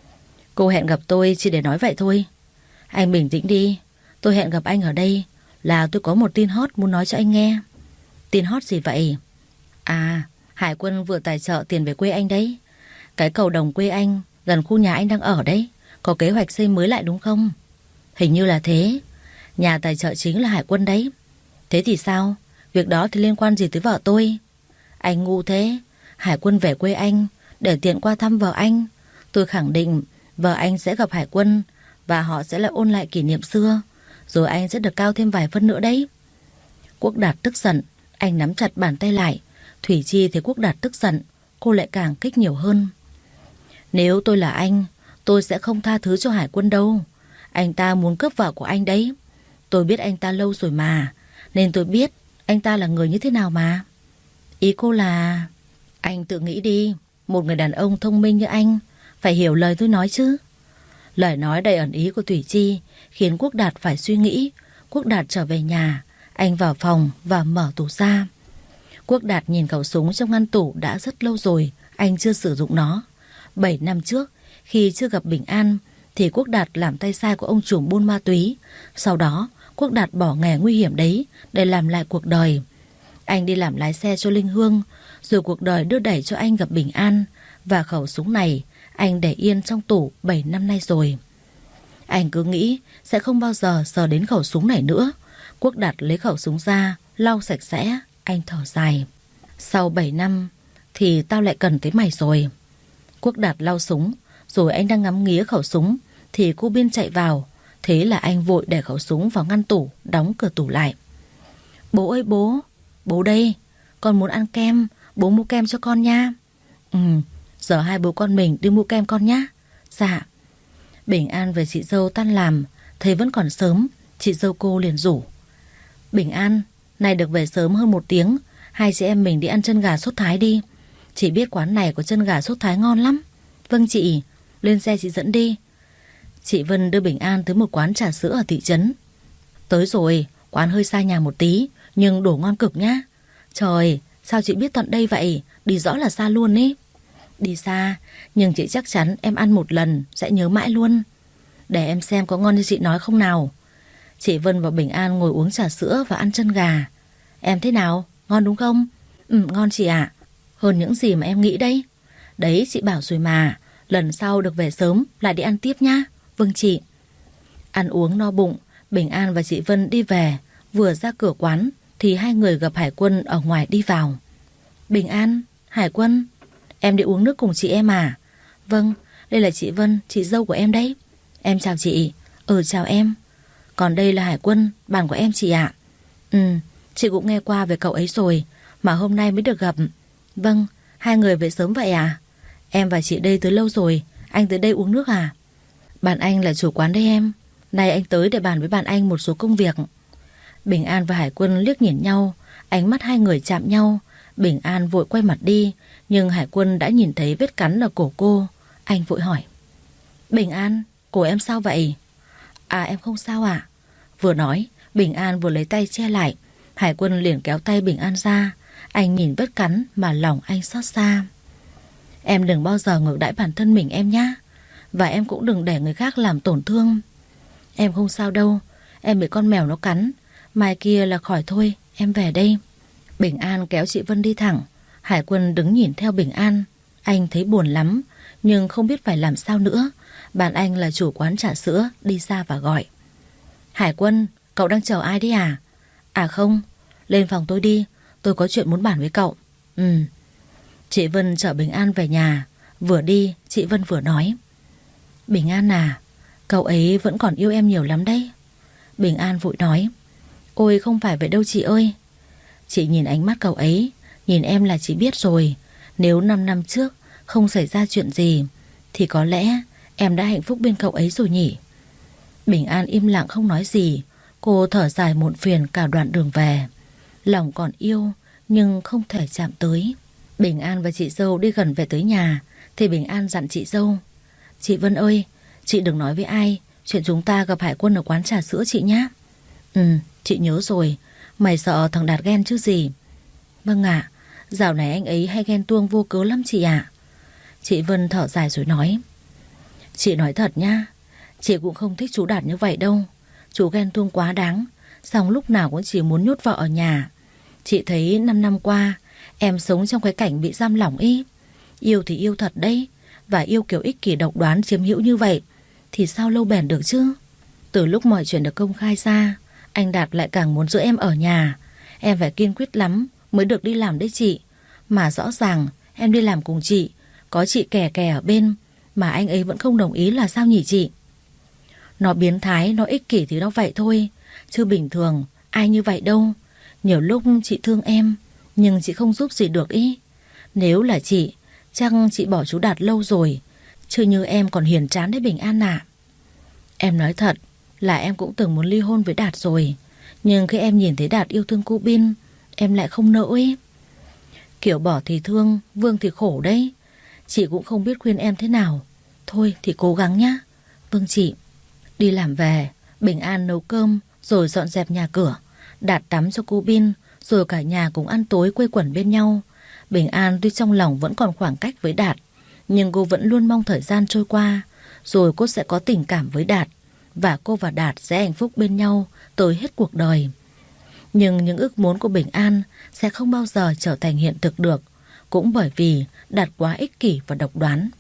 Cô hẹn gặp tôi chỉ để nói vậy thôi. Anh bình tĩnh đi. Tôi hẹn gặp anh ở đây là tôi có một tin hot muốn nói cho anh nghe. Tin hot gì vậy? À, Hải Quân vừa tài trợ tiền về quê anh đấy. Cái cầu đồng quê anh, gần khu nhà anh đang ở đấy, có kế hoạch xây mới lại đúng không? Hình như là thế. Nhà tài trợ chính là Hải Quân đấy. Thế thì sao? Việc đó thì liên quan gì tới vợ tôi? Anh ngu thế. Hải Quân về quê anh để tiện qua thăm vợ anh. Tôi khẳng định vợ anh sẽ gặp Hải Quân và họ sẽ lại ôn lại kỷ niệm xưa. Rồi anh sẽ được cao thêm vài phân nữa đấy. Quốc Đạt tức giận. Anh nắm chặt bàn tay lại. Thủy Chi thấy Quốc Đạt tức giận, cô lại càng kích nhiều hơn. Nếu tôi là anh, tôi sẽ không tha thứ cho Hải Quân đâu. Anh ta muốn cướp vợ của anh đấy. Tôi biết anh ta lâu rồi mà, nên tôi biết anh ta là người như thế nào mà. Ý cô là... Anh tự nghĩ đi. Một người đàn ông thông minh như anh phải hiểu lời tôi nói chứ. Lời nói đầy ẩn ý của Thủy Chi khiến Quốc Đạt phải suy nghĩ. Quốc Đạt trở về nhà. Anh vào phòng và mở tủ ra. Quốc Đạt nhìn khẩu súng trong ngăn tủ đã rất lâu rồi anh chưa sử dụng nó. Bảy năm trước, khi chưa gặp Bình An, thì Quốc Đạt làm tay sai của ông trùm buôn ma túy. Sau đó, Quốc Đạt bỏ nghề nguy hiểm đấy để làm lại cuộc đời. Anh đi làm lái xe cho Linh Hương, rồi cuộc đời đưa đẩy cho anh gặp Bình An. Và khẩu súng này anh để yên trong tủ bảy năm nay rồi. Anh cứ nghĩ sẽ không bao giờ sờ đến khẩu súng này nữa. Quốc Đạt lấy khẩu súng ra, lau sạch sẽ. Anh thở dài. Sau bảy năm thì tao lại cần tới mày rồi. Quốc Đạt lau súng, rồi anh đang ngắm nghía khẩu súng thì cô Biên chạy vào. Thế là anh vội để khẩu súng vào ngăn tủ, đóng cửa tủ lại. Bố ơi bố, bố đây, con muốn ăn kem, bố mua kem cho con nha. Ừ, giờ hai bố con mình đi mua kem con nhá. Dạ. Bình An về chị dâu tan làm, thấy vẫn còn sớm, chị dâu cô liền rủ. Bình An, này được về sớm hơn một tiếng, hai chị em mình đi ăn chân gà sốt Thái đi. Chị biết quán này có chân gà sốt Thái ngon lắm. Vâng chị, lên xe chị dẫn đi. Chị Vân đưa Bình An tới một quán trà sữa ở thị trấn. Tới rồi, quán hơi xa nhà một tí, nhưng đồ ngon cực nhá. Trời, sao chị biết tận đây vậy? Đi rõ là xa luôn ý. Đi xa, nhưng chị chắc chắn em ăn một lần sẽ nhớ mãi luôn. Để em xem có ngon như chị nói không nào. Chị Vân và Bình An ngồi uống trà sữa và ăn chân gà. Em thế nào? Ngon đúng không? Ừ, ngon chị ạ. Hơn những gì mà em nghĩ đấy. Đấy chị bảo rồi mà, lần sau được về sớm lại đi ăn tiếp nhá. Vâng chị. Ăn uống no bụng, Bình An và chị Vân đi về. Vừa ra cửa quán thì hai người gặp Hải Quân ở ngoài đi vào. Bình An, Hải Quân, em đi uống nước cùng chị em à? Vâng, đây là chị Vân, chị dâu của em đấy. Em chào chị. Ừ chào em. Còn đây là Hải Quân, bạn của em chị ạ. Ừ, chị cũng nghe qua về cậu ấy rồi, mà hôm nay mới được gặp. Vâng, hai người về sớm vậy à? Em và chị đây tới lâu rồi, anh tới đây uống nước à? Bạn anh là chủ quán đây em. Nay anh tới để bàn với bạn anh một số công việc. Bình An và Hải Quân liếc nhìn nhau, ánh mắt hai người chạm nhau. Bình An vội quay mặt đi, nhưng Hải Quân đã nhìn thấy vết cắn ở cổ cô. Anh vội hỏi. Bình An, cổ em sao vậy? À em không sao ạ. Vừa nói, Bình An vừa lấy tay che lại. Hải Quân liền kéo tay Bình An ra. Anh nhìn vết cắn mà lòng anh xót xa. Em đừng bao giờ ngược đãi bản thân mình em nhá. Và em cũng đừng để người khác làm tổn thương. Em không sao đâu, em bị con mèo nó cắn, mai kia là khỏi thôi, em về đây. Bình An kéo chị Vân đi thẳng. Hải Quân đứng nhìn theo Bình An. Anh thấy buồn lắm, nhưng không biết phải làm sao nữa. Bạn anh là chủ quán trà sữa đi ra và gọi. Hải Quân, cậu đang chờ ai đấy à? À không, lên phòng tôi đi, tôi có chuyện muốn bàn với cậu. Ừ. Chị Vân chở Bình An về nhà. Vừa đi, chị Vân vừa nói. Bình An à, cậu ấy vẫn còn yêu em nhiều lắm đấy. Bình An vội nói. Ôi không phải vậy đâu chị ơi. Chị nhìn ánh mắt cậu ấy, nhìn em là chị biết rồi. Nếu năm năm trước không xảy ra chuyện gì thì có lẽ em đã hạnh phúc bên cậu ấy rồi nhỉ. Bình An im lặng không nói gì. Cô thở dài muộn phiền cả đoạn đường về. Lòng còn yêu nhưng không thể chạm tới. Bình An và chị dâu đi gần về tới nhà thì Bình An dặn chị dâu. Chị Vân ơi, chị đừng nói với ai chuyện chúng ta gặp Hải Quân ở quán trà sữa chị nhé. Ừ, chị nhớ rồi. Mày sợ thằng Đạt ghen chứ gì. Vâng ạ, dạo này anh ấy hay ghen tuông vô cớ lắm chị ạ. Chị Vân thở dài rồi nói. Chị nói thật nha, chị cũng không thích chú Đạt như vậy đâu. Chú ghen tuông quá đáng, xong lúc nào cũng chỉ muốn nhốt vợ ở nhà. Chị thấy năm năm qua em sống trong cái cảnh bị giam lỏng ý. Yêu thì yêu thật đấy, và yêu kiểu ích kỷ độc đoán chiếm hữu như vậy thì sao lâu bền được chứ. Từ lúc mọi chuyện được công khai ra, anh Đạt lại càng muốn giữ em ở nhà. Em phải kiên quyết lắm mới được đi làm đấy chị. Mà rõ ràng em đi làm cùng chị, có chị kè kè ở bên, mà anh ấy vẫn không đồng ý là sao nhỉ chị? Nó biến thái, nó ích kỷ thì nó vậy thôi, chứ bình thường ai như vậy đâu. Nhiều lúc chị thương em, nhưng chị không giúp gì được ý. Nếu là chị, chắc chị bỏ chú Đạt lâu rồi, chứ như em còn hiền chán đấy Bình An ạ. Em nói thật là em cũng từng muốn ly hôn với Đạt rồi, nhưng khi em nhìn thấy Đạt yêu thương cô Bin, em lại không nỡ ấy. Kiểu bỏ thì thương, vương thì khổ đấy. Chị cũng không biết khuyên em thế nào. Thôi thì cố gắng nhá. Vâng chị. Đi làm về, Bình An nấu cơm rồi dọn dẹp nhà cửa. Đạt tắm cho cô Bin, rồi cả nhà cùng ăn tối quây quần bên nhau. Bình An tuy trong lòng vẫn còn khoảng cách với Đạt, nhưng cô vẫn luôn mong thời gian trôi qua, rồi cô sẽ có tình cảm với Đạt, và cô và Đạt sẽ hạnh phúc bên nhau tới hết cuộc đời. Nhưng những ước muốn của Bình An sẽ không bao giờ trở thành hiện thực được, cũng bởi vì Đạt quá ích kỷ và độc đoán.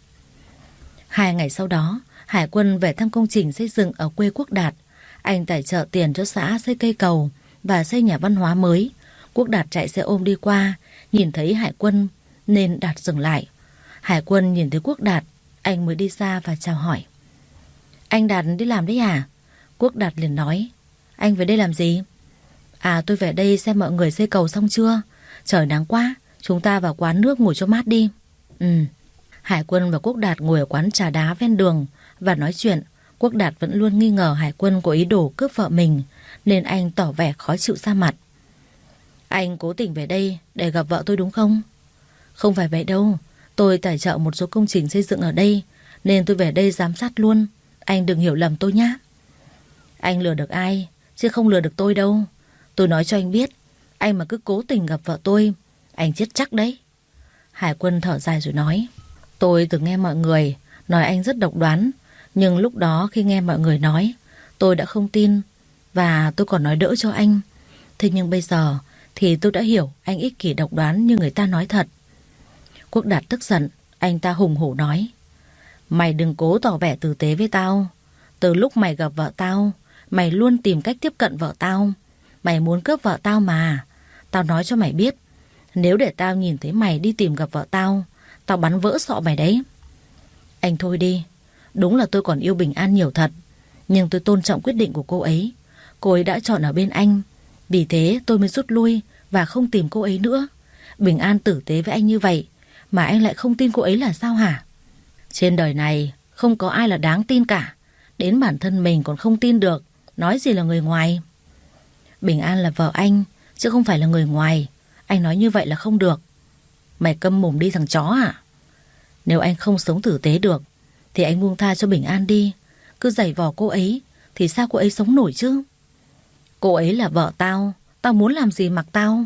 Hai ngày sau đó, Hải Quân về thăm công trình xây dựng ở quê Quốc Đạt. Anh tài trợ tiền cho xã xây cây cầu và xây nhà văn hóa mới. Quốc Đạt chạy xe ôm đi qua, nhìn thấy Hải Quân nên Đạt dừng lại. Hải Quân nhìn thấy Quốc Đạt, anh mới đi ra và chào hỏi. Anh Đạt đi làm đấy à? Quốc Đạt liền nói. Anh về đây làm gì? À, tôi về đây xem mọi người xây cầu xong chưa. Trời nắng quá, chúng ta vào quán nước ngồi cho mát đi. Ừ. Hải Quân và Quốc Đạt ngồi ở quán trà đá ven đường và nói chuyện. Quốc Đạt vẫn luôn nghi ngờ Hải Quân có ý đồ cướp vợ mình, nên anh tỏ vẻ khó chịu ra mặt. Anh cố tình về đây để gặp vợ tôi đúng không? Không phải vậy đâu. Tôi tài trợ một số công trình xây dựng ở đây, nên tôi về đây giám sát luôn. Anh đừng hiểu lầm tôi nhé. Anh lừa được ai, chứ không lừa được tôi đâu. Tôi nói cho anh biết, anh mà cứ cố tình gặp vợ tôi, anh chết chắc đấy. Hải Quân thở dài rồi nói. Tôi từng nghe mọi người nói anh rất độc đoán, nhưng lúc đó khi nghe mọi người nói, tôi đã không tin, và tôi còn nói đỡ cho anh. Thế nhưng bây giờ thì tôi đã hiểu anh ích kỷ độc đoán như người ta nói thật. Quốc Đạt tức giận, anh ta hùng hổ nói. Mày đừng cố tỏ vẻ tử tế với tao. Từ lúc mày gặp vợ tao, mày luôn tìm cách tiếp cận vợ tao. Mày muốn cướp vợ tao mà. Tao nói cho mày biết, nếu để tao nhìn thấy mày đi tìm gặp vợ tao, tao bắn vỡ sọ mày đấy. Anh thôi đi. Đúng là tôi còn yêu Bình An nhiều thật, nhưng tôi tôn trọng quyết định của cô ấy. Cô ấy đã chọn ở bên anh, vì thế tôi mới rút lui và không tìm cô ấy nữa. Bình An tử tế với anh như vậy mà anh lại không tin cô ấy là sao hả? Trên đời này không có ai là đáng tin cả. Đến bản thân mình còn không tin được, nói gì là người ngoài. Bình An là vợ anh, chứ không phải là người ngoài. Anh nói như vậy là không được. Mày câm mồm đi thằng chó à? Nếu anh không sống tử tế được thì anh buông tha cho Bình An đi. Cứ giày vò cô ấy thì sao cô ấy sống nổi chứ? Cô ấy là vợ tao, tao muốn làm gì mặc tao.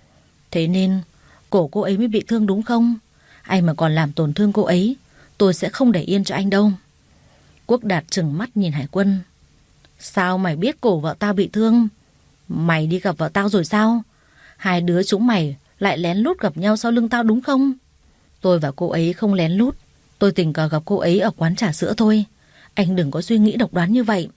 Thế nên cổ cô ấy mới bị thương đúng không? Anh mà còn làm tổn thương cô ấy, tôi sẽ không để yên cho anh đâu. Quốc Đạt trừng mắt nhìn Hải Quân. Sao mày biết cổ vợ tao bị thương? Mày đi gặp vợ tao rồi sao? Hai đứa chúng mày lại lén lút gặp nhau sau lưng tao đúng không? Tôi và cô ấy không lén lút. Tôi tình cờ gặp cô ấy ở quán trà sữa thôi. Anh đừng có suy nghĩ độc đoán như vậy.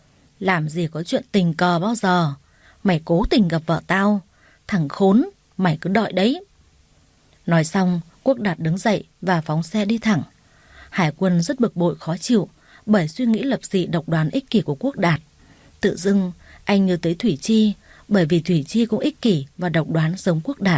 Làm gì có chuyện tình cờ bao giờ. Mày cố tình gặp vợ tao. Thằng khốn, mày cứ đợi đấy. Nói xong, Quốc Đạt đứng dậy và phóng xe đi thẳng. Hải Quân rất bực bội khó chịu bởi suy nghĩ lập dị độc đoán ích kỷ của Quốc Đạt. Tự dưng anh nhớ tới Thủy Chi, bởi vì Thủy Chi cũng ích kỷ và độc đoán giống Quốc Đạt.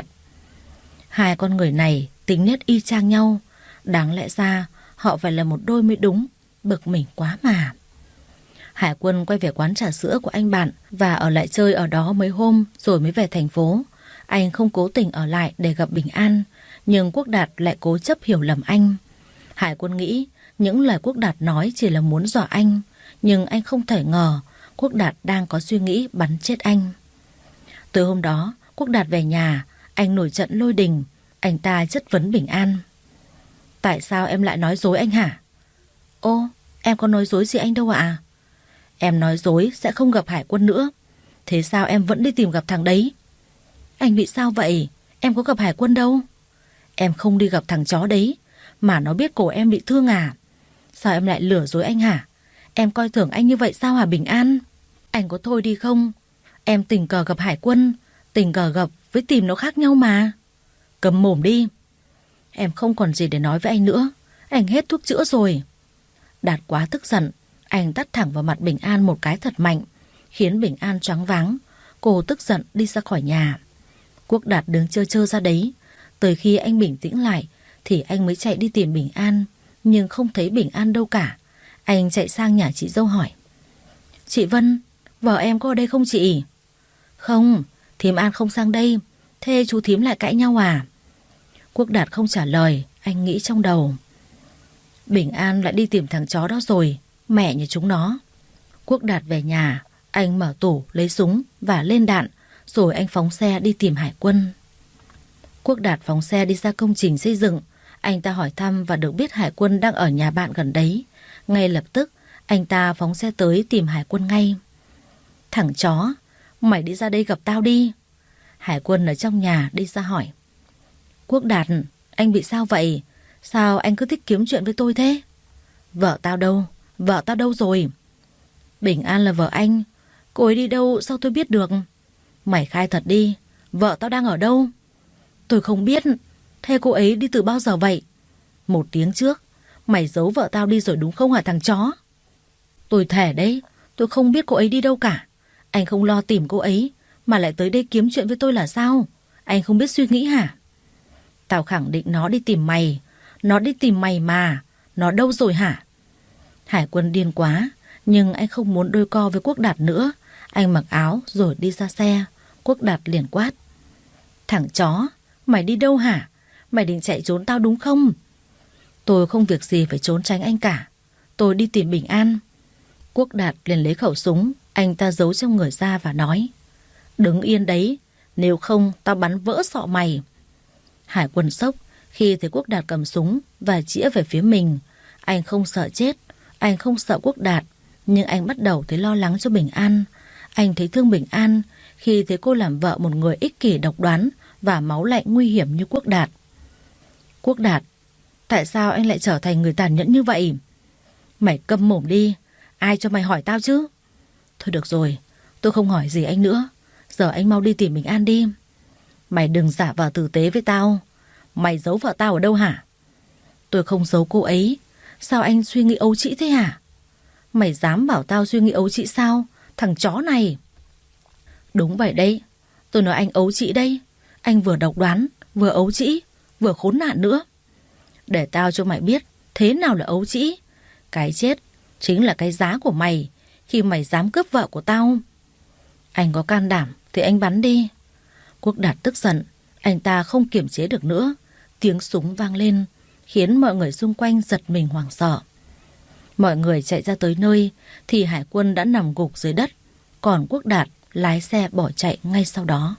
Hai con người này tính nết y chang nhau, đáng lẽ ra họ phải là một đôi mới đúng. Bực mình quá mà. Hải Quân quay về quán trà sữa của anh bạn và ở lại chơi ở đó mấy hôm rồi mới về thành phố. Anh không cố tình ở lại để gặp Bình An, nhưng Quốc Đạt lại cố chấp hiểu lầm anh. Hải Quân nghĩ những lời Quốc Đạt nói chỉ là muốn dọa anh, nhưng anh không thể ngờ Quốc Đạt đang có suy nghĩ bắn chết anh. Từ hôm đó, Quốc Đạt về nhà, anh nổi trận lôi đình. Anh ta chất vấn Bình An. Tại sao em lại nói dối anh hả? Ô, em có nói dối gì anh đâu ạ? Em nói dối sẽ không gặp Hải Quân nữa. Thế sao em vẫn đi tìm gặp thằng đấy? Anh bị sao vậy? Em có gặp Hải Quân đâu. Em không đi gặp thằng chó đấy, mà nó biết cổ em bị thương à? Sao em lại lừa dối anh hả? Em coi thường anh như vậy sao hả Bình An? Anh có thôi đi không? Em tình cờ gặp Hải Quân, tình cờ gặp với tìm nó khác nhau mà. Cầm mồm đi. Em không còn gì để nói với anh nữa. Anh hết thuốc chữa rồi. Đạt quá tức giận, anh tát thẳng vào mặt Bình An một cái thật mạnh, khiến Bình An choáng váng. Cô tức giận đi ra khỏi nhà. Quốc Đạt đứng chơ chơ ra đấy. Tới khi anh bình tĩnh lại thì anh mới chạy đi tìm Bình An, nhưng không thấy Bình An đâu cả. Anh chạy sang nhà chị dâu hỏi. Chị Vân, vợ em có ở đây không chị? Không, thím An không sang đây. Thế chú thím lại cãi nhau à? Quốc Đạt không trả lời. Anh nghĩ trong đầu. Bình An lại đi tìm thằng chó đó rồi. Mẹ nhà chúng nó. Quốc Đạt về nhà, Anh mở tủ lấy súng và lên đạn, rồi anh phóng xe đi tìm Hải quân. Quốc Đạt phóng xe đi ra công trình xây dựng. Anh ta hỏi thăm và được biết Hải quân đang ở nhà bạn gần đấy. Ngay lập tức anh ta phóng xe tới tìm Hải quân ngay. Thằng chó, mày đi ra đây gặp tao đi. Hải quân ở trong nhà đi ra hỏi. Quốc Đạt, anh bị sao vậy? Sao anh cứ thích kiếm chuyện với tôi thế? Vợ tao đâu? Vợ tao đâu rồi? Bình An là vợ anh. Cô ấy đi đâu sao tôi biết được? Mày khai thật đi, vợ tao đang ở đâu? Tôi không biết. Thế cô ấy đi từ bao giờ vậy? Một tiếng trước. Mày giấu vợ tao đi rồi đúng không hả thằng chó? Tôi thề đấy, tôi không biết cô ấy đi đâu cả. Anh không lo tìm cô ấy mà lại tới đây kiếm chuyện với tôi là sao? Anh không biết suy nghĩ hả? Tao khẳng định nó đi tìm mày. Nó đi tìm mày mà. Nó đâu rồi hả? Hải quân điên quá, nhưng anh không muốn đôi co với Quốc Đạt nữa. Anh mặc áo rồi đi ra xe. Quốc Đạt liền quát. Thằng chó, mày đi đâu hả? Mày định chạy trốn tao đúng không? Tôi không việc gì phải trốn tránh anh cả. Tôi đi tìm Bình An. Quốc Đạt liền lấy khẩu súng anh ta giấu trong người ra và nói. Đứng yên đấy, nếu không tao bắn vỡ sọ mày. Hải quân sốc khi thấy Quốc Đạt cầm súng và chĩa về phía mình. Anh không sợ chết, anh không sợ Quốc Đạt, nhưng anh bắt đầu thấy lo lắng cho Bình An. Anh thấy thương Bình An khi thấy cô làm vợ một người ích kỷ độc đoán và máu lạnh nguy hiểm như Quốc Đạt. Quốc Đạt, tại sao anh lại trở thành người tàn nhẫn như vậy? Mày câm mồm đi, ai cho mày hỏi tao chứ? Thôi được rồi, tôi không hỏi gì anh nữa. Giờ anh mau đi tìm Bình An đi. Mày đừng giả vờ tử tế với tao. Mày giấu vợ tao ở đâu hả? Tôi không giấu cô ấy. Sao anh suy nghĩ ấu trĩ thế hả? Mày dám bảo tao suy nghĩ ấu trĩ sao? Thằng chó này. Đúng vậy đấy. Tôi nói anh ấu trĩ đây. Anh vừa độc đoán, vừa ấu trĩ, vừa khốn nạn nữa. Để tao cho mày biết thế nào là ấu trĩ. Cái chết chính là cái giá của mày khi mày dám cướp vợ của tao. Anh có can đảm thì anh bắn đi. Quốc Đạt tức giận. Anh ta không kiềm chế được nữa. Tiếng súng vang lên khiến mọi người xung quanh giật mình hoảng sợ. Mọi người chạy ra tới nơi thì Hải quân đã nằm gục dưới đất. Còn Quốc Đạt lái xe bỏ chạy ngay sau đó.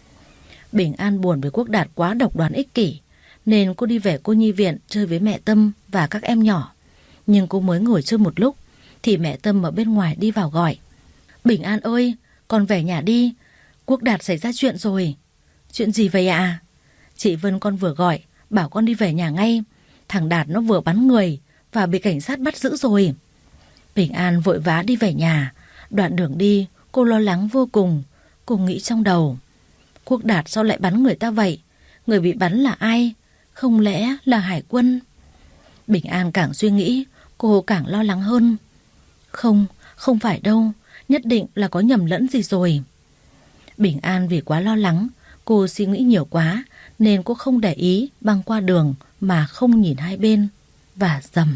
Bình An buồn với Quốc Đạt quá độc đoán ích kỷ, nên cô đi về cô nhi viện chơi với mẹ Tâm và các em nhỏ. Nhưng cô mới ngồi chơi một lúc thì mẹ Tâm ở bên ngoài đi vào gọi. Bình An ơi, con về nhà đi. Quốc Đạt xảy ra chuyện rồi. Chuyện gì vậy ạ? Chị Vân con vừa gọi, bảo con đi về nhà ngay. Thằng Đạt nó vừa bắn người và bị cảnh sát bắt giữ rồi. Bình An vội vã đi về nhà. Đoạn đường đi, cô lo lắng vô cùng. Cô nghĩ trong đầu, Quốc Đạt sao lại bắn người ta vậy? Người bị bắn là ai? Không lẽ là Hải quân? Bình An càng suy nghĩ, cô càng lo lắng hơn. Không, không phải đâu. Nhất định là có nhầm lẫn gì rồi. Bình An vì quá lo lắng, cô suy nghĩ nhiều quá, nên cô không để ý băng qua đường mà không nhìn hai bên. Và rầm.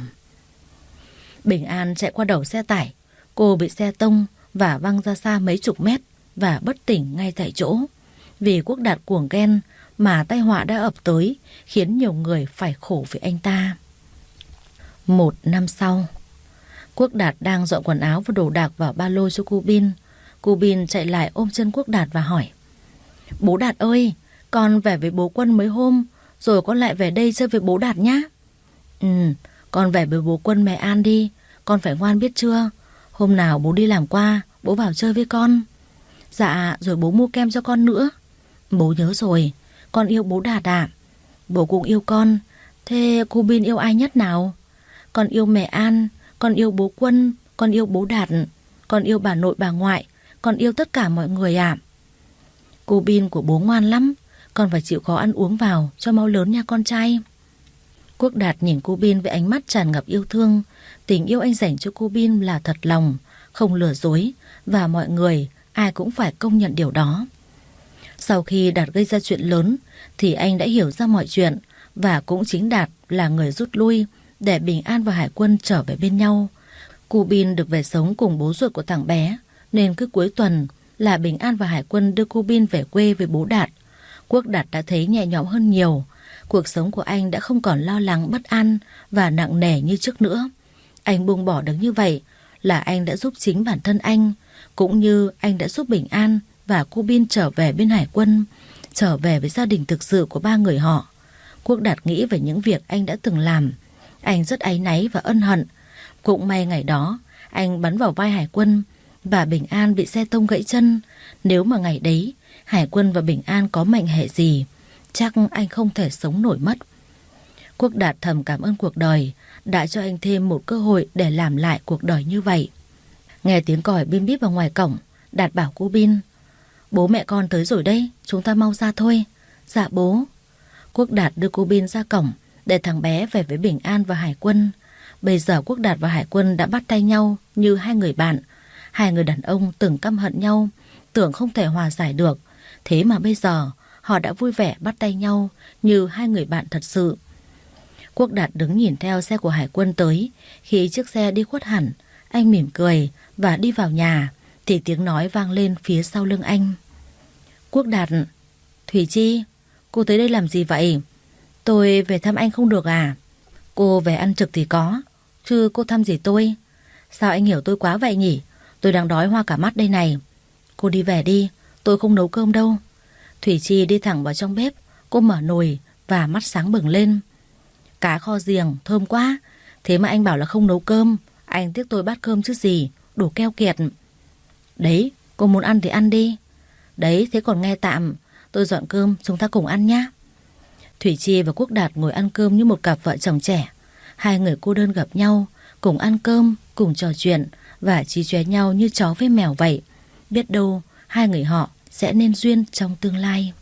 Bình An chạy qua đầu xe tải. Cô bị xe tông và văng ra xa mấy chục mét và bất tỉnh ngay tại chỗ. Vì Quốc Đạt cuồng ghen mà tai họa đã ập tới, khiến nhiều người phải khổ vì anh ta. Một năm sau, Quốc Đạt đang dọn quần áo và đồ đạc vào ba lô cho cô Bin. Cô Bin chạy lại ôm chân Quốc Đạt và hỏi. Bố Đạt ơi, con về với bố Quân mấy hôm, rồi con lại về đây chơi với bố Đạt nhá. Ừ, con về với bố Quân mẹ An đi. Con phải ngoan biết chưa? Hôm nào bố đi làm qua, bố vào chơi với con. Dạ, rồi bố mua kem cho con nữa. Bố nhớ rồi, con yêu bố Đạt à? Bố cũng yêu con. Thế cô Bin yêu ai nhất nào? Con yêu mẹ An, con yêu bố Quân, con yêu bố Đạt, con yêu bà nội bà ngoại, con yêu tất cả mọi người ạ. À. Cô Bin của bố ngoan lắm, con phải chịu khó ăn uống vào cho mau lớn nha con trai. Quốc Đạt nhìn cô Bin với ánh mắt tràn ngập yêu thương. Tình yêu anh dành cho cô Bin là thật lòng, không lừa dối, và mọi người ai cũng phải công nhận điều đó. Sau khi Đạt gây ra chuyện lớn thì anh đã hiểu ra mọi chuyện, và cũng chính Đạt là người rút lui để Bình An và Hải quân trở về bên nhau. Cô Bin được về sống cùng bố ruột của thằng bé, nên cứ cuối tuần là Bình An và Hải quân đưa cô Bin về quê với bố Đạt. Quốc Đạt đã thấy nhẹ nhõm hơn nhiều. Cuộc sống của anh đã không còn lo lắng bất an và nặng nề như trước nữa. Anh buông bỏ được như vậy là anh đã giúp chính bản thân anh Cũng như anh đã giúp Bình An và cô Bin trở về bên hải quân, trở về với gia đình thực sự của ba người họ. Quốc Đạt nghĩ về những việc anh đã từng làm. Anh rất áy náy và ân hận. Cũng may ngày đó anh bắn vào vai hải quân và Bình An bị xe tông gãy chân. Nếu mà ngày đấy hải quân và Bình An có mệnh hệ gì, chắc anh không thể sống nổi mất. Quốc Đạt thầm cảm ơn cuộc đời đã cho anh thêm một cơ hội để làm lại cuộc đời như vậy. Nghe tiếng còi bim bíp vào ngoài cổng, Đạt bảo cô Bin: "Bố mẹ con tới rồi đây, chúng ta mau ra thôi." "Dạ bố." Quốc Đạt đưa cô Bin ra cổng để thằng bé về với Bình An và hải quân. Bây giờ Quốc Đạt và hải quân đã bắt tay nhau như hai người bạn. Hai người đàn ông từng căm hận nhau, tưởng không thể hòa giải được. Thế mà bây giờ họ đã vui vẻ bắt tay nhau như hai người bạn thật sự. Quốc Đạt đứng nhìn theo xe của hải quân tới. Khi chiếc xe đi khuất hẳn, anh mỉm cười và đi vào nhà thì tiếng nói vang lên phía sau lưng anh. "Quốc Đạt." "Thủy Chi, cô tới đây làm gì vậy?" "Tôi về thăm anh không được à?" "Cô về ăn trực thì có, chứ cô thăm gì tôi?" "Sao anh hiểu tôi quá vậy nhỉ? Tôi đang đói hoa cả mắt đây này." "Cô đi về đi, tôi không nấu cơm đâu." Thủy Chi đi thẳng vào trong bếp. Cô mở nồi và mắt sáng bừng lên. "Cá kho giềng thơm quá. Thế mà anh bảo là không nấu cơm. Anh tiếc tôi bát cơm chứ gì, đồ keo kiệt." "Đấy, cô muốn ăn thì ăn đi." "Đấy, thế còn nghe tạm. Tôi dọn cơm, chúng ta cùng ăn nhá." Thủy Chi và Quốc Đạt ngồi ăn cơm như một cặp vợ chồng trẻ. Hai người cô đơn gặp nhau, cùng ăn cơm, cùng trò chuyện và chí chóe nhau như chó với mèo vậy. Biết đâu hai người họ sẽ nên duyên trong tương lai.